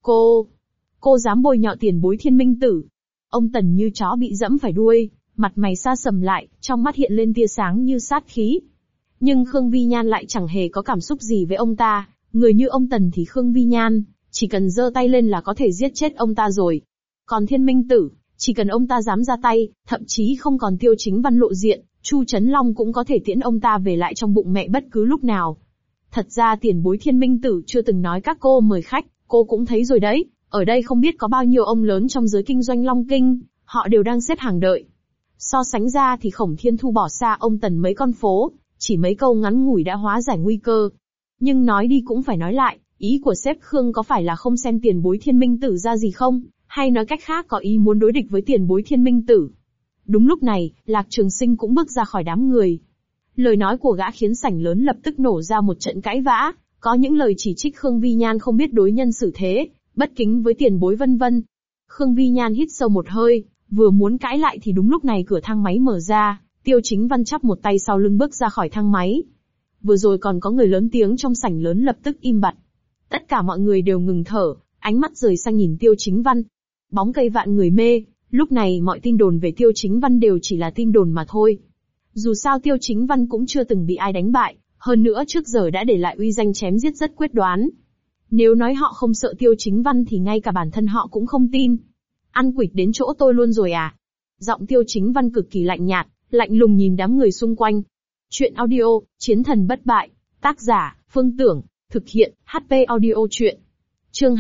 Cô dám bôi nhọ tiền bối Thiên Minh Tử. Ông Tần như chó bị dẫm phải đuôi, mặt mày xa sầm lại, trong mắt hiện lên tia sáng như sát khí. Nhưng Khương Vi Nhan lại chẳng hề có cảm xúc gì với ông ta, người như ông Tần thì Khương Vi Nhan, chỉ cần giơ tay lên là có thể giết chết ông ta rồi. Còn Thiên Minh Tử, chỉ cần ông ta dám ra tay, thậm chí không còn Tiêu Chính Văn lộ diện, Chu Chấn Long cũng có thể tiễn ông ta về lại trong bụng mẹ bất cứ lúc nào. Thật ra tiền bối Thiên Minh Tử chưa từng nói các cô mời khách, cô cũng thấy rồi đấy, ở đây không biết có bao nhiêu ông lớn trong giới kinh doanh Long Kinh, họ đều đang xếp hàng đợi. So sánh ra thì Khổng Thiên Thu bỏ xa ông Tần mấy con phố, chỉ mấy câu ngắn ngủi đã hóa giải nguy cơ. Nhưng nói đi cũng phải nói lại, ý của sếp Khương có phải là không xem tiền bối Thiên Minh Tử ra gì không, hay nói cách khác có ý muốn đối địch với tiền bối Thiên Minh Tử. Đúng lúc này, Lạc Trường Sinh cũng bước ra khỏi đám người. Lời nói của gã khiến sảnh lớn lập tức nổ ra một trận cãi vã, có những lời chỉ trích Khương Vi Nhan không biết đối nhân xử thế, bất kính với tiền bối vân vân. Khương Vi Nhan hít sâu một hơi, vừa muốn cãi lại thì đúng lúc này cửa thang máy mở ra, Tiêu Chính Văn chắp một tay sau lưng bước ra khỏi thang máy. Vừa rồi còn có người lớn tiếng trong sảnh lớn lập tức im bặt. Tất cả mọi người đều ngừng thở, ánh mắt rời sang nhìn Tiêu Chính Văn. Bóng cây vạn người mê, lúc này mọi tin đồn về Tiêu Chính Văn đều chỉ là tin đồn mà thôi. Dù sao Tiêu Chính Văn cũng chưa từng bị ai đánh bại, hơn nữa trước giờ đã để lại uy danh chém giết rất quyết đoán. Nếu nói họ không sợ Tiêu Chính Văn thì ngay cả bản thân họ cũng không tin. Ăn quỵt đến chỗ tôi luôn rồi à? Giọng Tiêu Chính Văn cực kỳ lạnh nhạt, lạnh lùng nhìn đám người xung quanh. Chuyện audio, Chiến thần bất bại, tác giả, Phương Tưởng, thực hiện, HP audio chuyện. Chương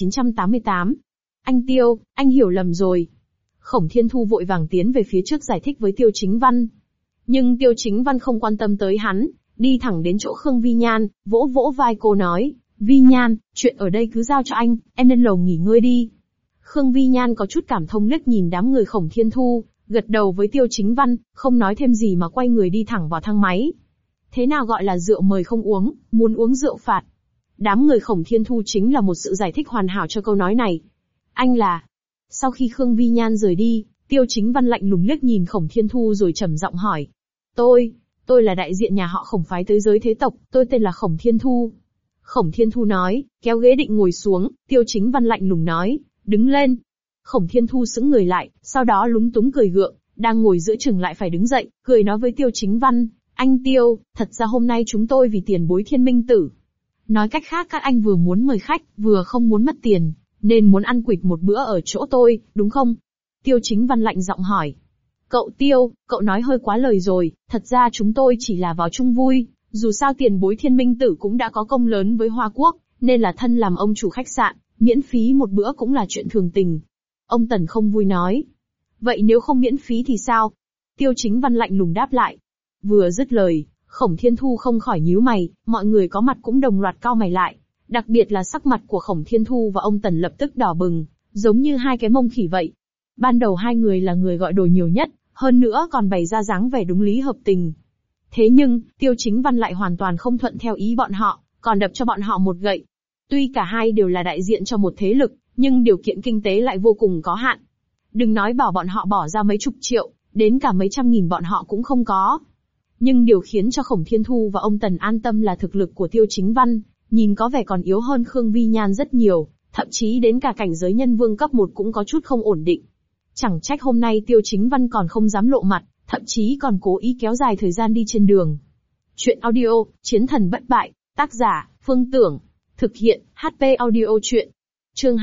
2988. Anh Tiêu, anh hiểu lầm rồi. Khổng Thiên Thu vội vàng tiến về phía trước giải thích với Tiêu Chính Văn. Nhưng Tiêu Chính Văn không quan tâm tới hắn, đi thẳng đến chỗ Khương Vi Nhan, vỗ vỗ vai cô nói, Vi Nhan, chuyện ở đây cứ giao cho anh, em lên lầu nghỉ ngơi đi. Khương Vi Nhan có chút cảm thông liếc nhìn đám người Khổng Thiên Thu, gật đầu với Tiêu Chính Văn, không nói thêm gì mà quay người đi thẳng vào thang máy. Thế nào gọi là rượu mời không uống, muốn uống rượu phạt? Đám người Khổng Thiên Thu chính là một sự giải thích hoàn hảo cho câu nói này. Anh là... Sau khi Khương Vi Nhan rời đi, Tiêu Chính Văn lạnh lùng liếc nhìn Khổng Thiên Thu rồi trầm giọng hỏi. Tôi là đại diện nhà họ Khổng phái tới giới thế tộc, tôi tên là Khổng Thiên Thu. Khổng Thiên Thu nói, kéo ghế định ngồi xuống, Tiêu Chính Văn lạnh lùng nói, đứng lên. Khổng Thiên Thu sững người lại, sau đó lúng túng cười gượng, đang ngồi giữa chừng lại phải đứng dậy, cười nói với Tiêu Chính Văn, anh Tiêu, thật ra hôm nay chúng tôi vì tiền bối Thiên Minh Tử. Nói cách khác các anh vừa muốn mời khách, vừa không muốn mất tiền, nên muốn ăn quỵt một bữa ở chỗ tôi, đúng không? Tiêu Chính Văn lạnh giọng hỏi. Cậu Tiêu, cậu nói hơi quá lời rồi, thật ra chúng tôi chỉ là vào chung vui, dù sao tiền bối Thiên Minh Tử cũng đã có công lớn với Hoa Quốc, nên là thân làm ông chủ khách sạn, miễn phí một bữa cũng là chuyện thường tình. Ông Tần không vui nói. Vậy nếu không miễn phí thì sao? Tiêu Chính Văn lạnh lùng đáp lại. Vừa dứt lời, Khổng Thiên Thu không khỏi nhíu mày, mọi người có mặt cũng đồng loạt cau mày lại. Đặc biệt là sắc mặt của Khổng Thiên Thu và ông Tần lập tức đỏ bừng, giống như hai cái mông khỉ vậy. Ban đầu hai người là người gọi đồ nhiều nhất, hơn nữa còn bày ra dáng vẻ đúng lý hợp tình. Thế nhưng, Tiêu Chính Văn lại hoàn toàn không thuận theo ý bọn họ, còn đập cho bọn họ một gậy. Tuy cả hai đều là đại diện cho một thế lực, nhưng điều kiện kinh tế lại vô cùng có hạn. Đừng nói bảo bọn họ bỏ ra mấy chục triệu, đến cả mấy trăm nghìn bọn họ cũng không có. Nhưng điều khiến cho Khổng Thiên Thu và ông Tần an tâm là thực lực của Tiêu Chính Văn, nhìn có vẻ còn yếu hơn Khương Vi Nhan rất nhiều, thậm chí đến cả cảnh giới nhân vương cấp 1 cũng có chút không ổn định. Chẳng trách hôm nay Tiêu Chính Văn còn không dám lộ mặt, thậm chí còn cố ý kéo dài thời gian đi trên đường. Chuyện audio, Chiến thần bất bại, tác giả, Phương Tưởng. Thực hiện, HP audio chuyện. Chương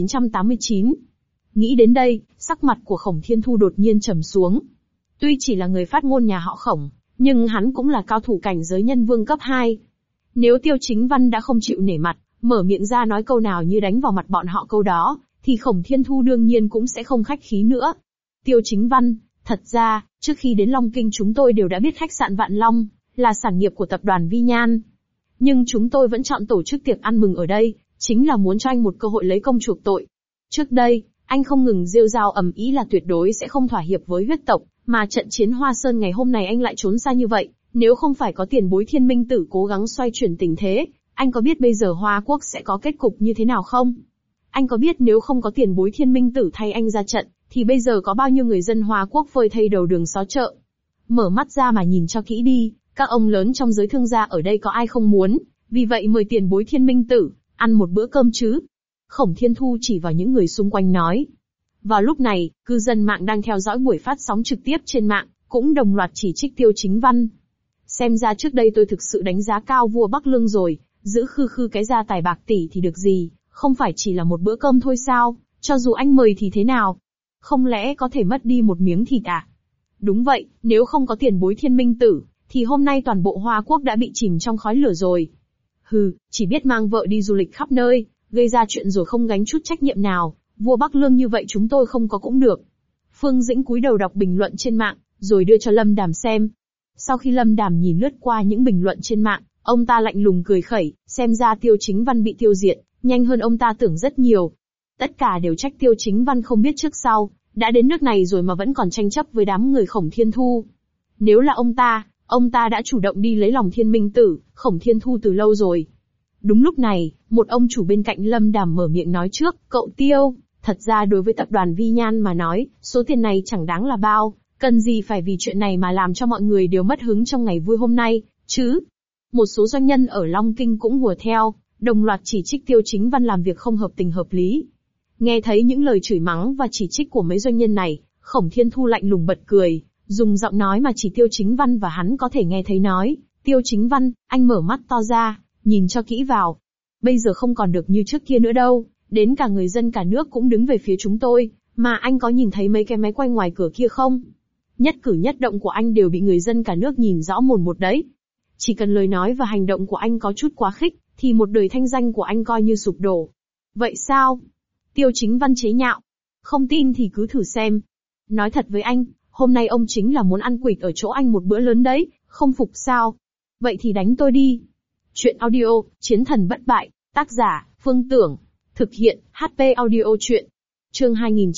2989. Nghĩ đến đây, sắc mặt của Khổng Thiên Thu đột nhiên trầm xuống. Tuy chỉ là người phát ngôn nhà họ Khổng, nhưng hắn cũng là cao thủ cảnh giới nhân vương cấp 2. Nếu Tiêu Chính Văn đã không chịu nể mặt, mở miệng ra nói câu nào như đánh vào mặt bọn họ câu đó, thì Khổng Thiên Thu đương nhiên cũng sẽ không khách khí nữa. Tiêu Chính Văn, thật ra, trước khi đến Long Kinh chúng tôi đều đã biết khách sạn Vạn Long là sản nghiệp của tập đoàn Vi Nhan. Nhưng chúng tôi vẫn chọn tổ chức tiệc ăn mừng ở đây, chính là muốn cho anh một cơ hội lấy công chuộc tội. Trước đây, anh không ngừng rêu rao ầm ĩ là tuyệt đối sẽ không thỏa hiệp với huyết tộc, mà trận chiến Hoa Sơn ngày hôm nay anh lại trốn xa như vậy. Nếu không phải có tiền bối Thiên Minh Tử cố gắng xoay chuyển tình thế, anh có biết bây giờ Hoa Quốc sẽ có kết cục như thế nào không? Anh có biết nếu không có tiền bối Thiên Minh Tử thay anh ra trận, thì bây giờ có bao nhiêu người dân Hoa Quốc phơi thây đầu đường xó chợ? Mở mắt ra mà nhìn cho kỹ đi, các ông lớn trong giới thương gia ở đây có ai không muốn, vì vậy mời tiền bối Thiên Minh Tử, ăn một bữa cơm chứ? Khổng Thiên Thu chỉ vào những người xung quanh nói. Vào lúc này, cư dân mạng đang theo dõi buổi phát sóng trực tiếp trên mạng, cũng đồng loạt chỉ trích Tiêu Chính Văn. Xem ra trước đây tôi thực sự đánh giá cao vua Bắc Lương rồi, giữ khư khư cái gia tài bạc tỷ thì được gì, không phải chỉ là một bữa cơm thôi sao, cho dù anh mời thì thế nào? Không lẽ có thể mất đi một miếng thịt à? Đúng vậy, nếu không có tiền bối Thiên Minh Tử, thì hôm nay toàn bộ Hoa Quốc đã bị chìm trong khói lửa rồi. Hừ, chỉ biết mang vợ đi du lịch khắp nơi, gây ra chuyện rồi không gánh chút trách nhiệm nào, vua Bắc Lương như vậy chúng tôi không có cũng được. Phương Dĩnh cúi đầu đọc bình luận trên mạng, rồi đưa cho Lâm Đàm xem. Sau khi Lâm Đàm nhìn lướt qua những bình luận trên mạng, ông ta lạnh lùng cười khẩy, xem ra Tiêu Chính Văn bị tiêu diệt, nhanh hơn ông ta tưởng rất nhiều. Tất cả đều trách Tiêu Chính Văn không biết trước sau, đã đến nước này rồi mà vẫn còn tranh chấp với đám người Khổng Thiên Thu. Nếu là ông ta đã chủ động đi lấy lòng Thiên Minh Tử, Khổng Thiên Thu từ lâu rồi. Đúng lúc này, một ông chủ bên cạnh Lâm Đàm mở miệng nói trước, cậu Tiêu, thật ra đối với tập đoàn Vi Nhan mà nói, số tiền này chẳng đáng là bao, cần gì phải vì chuyện này mà làm cho mọi người đều mất hứng trong ngày vui hôm nay, chứ? Một số doanh nhân ở Long Kinh cũng hùa theo, đồng loạt chỉ trích Tiêu Chính Văn làm việc không hợp tình hợp lý. Nghe thấy những lời chửi mắng và chỉ trích của mấy doanh nhân này, Khổng Thiên Thu lạnh lùng bật cười, dùng giọng nói mà chỉ Tiêu Chính Văn và hắn có thể nghe thấy nói, Tiêu Chính Văn, anh mở mắt to ra, nhìn cho kỹ vào. Bây giờ không còn được như trước kia nữa đâu, đến cả người dân cả nước cũng đứng về phía chúng tôi, mà anh có nhìn thấy mấy cái máy quay ngoài cửa kia không? Nhất cử nhất động của anh đều bị người dân cả nước nhìn rõ mồn một đấy. Chỉ cần lời nói và hành động của anh có chút quá khích, thì một đời thanh danh của anh coi như sụp đổ. Vậy sao? Tiêu Chính Văn chế nhạo. Không tin thì cứ thử xem. Nói thật với anh, hôm nay ông chính là muốn ăn quỵt ở chỗ anh một bữa lớn đấy, không phục sao? Vậy thì đánh tôi đi. Chuyện audio, Chiến thần bất bại, tác giả, Phương Tưởng. Thực hiện, HP audio chuyện. Chương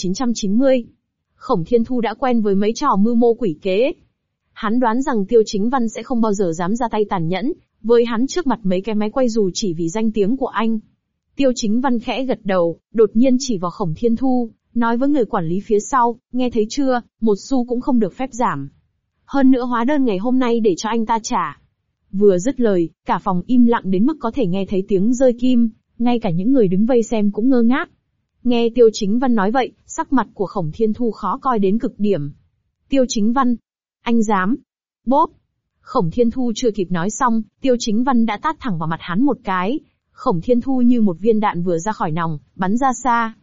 2990. Khổng Thiên Thu đã quen với mấy trò mưu mô quỷ kế. Hắn đoán rằng Tiêu Chính Văn sẽ không bao giờ dám ra tay tàn nhẫn với hắn trước mặt mấy cái máy quay dù chỉ vì danh tiếng của anh. Tiêu Chính Văn khẽ gật đầu, đột nhiên chỉ vào Khổng Thiên Thu, nói với người quản lý phía sau, nghe thấy chưa, một xu cũng không được phép giảm. Hơn nữa hóa đơn ngày hôm nay để cho anh ta trả. Vừa dứt lời, cả phòng im lặng đến mức có thể nghe thấy tiếng rơi kim, ngay cả những người đứng vây xem cũng ngơ ngác. Nghe Tiêu Chính Văn nói vậy, sắc mặt của Khổng Thiên Thu khó coi đến cực điểm. Tiêu Chính Văn, anh dám? Bốp! Khổng Thiên Thu chưa kịp nói xong, Tiêu Chính Văn đã tát thẳng vào mặt hắn một cái. Khổng Thiên Thu như một viên đạn vừa ra khỏi nòng, bắn ra xa.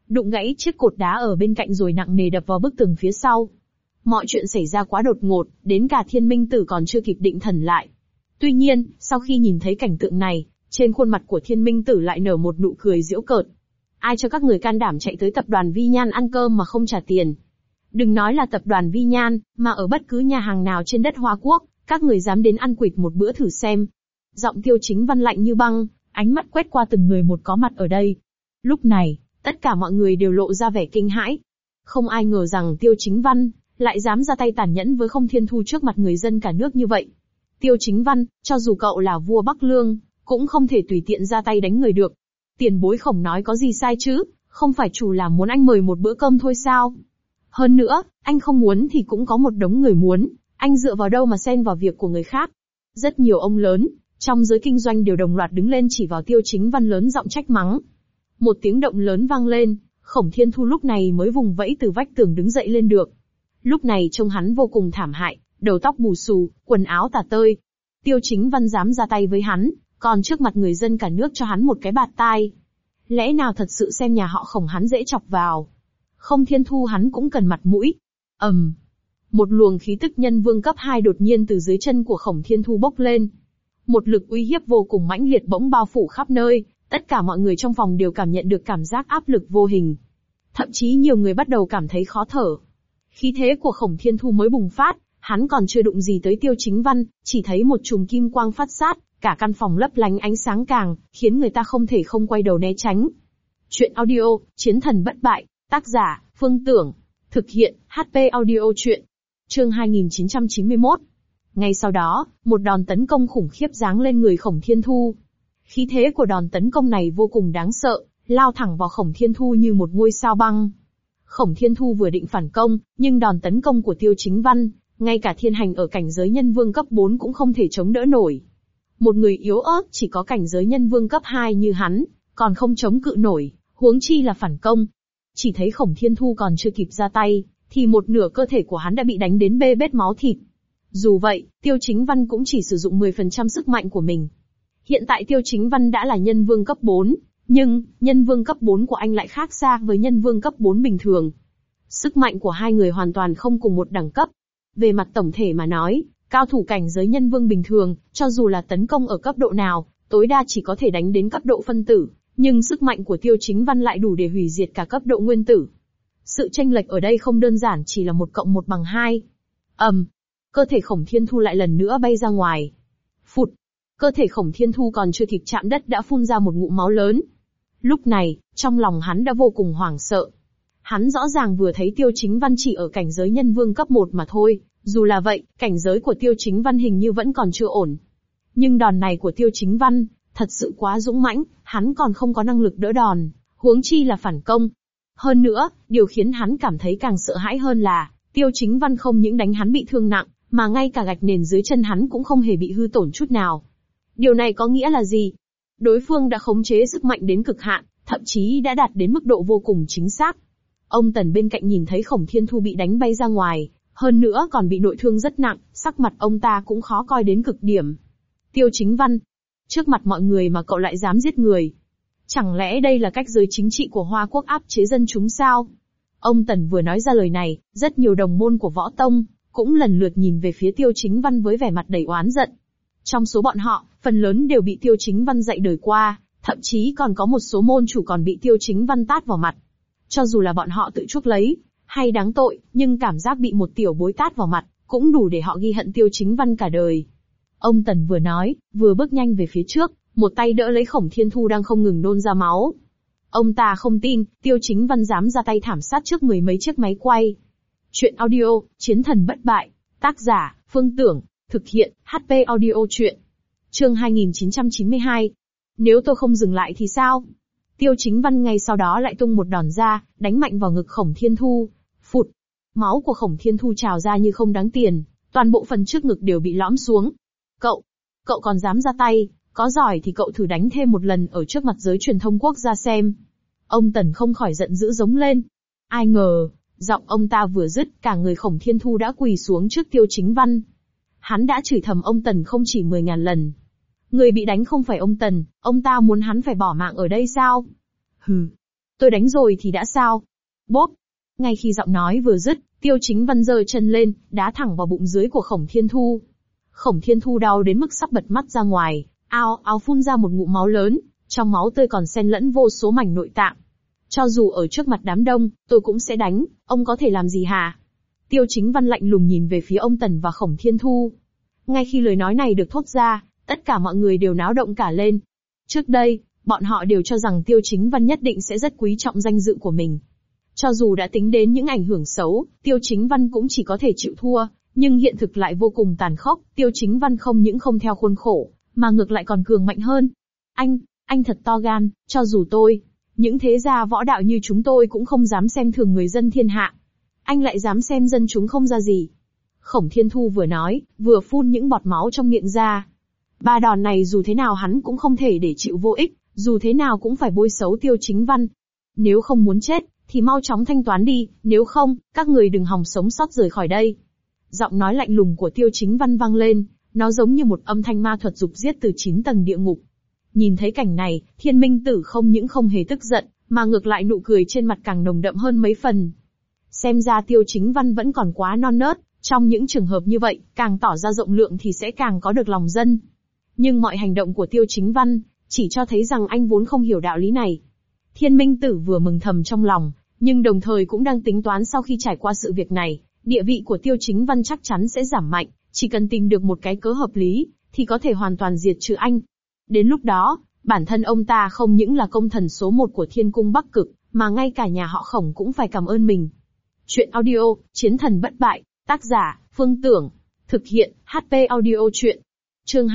đụng gãy chiếc cột đá ở bên cạnh rồi nặng nề đập vào bức tường phía sau. Mọi chuyện xảy ra quá đột ngột, đến cả Thiên Minh Tử còn chưa kịp định thần lại. Tuy nhiên, sau khi nhìn thấy cảnh tượng này, trên khuôn mặt của Thiên Minh Tử lại nở một nụ cười giễu cợt. Ai cho các người can đảm chạy tới tập đoàn Vi Nhan ăn cơm mà không trả tiền? Đừng nói là tập đoàn Vi Nhan, mà ở bất cứ nhà hàng nào trên đất Hoa Quốc, các người dám đến ăn quỵt một bữa thử xem. Giọng Tiêu Chính Văn lạnh như băng, ánh mắt quét qua từng người một có mặt ở đây. Lúc này, tất cả mọi người đều lộ ra vẻ kinh hãi. Không ai ngờ rằng Tiêu Chính Văn lại dám ra tay tàn nhẫn với Không Thiên Thu trước mặt người dân cả nước như vậy. Tiêu Chính Văn, cho dù cậu là vua Bắc Lương, cũng không thể tùy tiện ra tay đánh người được. Tiền bối Khổng nói có gì sai chứ, không phải chủ là muốn anh mời một bữa cơm thôi sao? Hơn nữa, anh không muốn thì cũng có một đống người muốn, anh dựa vào đâu mà xen vào việc của người khác? Rất nhiều ông lớn trong giới kinh doanh đều đồng loạt đứng lên chỉ vào Tiêu Chính Văn lớn giọng trách mắng. Một tiếng động lớn vang lên, Khổng Thiên Thu lúc này mới vùng vẫy từ vách tường đứng dậy lên được. Lúc này trông hắn vô cùng thảm hại, đầu tóc bù xù, quần áo tả tơi. Tiêu Chính Văn dám ra tay với hắn, còn trước mặt người dân cả nước cho hắn một cái bạt tai. Lẽ nào thật sự xem nhà họ Khổng hắn dễ chọc vào? Không Thiên Thu hắn cũng cần mặt mũi. Một luồng khí tức nhân vương cấp 2 đột nhiên từ dưới chân của Khổng Thiên Thu bốc lên. Một lực uy hiếp vô cùng mãnh liệt bỗng bao phủ khắp nơi, tất cả mọi người trong phòng đều cảm nhận được cảm giác áp lực vô hình. Thậm chí nhiều người bắt đầu cảm thấy khó thở. Khí thế của Khổng Thiên Thu mới bùng phát, hắn còn chưa đụng gì tới Tiêu Chính Văn, chỉ thấy một chùm kim quang phát sát, cả căn phòng lấp lánh ánh sáng càng, khiến người ta không thể không quay đầu né tránh. Chuyện audio, Chiến thần bất bại, tác giả, Phương Tưởng, thực hiện, HP audio chuyện. Chương 2991. Ngay sau đó, một đòn tấn công khủng khiếp giáng lên người Khổng Thiên Thu. Khí thế của đòn tấn công này vô cùng đáng sợ, lao thẳng vào Khổng Thiên Thu như một ngôi sao băng. Khổng Thiên Thu vừa định phản công, nhưng đòn tấn công của Tiêu Chính Văn, ngay cả thiên hành ở cảnh giới nhân vương cấp 4 cũng không thể chống đỡ nổi. Một người yếu ớt chỉ có cảnh giới nhân vương cấp 2 như hắn, còn không chống cự nổi, huống chi là phản công. Chỉ thấy Khổng Thiên Thu còn chưa kịp ra tay, thì một nửa cơ thể của hắn đã bị đánh đến bê bết máu thịt. Dù vậy, Tiêu Chính Văn cũng chỉ sử dụng 10% sức mạnh của mình. Hiện tại Tiêu Chính Văn đã là nhân vương cấp 4, nhưng, nhân vương cấp 4 của anh lại khác xa với nhân vương cấp 4 bình thường. Sức mạnh của hai người hoàn toàn không cùng một đẳng cấp. Về mặt tổng thể mà nói, cao thủ cảnh giới nhân vương bình thường, cho dù là tấn công ở cấp độ nào, tối đa chỉ có thể đánh đến cấp độ phân tử, nhưng sức mạnh của Tiêu Chính Văn lại đủ để hủy diệt cả cấp độ nguyên tử. Sự chênh lệch ở đây không đơn giản chỉ là 1 cộng 1 bằng 2. Cơ thể Khổng Thiên Thu lại lần nữa bay ra ngoài. Phụt! Cơ thể Khổng Thiên Thu còn chưa kịp chạm đất đã phun ra một ngụm máu lớn. Lúc này, trong lòng hắn đã vô cùng hoảng sợ. Hắn rõ ràng vừa thấy Tiêu Chính Văn chỉ ở cảnh giới nhân vương cấp 1 mà thôi, dù là vậy, cảnh giới của Tiêu Chính Văn hình như vẫn còn chưa ổn. Nhưng đòn này của Tiêu Chính Văn, thật sự quá dũng mãnh, hắn còn không có năng lực đỡ đòn, huống chi là phản công. Hơn nữa, điều khiến hắn cảm thấy càng sợ hãi hơn là, Tiêu Chính Văn không những đánh hắn bị thương nặng, mà ngay cả gạch nền dưới chân hắn cũng không hề bị hư tổn chút nào. Điều này có nghĩa là gì? Đối phương đã khống chế sức mạnh đến cực hạn, thậm chí đã đạt đến mức độ vô cùng chính xác. Ông Tần bên cạnh nhìn thấy Khổng Thiên Thu bị đánh bay ra ngoài, hơn nữa còn bị nội thương rất nặng, sắc mặt ông ta cũng khó coi đến cực điểm. Tiêu Chính Văn, trước mặt mọi người mà cậu lại dám giết người. Chẳng lẽ đây là cách giới chính trị của Hoa Quốc áp chế dân chúng sao? Ông Tần vừa nói ra lời này, rất nhiều đồng môn của Võ Tông cũng lần lượt nhìn về phía Tiêu Chính Văn với vẻ mặt đầy oán giận. Trong số bọn họ, phần lớn đều bị Tiêu Chính Văn dạy đời qua, thậm chí còn có một số môn chủ còn bị Tiêu Chính Văn tát vào mặt. Cho dù là bọn họ tự chuốc lấy, hay đáng tội, nhưng cảm giác bị một tiểu bối tát vào mặt, cũng đủ để họ ghi hận Tiêu Chính Văn cả đời. Ông Tần vừa nói, vừa bước nhanh về phía trước, một tay đỡ lấy Khổng Thiên Thu đang không ngừng nôn ra máu. Ông ta không tin, Tiêu Chính Văn dám ra tay thảm sát trước 10 mấy chiếc máy quay. Chuyện audio, Chiến thần bất bại, tác giả, Phương Tưởng, thực hiện, HP audio chuyện. Chương 2992. Nếu tôi không dừng lại thì sao? Tiêu Chính Văn ngay sau đó lại tung một đòn ra, đánh mạnh vào ngực Khổng Thiên Thu. Phụt! Máu của Khổng Thiên Thu trào ra như không đáng tiền, toàn bộ phần trước ngực đều bị lõm xuống. Cậu còn dám ra tay, có giỏi thì cậu thử đánh thêm một lần ở trước mặt giới truyền thông quốc gia xem. Ông Tần không khỏi giận dữ giống lên. Ai ngờ, giọng ông ta vừa dứt, cả người Khổng Thiên Thu đã quỳ xuống trước Tiêu Chính Văn. Hắn đã chửi thầm ông Tần không chỉ 10.000 lần. Người bị đánh không phải ông Tần, ông ta muốn hắn phải bỏ mạng ở đây sao? Hừ. Tôi đánh rồi thì đã sao? Bốp! Ngay khi giọng nói vừa dứt, Tiêu Chính Văn giơ chân lên, đá thẳng vào bụng dưới của Khổng Thiên Thu. Khổng Thiên Thu đau đến mức sắp bật mắt ra ngoài, ao ào phun ra một ngụm máu lớn, trong máu tươi còn xen lẫn vô số mảnh nội tạng. Cho dù ở trước mặt đám đông, tôi cũng sẽ đánh, ông có thể làm gì hả? Tiêu Chính Văn lạnh lùng nhìn về phía ông Tần và Khổng Thiên Thu. Ngay khi lời nói này được thốt ra, tất cả mọi người đều náo động cả lên. Trước đây, bọn họ đều cho rằng Tiêu Chính Văn nhất định sẽ rất quý trọng danh dự của mình. Cho dù đã tính đến những ảnh hưởng xấu, Tiêu Chính Văn cũng chỉ có thể chịu thua, nhưng hiện thực lại vô cùng tàn khốc, Tiêu Chính Văn không những không theo khuôn khổ, mà ngược lại còn cường mạnh hơn. Anh thật to gan, cho dù tôi, những thế gia võ đạo như chúng tôi cũng không dám xem thường người dân thiên hạ. Anh lại dám xem dân chúng không ra gì. Khổng Thiên Thu vừa nói, vừa phun những bọt máu trong miệng ra. Ba đòn này dù thế nào hắn cũng không thể để chịu vô ích, dù thế nào cũng phải bôi xấu Tiêu Chính Văn. Nếu không muốn chết, thì mau chóng thanh toán đi, nếu không, các người đừng hòng sống sót rời khỏi đây. Giọng nói lạnh lùng của Tiêu Chính Văn vang lên, nó giống như một âm thanh ma thuật dục giết từ 9 tầng địa ngục. Nhìn thấy cảnh này, Thiên Minh Tử không những không hề tức giận, mà ngược lại nụ cười trên mặt càng nồng đậm hơn mấy phần. Xem ra Tiêu Chính Văn vẫn còn quá non nớt, trong những trường hợp như vậy, càng tỏ ra rộng lượng thì sẽ càng có được lòng dân. Nhưng mọi hành động của Tiêu Chính Văn, chỉ cho thấy rằng anh vốn không hiểu đạo lý này. Thiên Minh Tử vừa mừng thầm trong lòng, nhưng đồng thời cũng đang tính toán sau khi trải qua sự việc này, địa vị của Tiêu Chính Văn chắc chắn sẽ giảm mạnh, chỉ cần tìm được một cái cớ hợp lý, thì có thể hoàn toàn diệt trừ anh. Đến lúc đó, bản thân ông ta không những là công thần số 1 của Thiên Cung Bắc Cực, mà ngay cả nhà họ Khổng cũng phải cảm ơn mình. Chuyện audio, Chiến thần bất bại, tác giả, Phương Tưởng, thực hiện, HP audio chuyện. Chương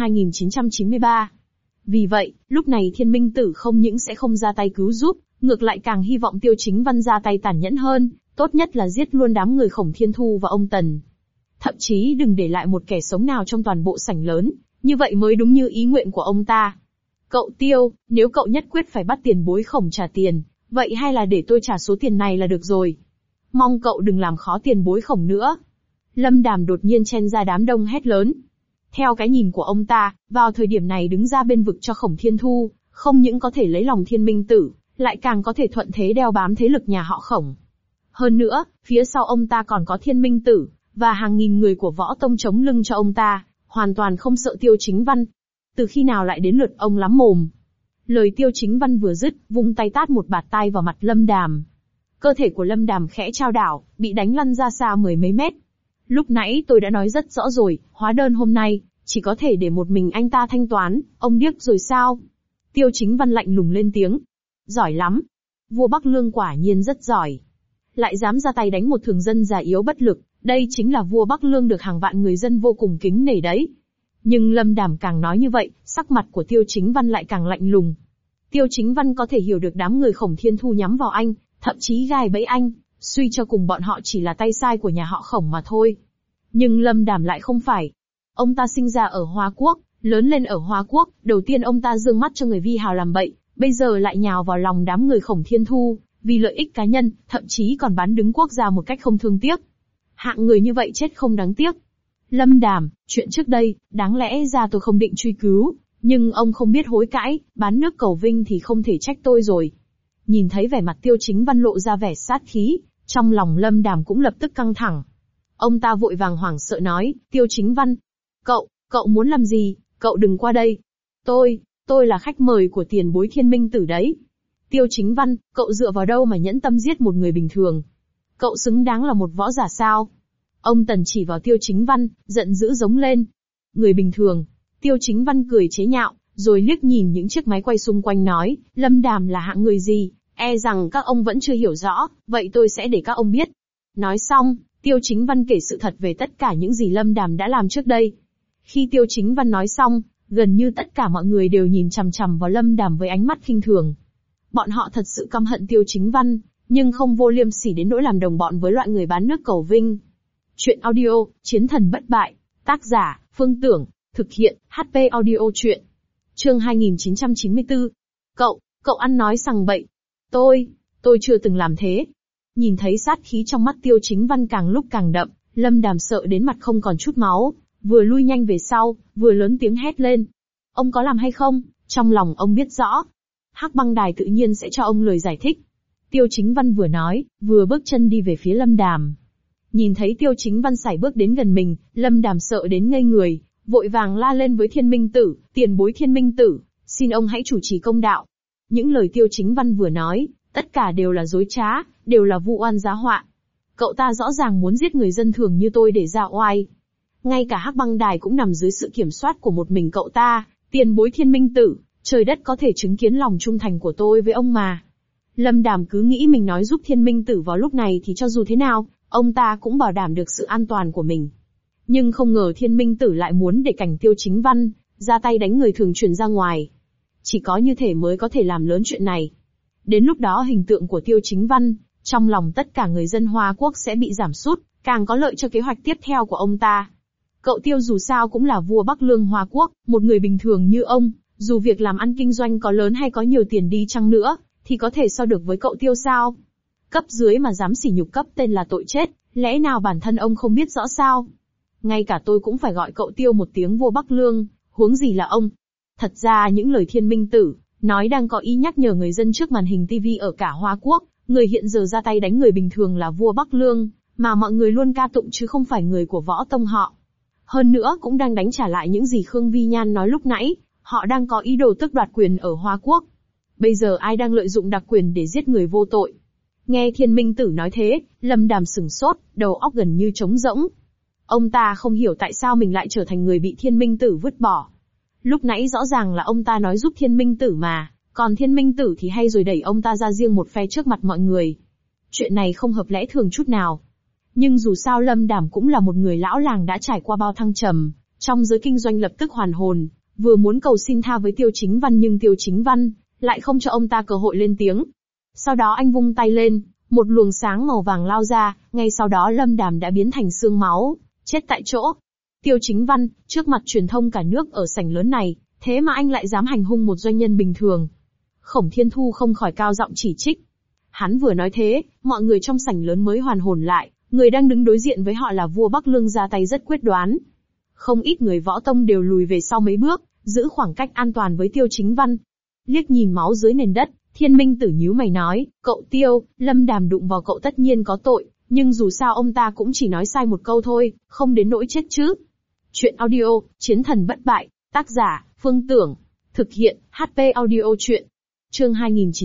2993. Vì vậy, lúc này Thiên Minh Tử không những sẽ không ra tay cứu giúp, ngược lại càng hy vọng Tiêu Chính Văn ra tay tàn nhẫn hơn, tốt nhất là giết luôn đám người Khổng Thiên Thu và ông Tần. Thậm chí đừng để lại một kẻ sống nào trong toàn bộ sảnh lớn, như vậy mới đúng như ý nguyện của ông ta. Cậu Tiêu, nếu cậu nhất quyết phải bắt tiền bối Khổng trả tiền, vậy hay là để tôi trả số tiền này là được rồi. Mong cậu đừng làm khó tiền bối Khổng nữa. Lâm Đàm đột nhiên chen ra đám đông hét lớn. Theo cái nhìn của ông ta, vào thời điểm này đứng ra bên vực cho Khổng Thiên Thu, không những có thể lấy lòng Thiên Minh Tử, lại càng có thể thuận thế đeo bám thế lực nhà họ Khổng. Hơn nữa, phía sau ông ta còn có Thiên Minh Tử, và hàng nghìn người của võ tông chống lưng cho ông ta, hoàn toàn không sợ Tiêu Chính Văn. Từ khi nào lại đến lượt ông lắm mồm? Lời Tiêu Chính Văn vừa dứt, vung tay tát một bạt tai vào mặt Lâm Đàm. Cơ thể của Lâm Đàm khẽ chao đảo, bị đánh lăn ra xa mười mấy mét. Lúc nãy tôi đã nói rất rõ rồi, hóa đơn hôm nay, chỉ có thể để một mình anh ta thanh toán, ông điếc rồi sao? Tiêu Chính Văn lạnh lùng lên tiếng. Giỏi lắm. Vua Bắc Lương quả nhiên rất giỏi. Lại dám ra tay đánh một thường dân già yếu bất lực, đây chính là vua Bắc Lương được hàng vạn người dân vô cùng kính nể đấy. Nhưng Lâm Đàm càng nói như vậy, sắc mặt của Tiêu Chính Văn lại càng lạnh lùng. Tiêu Chính Văn có thể hiểu được đám người Khổng Thiên Thu nhắm vào anh, thậm chí gài bẫy anh, suy cho cùng bọn họ chỉ là tay sai của nhà họ Khổng mà thôi. Nhưng Lâm Đàm lại không phải. Ông ta sinh ra ở Hoa Quốc, lớn lên ở Hoa Quốc, đầu tiên ông ta dương mắt cho người vi hào làm bậy, bây giờ lại nhào vào lòng đám người Khổng Thiên Thu, vì lợi ích cá nhân, thậm chí còn bán đứng quốc gia một cách không thương tiếc. Hạng người như vậy chết không đáng tiếc. Lâm Đàm, chuyện trước đây, đáng lẽ ra tôi không định truy cứu, nhưng ông không biết hối cãi, bán nước cầu vinh thì không thể trách tôi rồi. Nhìn thấy vẻ mặt Tiêu Chính Văn lộ ra vẻ sát khí, trong lòng Lâm Đàm cũng lập tức căng thẳng. Ông ta vội vàng hoảng sợ nói, Tiêu Chính Văn, cậu muốn làm gì, cậu đừng qua đây. Tôi là khách mời của tiền bối Thiên Minh Tử đấy. Tiêu Chính Văn, cậu dựa vào đâu mà nhẫn tâm giết một người bình thường? Cậu xứng đáng là một võ giả sao? Ông Tần chỉ vào Tiêu Chính Văn, giận dữ giống lên. Người bình thường. Tiêu Chính Văn cười chế nhạo, rồi liếc nhìn những chiếc máy quay xung quanh nói, Lâm Đàm là hạng người gì, e rằng các ông vẫn chưa hiểu rõ, vậy tôi sẽ để các ông biết. Nói xong, Tiêu Chính Văn kể sự thật về tất cả những gì Lâm Đàm đã làm trước đây. Khi Tiêu Chính Văn nói xong, gần như tất cả mọi người đều nhìn chằm chằm vào Lâm Đàm với ánh mắt khinh thường. Bọn họ thật sự căm hận Tiêu Chính Văn, nhưng không vô liêm sỉ đến nỗi làm đồng bọn với loại người bán nước cầu vinh. Chuyện audio, Chiến thần bất bại, tác giả, Phương Tưởng, thực hiện, HP audio chuyện. Chương 2994. Cậu ăn nói sằng bậy. Tôi chưa từng làm thế. Nhìn thấy sát khí trong mắt Tiêu Chính Văn càng lúc càng đậm, Lâm Đàm sợ đến mặt không còn chút máu, vừa lui nhanh về sau, vừa lớn tiếng hét lên. Ông có làm hay không, trong lòng ông biết rõ. Hắc Băng Đài tự nhiên sẽ cho ông lời giải thích. Tiêu Chính Văn vừa nói, vừa bước chân đi về phía Lâm Đàm. Nhìn thấy Tiêu Chính Văn sải bước đến gần mình, Lâm Đàm sợ đến ngây người, vội vàng la lên với Thiên Minh Tử, tiền bối Thiên Minh Tử, xin ông hãy chủ trì công đạo. Những lời Tiêu Chính Văn vừa nói, tất cả đều là dối trá, đều là vu oan giá họa. Cậu ta rõ ràng muốn giết người dân thường như tôi để ra oai. Ngay cả Hắc Băng Đài cũng nằm dưới sự kiểm soát của một mình cậu ta, tiền bối Thiên Minh Tử, trời đất có thể chứng kiến lòng trung thành của tôi với ông mà. Lâm Đàm cứ nghĩ mình nói giúp Thiên Minh Tử vào lúc này thì cho dù thế nào, ông ta cũng bảo đảm được sự an toàn của mình. Nhưng không ngờ Thiên Minh Tử lại muốn để cảnh Tiêu Chính Văn ra tay đánh người thường truyền ra ngoài. Chỉ có như thể mới có thể làm lớn chuyện này. Đến lúc đó hình tượng của Tiêu Chính Văn, trong lòng tất cả người dân Hoa Quốc sẽ bị giảm sút, càng có lợi cho kế hoạch tiếp theo của ông ta. Cậu Tiêu dù sao cũng là vua Bắc Lương Hoa Quốc, một người bình thường như ông, dù việc làm ăn kinh doanh có lớn hay có nhiều tiền đi chăng nữa, thì có thể so được với cậu Tiêu sao? Cấp dưới mà dám sỉ nhục cấp tên là tội chết, lẽ nào bản thân ông không biết rõ sao? Ngay cả tôi cũng phải gọi cậu Tiêu một tiếng vua Bắc Lương, huống gì là ông. Thật ra những lời Thiên Minh Tử nói đang có ý nhắc nhở người dân trước màn hình TV ở cả Hoa Quốc, người hiện giờ ra tay đánh người bình thường là vua Bắc Lương, mà mọi người luôn ca tụng chứ không phải người của võ tông họ. Hơn nữa cũng đang đánh trả lại những gì Khương Vi Nhan nói lúc nãy, họ đang có ý đồ tước đoạt quyền ở Hoa Quốc. Bây giờ ai đang lợi dụng đặc quyền để giết người vô tội? Nghe Thiên Minh Tử nói thế, Lâm Đàm sửng sốt, đầu óc gần như trống rỗng. Ông ta không hiểu tại sao mình lại trở thành người bị Thiên Minh Tử vứt bỏ. Lúc nãy rõ ràng là ông ta nói giúp Thiên Minh Tử mà, còn Thiên Minh Tử thì hay rồi đẩy ông ta ra riêng một phe trước mặt mọi người. Chuyện này không hợp lẽ thường chút nào. Nhưng dù sao Lâm Đàm cũng là một người lão làng đã trải qua bao thăng trầm, trong giới kinh doanh lập tức hoàn hồn, vừa muốn cầu xin tha với Tiêu Chính Văn nhưng Tiêu Chính Văn lại không cho ông ta cơ hội lên tiếng. Sau đó anh vung tay lên, một luồng sáng màu vàng lao ra, ngay sau đó Lâm Đàm đã biến thành xương máu, chết tại chỗ. Tiêu Chính Văn, trước mặt truyền thông cả nước ở sảnh lớn này, thế mà anh lại dám hành hung một doanh nhân bình thường. Khổng Thiên Thu không khỏi cao giọng chỉ trích. Hắn vừa nói thế, mọi người trong sảnh lớn mới hoàn hồn lại, người đang đứng đối diện với họ là vua Bắc Lương ra tay rất quyết đoán. Không ít người võ tông đều lùi về sau mấy bước, giữ khoảng cách an toàn với Tiêu Chính Văn. Liếc nhìn máu dưới nền đất, Thiên Minh Tử nhíu mày nói, cậu Tiêu, Lâm Đàm đụng vào cậu tất nhiên có tội, nhưng dù sao ông ta cũng chỉ nói sai một câu thôi, không đến nỗi chết chứ. Chuyện audio, Chiến thần bất bại, tác giả, Phương Tưởng, thực hiện, HP audio chuyện. Chương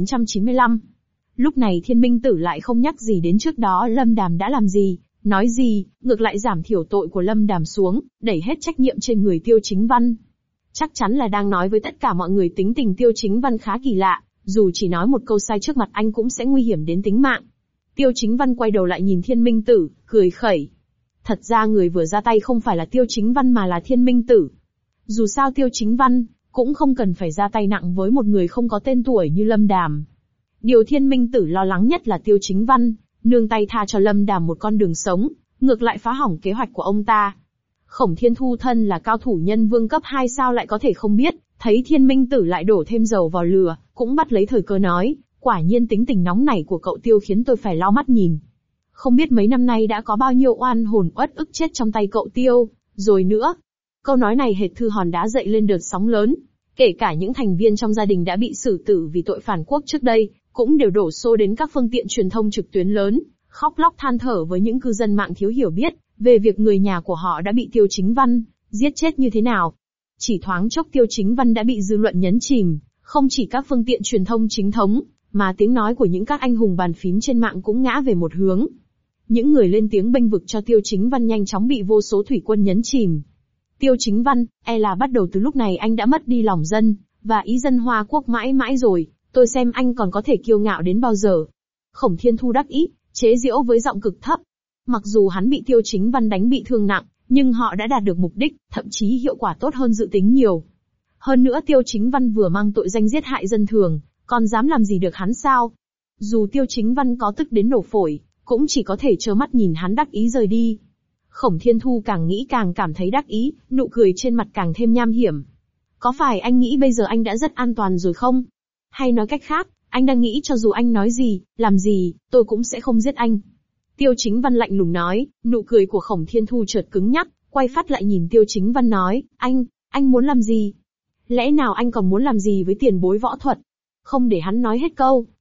2995. Lúc này Thiên Minh Tử lại không nhắc gì đến trước đó Lâm Đàm đã làm gì, nói gì, ngược lại giảm thiểu tội của Lâm Đàm xuống, đẩy hết trách nhiệm trên người Tiêu Chính Văn. Chắc chắn là đang nói với tất cả mọi người tính tình Tiêu Chính Văn khá kỳ lạ, dù chỉ nói một câu sai trước mặt anh cũng sẽ nguy hiểm đến tính mạng. Tiêu Chính Văn quay đầu lại nhìn Thiên Minh Tử, cười khẩy. Thật ra người vừa ra tay không phải là Tiêu Chính Văn mà là Thiên Minh Tử. Dù sao Tiêu Chính Văn cũng không cần phải ra tay nặng với một người không có tên tuổi như Lâm Đàm. Điều Thiên Minh Tử lo lắng nhất là Tiêu Chính Văn nương tay tha cho Lâm Đàm một con đường sống, ngược lại phá hỏng kế hoạch của ông ta. Khổng Thiên Thu thân là cao thủ nhân vương cấp 2 sao lại có thể không biết, thấy Thiên Minh Tử lại đổ thêm dầu vào lửa, cũng bắt lấy thời cơ nói, quả nhiên tính tình nóng nảy của cậu Tiêu khiến tôi phải lau mắt nhìn. Không biết mấy năm nay đã có bao nhiêu oan hồn uất ức chết trong tay cậu Tiêu, rồi nữa. Câu nói này hệt thư hòn đá dậy lên đợt sóng lớn, kể cả những thành viên trong gia đình đã bị xử tử vì tội phản quốc trước đây, cũng đều đổ xô đến các phương tiện truyền thông trực tuyến lớn, khóc lóc than thở với những cư dân mạng thiếu hiểu biết về việc người nhà của họ đã bị Tiêu Chính Văn giết chết như thế nào. Chỉ thoáng chốc Tiêu Chính Văn đã bị dư luận nhấn chìm, không chỉ các phương tiện truyền thông chính thống, mà tiếng nói của những các anh hùng bàn phím trên mạng cũng ngã về một hướng. Những người lên tiếng bênh vực cho Tiêu Chính Văn nhanh chóng bị vô số thủy quân nhấn chìm. Tiêu Chính Văn, là bắt đầu từ lúc này anh đã mất đi lòng dân, và ý dân Hoa Quốc mãi mãi rồi, tôi xem anh còn có thể kiêu ngạo đến bao giờ. Khổng Thiên Thu đắc ý, chế giễu với giọng cực thấp. Mặc dù hắn bị Tiêu Chính Văn đánh bị thương nặng, nhưng họ đã đạt được mục đích, thậm chí hiệu quả tốt hơn dự tính nhiều. Hơn nữa Tiêu Chính Văn vừa mang tội danh giết hại dân thường, còn dám làm gì được hắn sao? Dù Tiêu Chính Văn có tức đến nổ phổi, cũng chỉ có thể trơ mắt nhìn hắn đắc ý rời đi. Khổng Thiên Thu càng nghĩ càng cảm thấy đắc ý, nụ cười trên mặt càng thêm nham hiểm. Có phải anh nghĩ bây giờ anh đã rất an toàn rồi không? Hay nói cách khác, anh đang nghĩ cho dù anh nói gì, làm gì, tôi cũng sẽ không giết anh. Tiêu Chính Văn lạnh lùng nói, nụ cười của Khổng Thiên Thu chợt cứng nhắc, quay phát lại nhìn Tiêu Chính Văn nói, anh muốn làm gì? Lẽ nào anh còn muốn làm gì với tiền bối võ thuật? Không để hắn nói hết câu,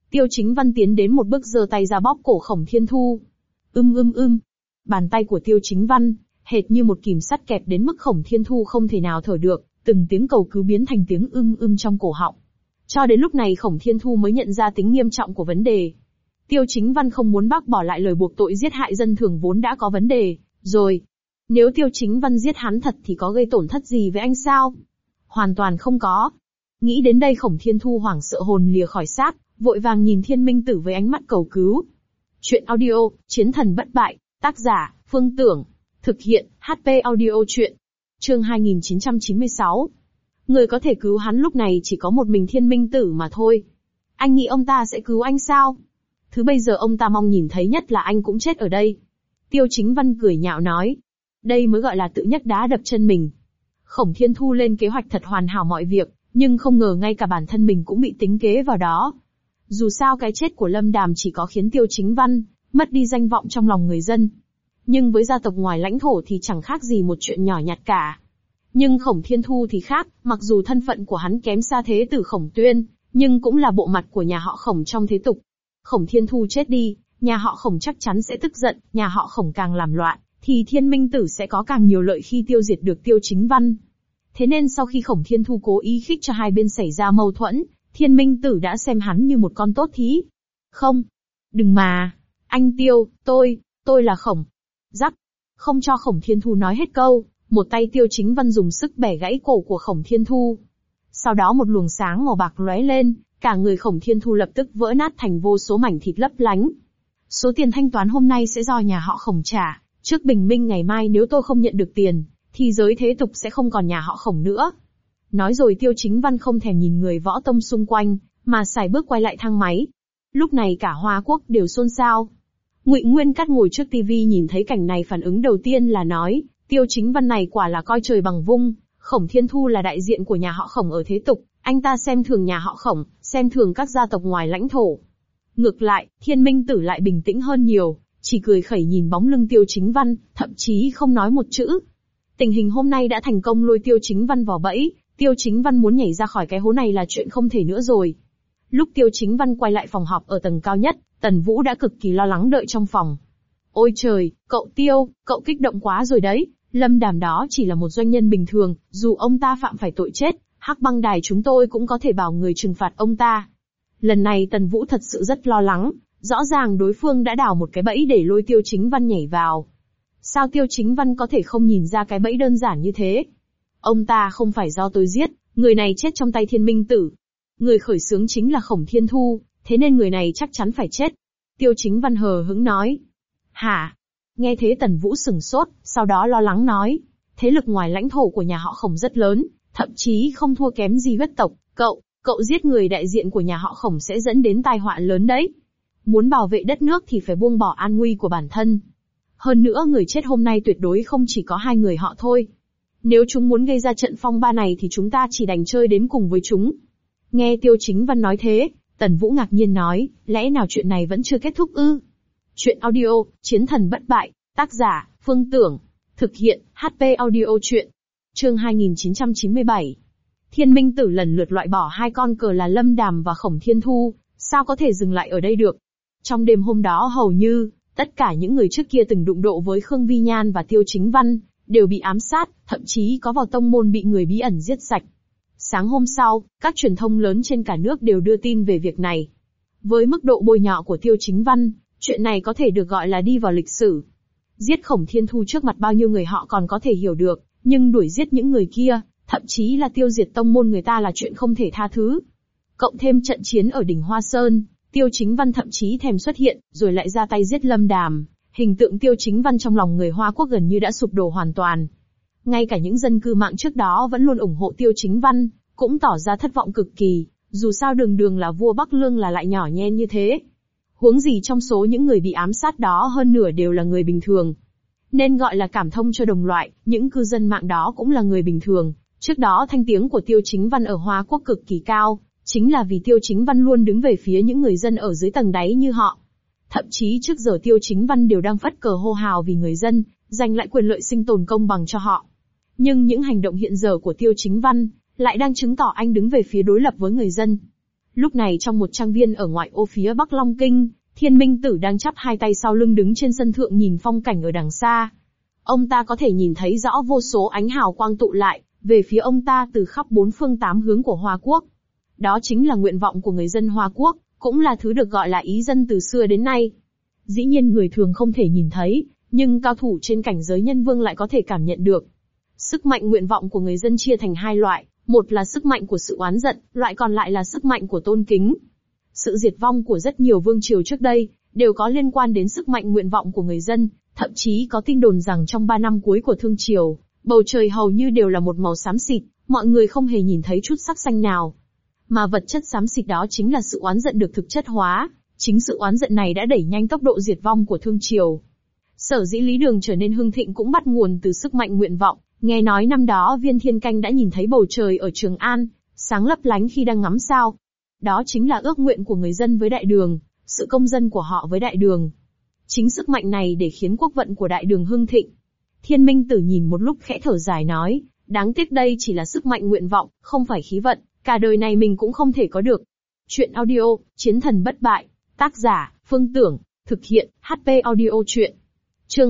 Tiêu Chính Văn tiến đến một bước giơ tay ra bóp cổ Khổng Thiên Thu. Bàn tay của Tiêu Chính Văn, hệt như một kìm sắt kẹp đến mức Khổng Thiên Thu không thể nào thở được, từng tiếng cầu cứu biến thành tiếng trong cổ họng. Cho đến lúc này Khổng Thiên Thu mới nhận ra tính nghiêm trọng của vấn đề. Tiêu Chính Văn không muốn bác bỏ lại lời buộc tội giết hại dân thường vốn đã có vấn đề, rồi. Nếu Tiêu Chính Văn giết hắn thật thì có gây tổn thất gì với anh sao? Hoàn toàn không có. Nghĩ đến đây Khổng Thiên Thu hoảng sợ hồn lìa khỏi xác, vội vàng nhìn Thiên Minh Tử với ánh mắt cầu cứu. Chuyện audio, Chiến thần bất bại, tác giả, Phương Tưởng. Thực hiện, HP audio chuyện. Chương 2996. Người có thể cứu hắn lúc này chỉ có một mình Thiên Minh Tử mà thôi. Anh nghĩ ông ta sẽ cứu anh sao? Thứ bây giờ ông ta mong nhìn thấy nhất là anh cũng chết ở đây. Tiêu Chính Văn cười nhạo nói. Đây mới gọi là tự nhấc đá đập chân mình. Khổng Thiên Thu lên kế hoạch thật hoàn hảo mọi việc, nhưng không ngờ ngay cả bản thân mình cũng bị tính kế vào đó. Dù sao cái chết của Lâm Đàm chỉ có khiến Tiêu Chính Văn mất đi danh vọng trong lòng người dân. Nhưng với gia tộc ngoài lãnh thổ thì chẳng khác gì một chuyện nhỏ nhặt cả. Nhưng Khổng Thiên Thu thì khác, mặc dù thân phận của hắn kém xa thế tử Khổng Tuyên, nhưng cũng là bộ mặt của nhà họ Khổng trong thế tục. Khổng Thiên Thu chết đi, nhà họ Khổng chắc chắn sẽ tức giận, nhà họ Khổng càng làm loạn, thì Thiên Minh Tử sẽ có càng nhiều lợi khi tiêu diệt được Tiêu Chính Văn. Thế nên sau khi Khổng Thiên Thu cố ý khích cho hai bên xảy ra mâu thuẫn, Thiên Minh Tử đã xem hắn như một con tốt thí. Không. Đừng mà. Anh Tiêu, tôi là Khổng. Rắc. Không cho Khổng Thiên Thu nói hết câu, một tay Tiêu Chính Văn dùng sức bẻ gãy cổ của Khổng Thiên Thu. Sau đó một luồng sáng màu bạc lóe lên, cả người Khổng Thiên Thu lập tức vỡ nát thành vô số mảnh thịt lấp lánh. Số tiền thanh toán hôm nay sẽ do nhà họ Khổng trả, trước bình minh ngày mai nếu tôi không nhận được tiền, thì giới thế tục sẽ không còn nhà họ Khổng nữa. Nói rồi Tiêu Chính Văn không thèm nhìn người võ tông xung quanh, mà sải bước quay lại thang máy. Lúc này cả Hoa Quốc đều xôn xao. Ngụy Nguyên Cát ngồi trước tivi nhìn thấy cảnh này phản ứng đầu tiên là nói, Tiêu Chính Văn này quả là coi trời bằng vung, Khổng Thiên Thu là đại diện của nhà họ Khổng ở thế tục, anh ta xem thường nhà họ Khổng, xem thường các gia tộc ngoài lãnh thổ. Ngược lại, Thiên Minh Tử lại bình tĩnh hơn nhiều, chỉ cười khẩy nhìn bóng lưng Tiêu Chính Văn, thậm chí không nói một chữ. Tình hình hôm nay đã thành công lôi Tiêu Chính Văn vào bẫy, Tiêu Chính Văn muốn nhảy ra khỏi cái hố này là chuyện không thể nữa rồi. Lúc Tiêu Chính Văn quay lại phòng họp ở tầng cao nhất, Tần Vũ đã cực kỳ lo lắng đợi trong phòng. Ôi trời, cậu Tiêu, cậu kích động quá rồi đấy, Lâm Đàm đó chỉ là một doanh nhân bình thường, dù ông ta phạm phải tội chết, Hắc Băng Đài chúng tôi cũng có thể bảo người trừng phạt ông ta. Lần này Tần Vũ thật sự rất lo lắng, rõ ràng đối phương đã đào một cái bẫy để lôi Tiêu Chính Văn nhảy vào. Sao Tiêu Chính Văn có thể không nhìn ra cái bẫy đơn giản như thế? Ông ta không phải do tôi giết, người này chết trong tay Thiên Minh Tử. Người khởi xướng chính là Khổng Thiên Thu, thế nên người này chắc chắn phải chết. Tiêu Chính Văn hờ hững nói. Hả? Nghe thế Tần Vũ sửng sốt, sau đó lo lắng nói. Thế lực ngoài lãnh thổ của nhà họ Khổng rất lớn, thậm chí không thua kém gì huyết tộc. Cậu giết người đại diện của nhà họ Khổng sẽ dẫn đến tai họa lớn đấy. Muốn bảo vệ đất nước thì phải buông bỏ an nguy của bản thân. Hơn nữa người chết hôm nay tuyệt đối không chỉ có hai người họ thôi. Nếu chúng muốn gây ra trận phong ba này thì chúng ta chỉ đành chơi đến cùng với chúng. Nghe Tiêu Chính Văn nói thế, Tần Vũ ngạc nhiên nói, lẽ nào chuyện này vẫn chưa kết thúc ư? Chuyện audio, Chiến thần bất bại, tác giả, Phương Tưởng. Thực hiện, HP audio chuyện. Chương 2997. Thiên Minh Tử lần lượt loại bỏ hai con cờ là Lâm Đàm và Khổng Thiên Thu, sao có thể dừng lại ở đây được? Trong đêm hôm đó hầu như, tất cả những người trước kia từng đụng độ với Khương Vi Nhan và Tiêu Chính Văn, đều bị ám sát, thậm chí có vào tông môn bị người bí ẩn giết sạch. Sáng hôm sau, các truyền thông lớn trên cả nước đều đưa tin về việc này. Với mức độ bôi nhọ của Tiêu Chính Văn, chuyện này có thể được gọi là đi vào lịch sử. Giết Khổng Thiên Thu trước mặt bao nhiêu người họ còn có thể hiểu được, nhưng đuổi giết những người kia, thậm chí là tiêu diệt tông môn người ta là chuyện không thể tha thứ. Cộng thêm trận chiến ở đỉnh Hoa Sơn, Tiêu Chính Văn thậm chí thèm xuất hiện, rồi lại ra tay giết Lâm Đàm. Hình tượng Tiêu Chính Văn trong lòng người Hoa Quốc gần như đã sụp đổ hoàn toàn. Ngay cả những dân cư mạng trước đó vẫn luôn ủng hộ Tiêu Chính Văn, cũng tỏ ra thất vọng cực kỳ, dù sao đường là vua Bắc Lương là lại nhỏ nhen như thế. Huống gì trong số những người bị ám sát đó hơn nửa đều là người bình thường. Nên gọi là cảm thông cho đồng loại, những cư dân mạng đó cũng là người bình thường. Trước đó thanh tiếng của Tiêu Chính Văn ở Hoa Quốc cực kỳ cao, chính là vì Tiêu Chính Văn luôn đứng về phía những người dân ở dưới tầng đáy như họ. Thậm chí trước giờ Tiêu Chính Văn đều đang phất cờ hô hào vì người dân, giành lại quyền lợi sinh tồn công bằng cho họ. Nhưng những hành động hiện giờ của Tiêu Chính Văn lại đang chứng tỏ anh đứng về phía đối lập với người dân. Lúc này trong một trang viên ở ngoại ô phía Bắc Long Kinh, Thiên Minh Tử đang chắp hai tay sau lưng đứng trên sân thượng nhìn phong cảnh ở đằng xa. Ông ta có thể nhìn thấy rõ vô số ánh hào quang tụ lại, về phía ông ta từ khắp bốn phương tám hướng của Hoa Quốc. Đó chính là nguyện vọng của người dân Hoa Quốc, cũng là thứ được gọi là ý dân từ xưa đến nay. Dĩ nhiên người thường không thể nhìn thấy, nhưng cao thủ trên cảnh giới nhân vương lại có thể cảm nhận được. Sức mạnh nguyện vọng của người dân chia thành hai loại, một là sức mạnh của sự oán giận, loại còn lại là sức mạnh của tôn kính. Sự diệt vong của rất nhiều vương triều trước đây, đều có liên quan đến sức mạnh nguyện vọng của người dân, thậm chí có tin đồn rằng trong 3 năm cuối của Thương Triều, bầu trời hầu như đều là một màu xám xịt, mọi người không hề nhìn thấy chút sắc xanh nào. Mà vật chất xám xịt đó chính là sự oán giận được thực chất hóa, chính sự oán giận này đã đẩy nhanh tốc độ diệt vong của Thương Triều. Sở dĩ Lý Đường trở nên hưng thịnh cũng bắt nguồn từ sức mạnh nguyện vọng. Nghe nói năm đó Viên Thiên Canh đã nhìn thấy bầu trời ở Trường An, sáng lấp lánh khi đang ngắm sao. Đó chính là ước nguyện của người dân với Đại Đường, sự công dân của họ với Đại Đường. Chính sức mạnh này để khiến quốc vận của Đại Đường hưng thịnh. Thiên Minh Tử nhìn một lúc khẽ thở dài nói, đáng tiếc đây chỉ là sức mạnh nguyện vọng, không phải khí vận, cả đời này mình cũng không thể có được. Chuyện audio, Chiến thần bất bại, tác giả, Phương Tưởng, thực hiện, HP audio chuyện. Chương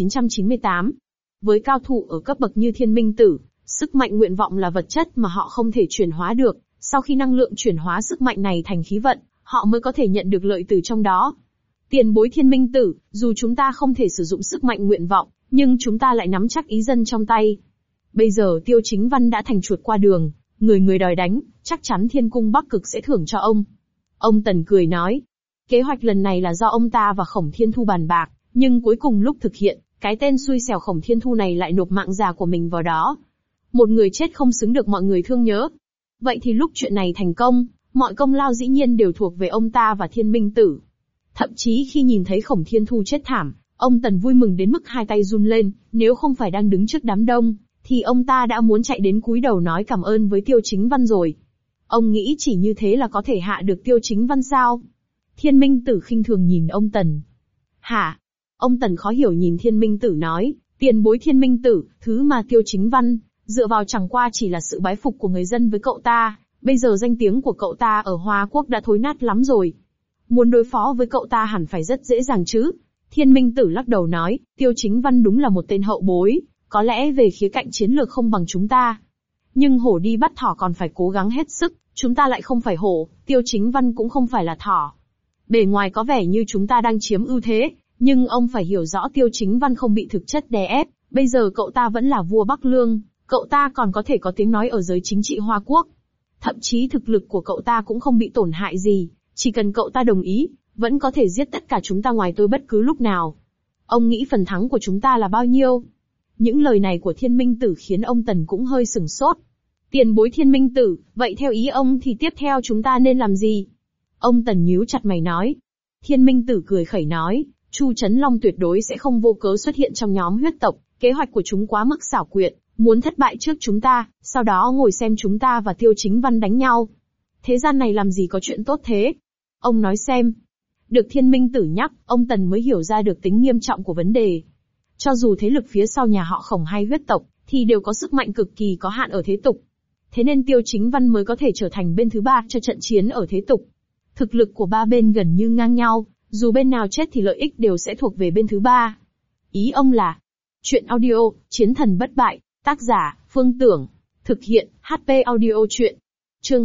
2998. Với cao thủ ở cấp bậc như Thiên Minh Tử, sức mạnh nguyện vọng là vật chất mà họ không thể chuyển hóa được, sau khi năng lượng chuyển hóa sức mạnh này thành khí vận, họ mới có thể nhận được lợi từ trong đó. Tiền bối Thiên Minh Tử, dù chúng ta không thể sử dụng sức mạnh nguyện vọng, nhưng chúng ta lại nắm chắc ý dân trong tay. Bây giờ Tiêu Chính Văn đã thành chuột qua đường, người người đòi đánh, chắc chắn Thiên Cung Bắc Cực sẽ thưởng cho ông. Ông Tần cười nói, kế hoạch lần này là do ông ta và Khổng Thiên Thu bàn bạc, nhưng cuối cùng lúc thực hiện, cái tên xui xẻo Khổng Thiên Thu này lại nộp mạng già của mình vào đó. Một người chết không xứng được mọi người thương nhớ. Vậy thì lúc chuyện này thành công, mọi công lao dĩ nhiên đều thuộc về ông ta và Thiên Minh Tử. Thậm chí khi nhìn thấy Khổng Thiên Thu chết thảm, ông Tần vui mừng đến mức hai tay run lên, nếu không phải đang đứng trước đám đông, thì ông ta đã muốn chạy đến cúi đầu nói cảm ơn với Tiêu Chính Văn rồi. Ông nghĩ chỉ như thế là có thể hạ được Tiêu Chính Văn sao? Thiên Minh Tử khinh thường nhìn ông Tần. Hả? Ông Tần khó hiểu nhìn Thiên Minh Tử nói, tiền bối Thiên Minh Tử, thứ mà Tiêu Chính Văn dựa vào chẳng qua chỉ là sự bái phục của người dân với cậu ta, bây giờ danh tiếng của cậu ta ở Hoa Quốc đã thối nát lắm rồi. Muốn đối phó với cậu ta hẳn phải rất dễ dàng chứ. Thiên Minh Tử lắc đầu nói, Tiêu Chính Văn đúng là một tên hậu bối, có lẽ về khía cạnh chiến lược không bằng chúng ta. Nhưng hổ đi bắt thỏ còn phải cố gắng hết sức, chúng ta lại không phải hổ, Tiêu Chính Văn cũng không phải là thỏ. Bề ngoài có vẻ như chúng ta đang chiếm ưu thế, nhưng ông phải hiểu rõ Tiêu Chính Văn không bị thực chất đè ép, bây giờ cậu ta vẫn là vua Bắc Lương, cậu ta còn có thể có tiếng nói ở giới chính trị Hoa Quốc. Thậm chí thực lực của cậu ta cũng không bị tổn hại gì, chỉ cần cậu ta đồng ý, vẫn có thể giết tất cả chúng ta ngoài tôi bất cứ lúc nào. Ông nghĩ phần thắng của chúng ta là bao nhiêu? Những lời này của Thiên Minh Tử khiến ông Tần cũng hơi sửng sốt. Tiền bối Thiên Minh Tử, vậy theo ý ông thì tiếp theo chúng ta nên làm gì? Ông Tần nhíu chặt mày nói. Thiên Minh Tử cười khẩy nói, Chu Trấn Long tuyệt đối sẽ không vô cớ xuất hiện trong nhóm huyết tộc, kế hoạch của chúng quá mức xảo quyệt, muốn thất bại trước chúng ta, sau đó ngồi xem chúng ta và Tiêu Chính Văn đánh nhau. Thế gian này làm gì có chuyện tốt thế? Ông nói xem. Được Thiên Minh Tử nhắc, ông Tần mới hiểu ra được tính nghiêm trọng của vấn đề. Cho dù thế lực phía sau nhà họ Khổng hay huyết tộc, thì đều có sức mạnh cực kỳ có hạn ở thế tục. Thế nên Tiêu Chính Văn mới có thể trở thành bên thứ ba cho trận chiến ở thế tục. Thực lực của ba bên gần như ngang nhau, dù bên nào chết thì lợi ích đều sẽ thuộc về bên thứ ba. Ý ông là, chuyện audio, Chiến thần bất bại, tác giả, Phương Tưởng, thực hiện, HP audio chuyện. Chương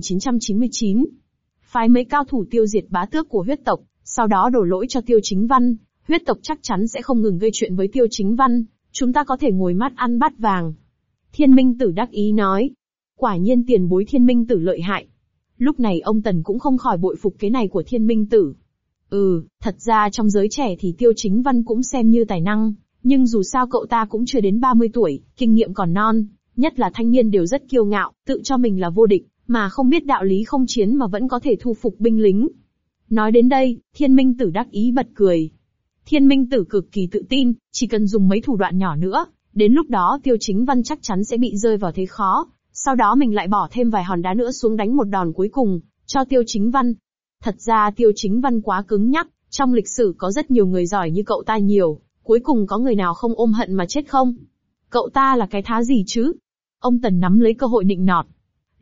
2999. Phái mấy cao thủ tiêu diệt bá tước của huyết tộc, sau đó đổ lỗi cho Tiêu Chính Văn, huyết tộc chắc chắn sẽ không ngừng gây chuyện với Tiêu Chính Văn, chúng ta có thể ngồi mắt ăn bát vàng. Thiên Minh Tử đắc ý nói. Quả nhiên tiền bối Thiên Minh Tử lợi hại. Lúc này ông Tần cũng không khỏi bội phục cái này của Thiên Minh Tử. Thật ra trong giới trẻ thì Tiêu Chính Văn cũng xem như tài năng, nhưng dù sao cậu ta cũng chưa đến 30 tuổi, kinh nghiệm còn non, nhất là thanh niên đều rất kiêu ngạo, tự cho mình là vô địch, mà không biết đạo lý không chiến mà vẫn có thể thu phục binh lính. Nói đến đây, Thiên Minh Tử đắc ý bật cười. Thiên Minh Tử cực kỳ tự tin, chỉ cần dùng mấy thủ đoạn nhỏ nữa, đến lúc đó Tiêu Chính Văn chắc chắn sẽ bị rơi vào thế khó, sau đó mình lại bỏ thêm vài hòn đá nữa xuống đánh một đòn cuối cùng, cho Tiêu Chính Văn. Thật ra Tiêu Chính Văn quá cứng nhắc, trong lịch sử có rất nhiều người giỏi như cậu ta nhiều, cuối cùng có người nào không ôm hận mà chết không? Cậu ta là cái thá gì chứ? Ông Tần nắm lấy cơ hội nịnh nọt.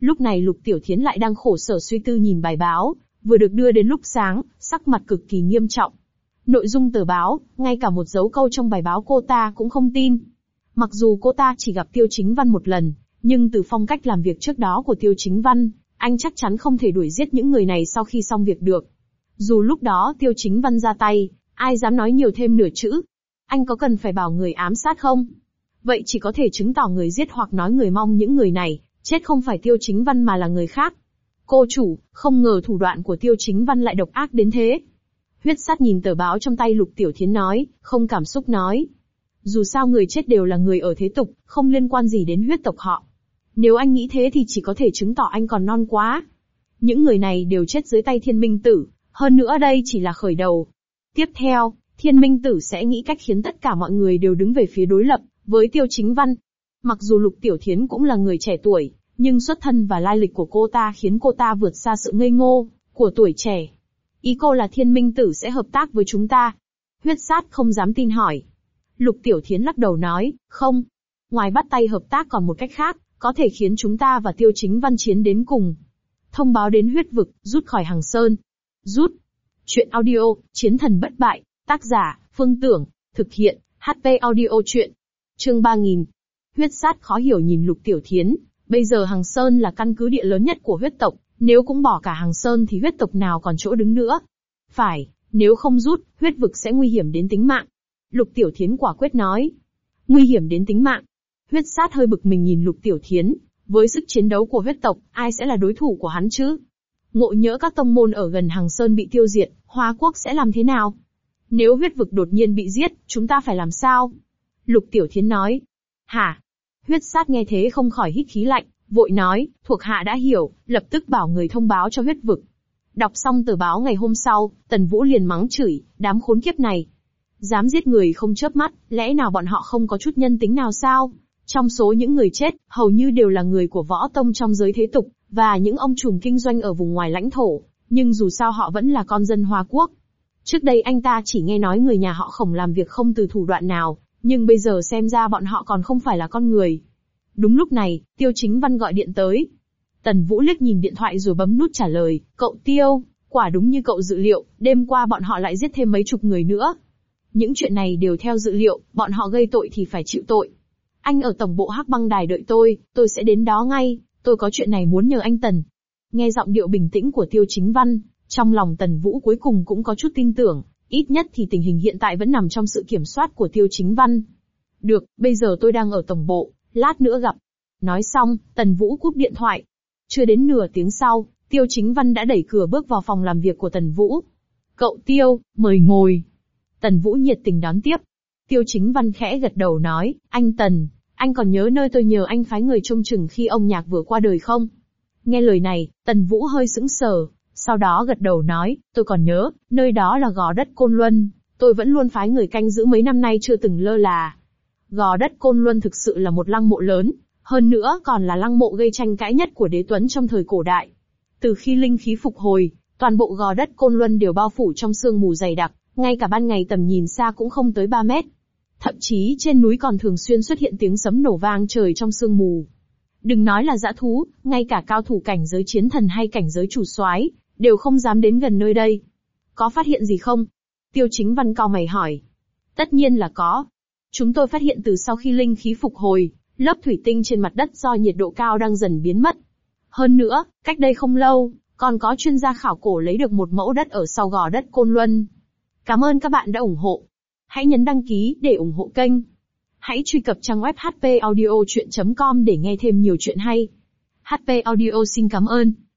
Lúc này Lục Tiểu Thiến lại đang khổ sở suy tư nhìn bài báo, vừa được đưa đến lúc sáng, sắc mặt cực kỳ nghiêm trọng. Nội dung tờ báo, ngay cả một dấu câu trong bài báo cô ta cũng không tin. Mặc dù cô ta chỉ gặp Tiêu Chính Văn một lần, nhưng từ phong cách làm việc trước đó của Tiêu Chính Văn, anh chắc chắn không thể đuổi giết những người này sau khi xong việc được. Dù lúc đó Tiêu Chính Văn ra tay, ai dám nói nhiều thêm nửa chữ. Anh có cần phải bảo người ám sát không? Vậy chỉ có thể chứng tỏ người giết hoặc nói người mong những người này chết không phải Tiêu Chính Văn mà là người khác. Cô chủ, không ngờ thủ đoạn của Tiêu Chính Văn lại độc ác đến thế. Huyết Sát nhìn tờ báo trong tay Lục Tiểu Thiến nói, không cảm xúc nói. Dù sao người chết đều là người ở thế tục, không liên quan gì đến huyết tộc họ. Nếu anh nghĩ thế thì chỉ có thể chứng tỏ anh còn non quá. Những người này đều chết dưới tay Thiên Minh Tử, hơn nữa đây chỉ là khởi đầu. Tiếp theo, Thiên Minh Tử sẽ nghĩ cách khiến tất cả mọi người đều đứng về phía đối lập với Tiêu Chính Văn. Mặc dù Lục Tiểu Thiến cũng là người trẻ tuổi, nhưng xuất thân và lai lịch của cô ta khiến cô ta vượt xa sự ngây ngô của tuổi trẻ. Ý cô là Thiên Minh Tử sẽ hợp tác với chúng ta? Huyết Sát không dám tin hỏi. Lục Tiểu Thiến lắc đầu nói, không. Ngoài bắt tay hợp tác còn một cách khác, có thể khiến chúng ta và Tiêu Chính Văn chiến đến cùng. Thông báo đến huyết vực, rút khỏi Hằng Sơn. Rút. Chuyện audio, Chiến thần bất bại, tác giả, Phương Tưởng, thực hiện, HP audio chuyện. Chương 3000. Huyết Sát khó hiểu nhìn Lục Tiểu Thiến, bây giờ Hằng Sơn là căn cứ địa lớn nhất của huyết tộc, nếu cũng bỏ cả Hằng Sơn thì huyết tộc nào còn chỗ đứng nữa. Phải, nếu không rút, huyết vực sẽ nguy hiểm đến tính mạng. Lục Tiểu Thiến quả quyết nói. Nguy hiểm đến tính mạng. Huyết Sát hơi bực mình nhìn Lục Tiểu Thiến, với sức chiến đấu của huyết tộc, ai sẽ là đối thủ của hắn chứ? Ngộ nhỡ các tông môn ở gần Hằng Sơn bị tiêu diệt, Hoa Quốc sẽ làm thế nào? Nếu huyết vực đột nhiên bị giết, chúng ta phải làm sao? Lục Tiểu Thiến nói. Hả? Huyết Sát nghe thế không khỏi hít khí lạnh, vội nói, thuộc hạ đã hiểu, lập tức bảo người thông báo cho huyết vực. Đọc xong tờ báo ngày hôm sau, Tần Vũ liền mắng chửi, đám khốn kiếp này. Dám giết người không chớp mắt, lẽ nào bọn họ không có chút nhân tính nào sao? Trong số những người chết, hầu như đều là người của võ tông trong giới thế tục, và những ông trùm kinh doanh ở vùng ngoài lãnh thổ, nhưng dù sao họ vẫn là con dân Hoa Quốc. Trước đây anh ta chỉ nghe nói người nhà họ Khổng làm việc không từ thủ đoạn nào, nhưng bây giờ xem ra bọn họ còn không phải là con người. Đúng lúc này, Tiêu Chính Văn gọi điện tới. Tần Vũ liếc nhìn điện thoại rồi bấm nút trả lời, cậu Tiêu, quả đúng như cậu dự liệu, đêm qua bọn họ lại giết thêm mấy chục người nữa. Những chuyện này đều theo dự liệu, bọn họ gây tội thì phải chịu tội. Anh ở tổng bộ Hắc Băng Đài đợi tôi sẽ đến đó ngay, tôi có chuyện này muốn nhờ anh Tần. Nghe giọng điệu bình tĩnh của Tiêu Chính Văn, trong lòng Tần Vũ cuối cùng cũng có chút tin tưởng, ít nhất thì tình hình hiện tại vẫn nằm trong sự kiểm soát của Tiêu Chính Văn. Được, bây giờ tôi đang ở tổng bộ, lát nữa gặp. Nói xong, Tần Vũ cúp điện thoại. Chưa đến nửa tiếng sau, Tiêu Chính Văn đã đẩy cửa bước vào phòng làm việc của Tần Vũ. Cậu Tiêu, mời ngồi. Tần Vũ nhiệt tình đón tiếp. Tiêu Chính Văn khẽ gật đầu nói, anh Tần, anh còn nhớ nơi tôi nhờ anh phái người trông chừng khi ông Nhạc vừa qua đời không? Nghe lời này, Tần Vũ hơi sững sờ, sau đó gật đầu nói, tôi còn nhớ, nơi đó là Gò Đất Côn Luân, tôi vẫn luôn phái người canh giữ mấy năm nay chưa từng lơ là. Gò Đất Côn Luân thực sự là một lăng mộ lớn, hơn nữa còn là lăng mộ gây tranh cãi nhất của đế tuấn trong thời cổ đại. Từ khi linh khí phục hồi, toàn bộ Gò Đất Côn Luân đều bao phủ trong sương mù dày đặc, ngay cả ban ngày tầm nhìn xa cũng không tới 3 mét. Thậm chí trên núi còn thường xuyên xuất hiện tiếng sấm nổ vang trời trong sương mù. Đừng nói là dã thú, ngay cả cao thủ cảnh giới chiến thần hay cảnh giới chủ soái đều không dám đến gần nơi đây. Có phát hiện gì không? Tiêu Chính Văn cau mày hỏi. Tất nhiên là có. Chúng tôi phát hiện từ sau khi linh khí phục hồi, lớp thủy tinh trên mặt đất do nhiệt độ cao đang dần biến mất. Hơn nữa, cách đây không lâu, còn có chuyên gia khảo cổ lấy được một mẫu đất ở sau Gò Đất Côn Luân. Cảm ơn các bạn đã ủng hộ. Hãy nhấn đăng ký để ủng hộ kênh. Hãy truy cập trang web hpaudiochuyen.com để nghe thêm nhiều chuyện hay. HP Audio xin cảm ơn.